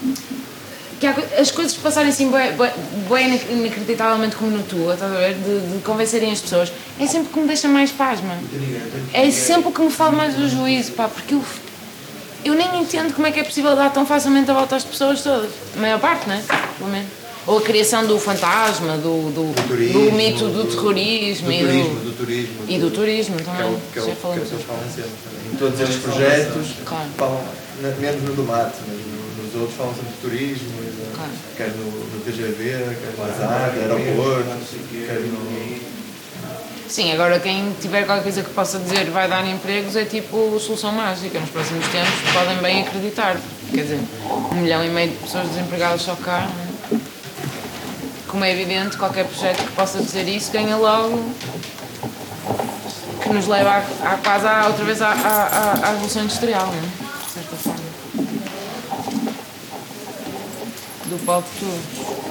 as coisas passarem assim bem inacreditavelmente como no tua, estás a ver? De convencerem as pessoas, é sempre o que me deixa mais pasma. É sempre o que me fala mais do juízo, pá, porque eu nem entendo como é que é possível dar tão facilmente a volta às pessoas todas. A maior parte, não é? Pelo menos. Ou a criação do fantasma, do mito do terrorismo e do turismo também. Que é o que eles falam sempre. Em todos estes projetos, falam, menos no do mato, mas nos outros falam sempre de turismo, quer no TGV, quer no Azar, no aeroporto, quer no... Sim, agora quem tiver qualquer coisa que possa dizer vai dar empregos é tipo solução mágica. Nos próximos tempos podem bem acreditar. Quer dizer, 1,5 milhão de pessoas desempregadas só cá. Como é evidente, qualquer projeto que possa dizer isso ganha logo, que nos leva quase outra vez à revolução industrial, não é? De certa forma. Do pau de tudo.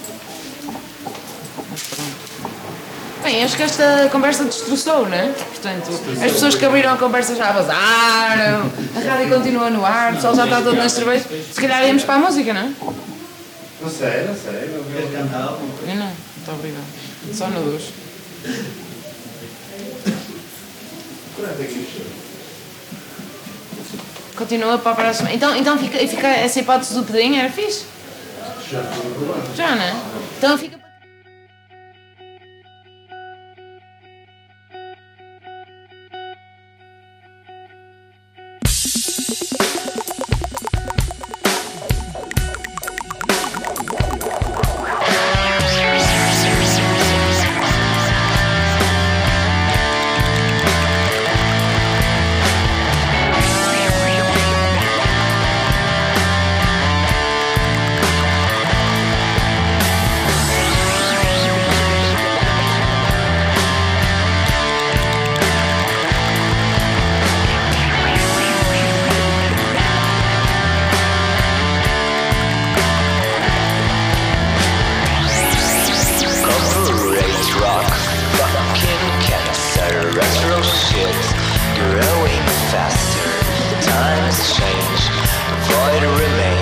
Mas pronto. Bem, acho que esta conversa destroçou, não é? Portanto, as pessoas que abriram a conversa já vazaram, a rádio continua no ar, o pessoal já está todo nas cervejas. Se calhar íamos para a música, não é? Não sei. Queres cantar algo? Eu não, muito obrigado. Só no duche. Continua para a próxima. Então fica essa hipótese do Pedrinho, era fixe? Já, não é? Então fica. Growing faster, times change, the void remains.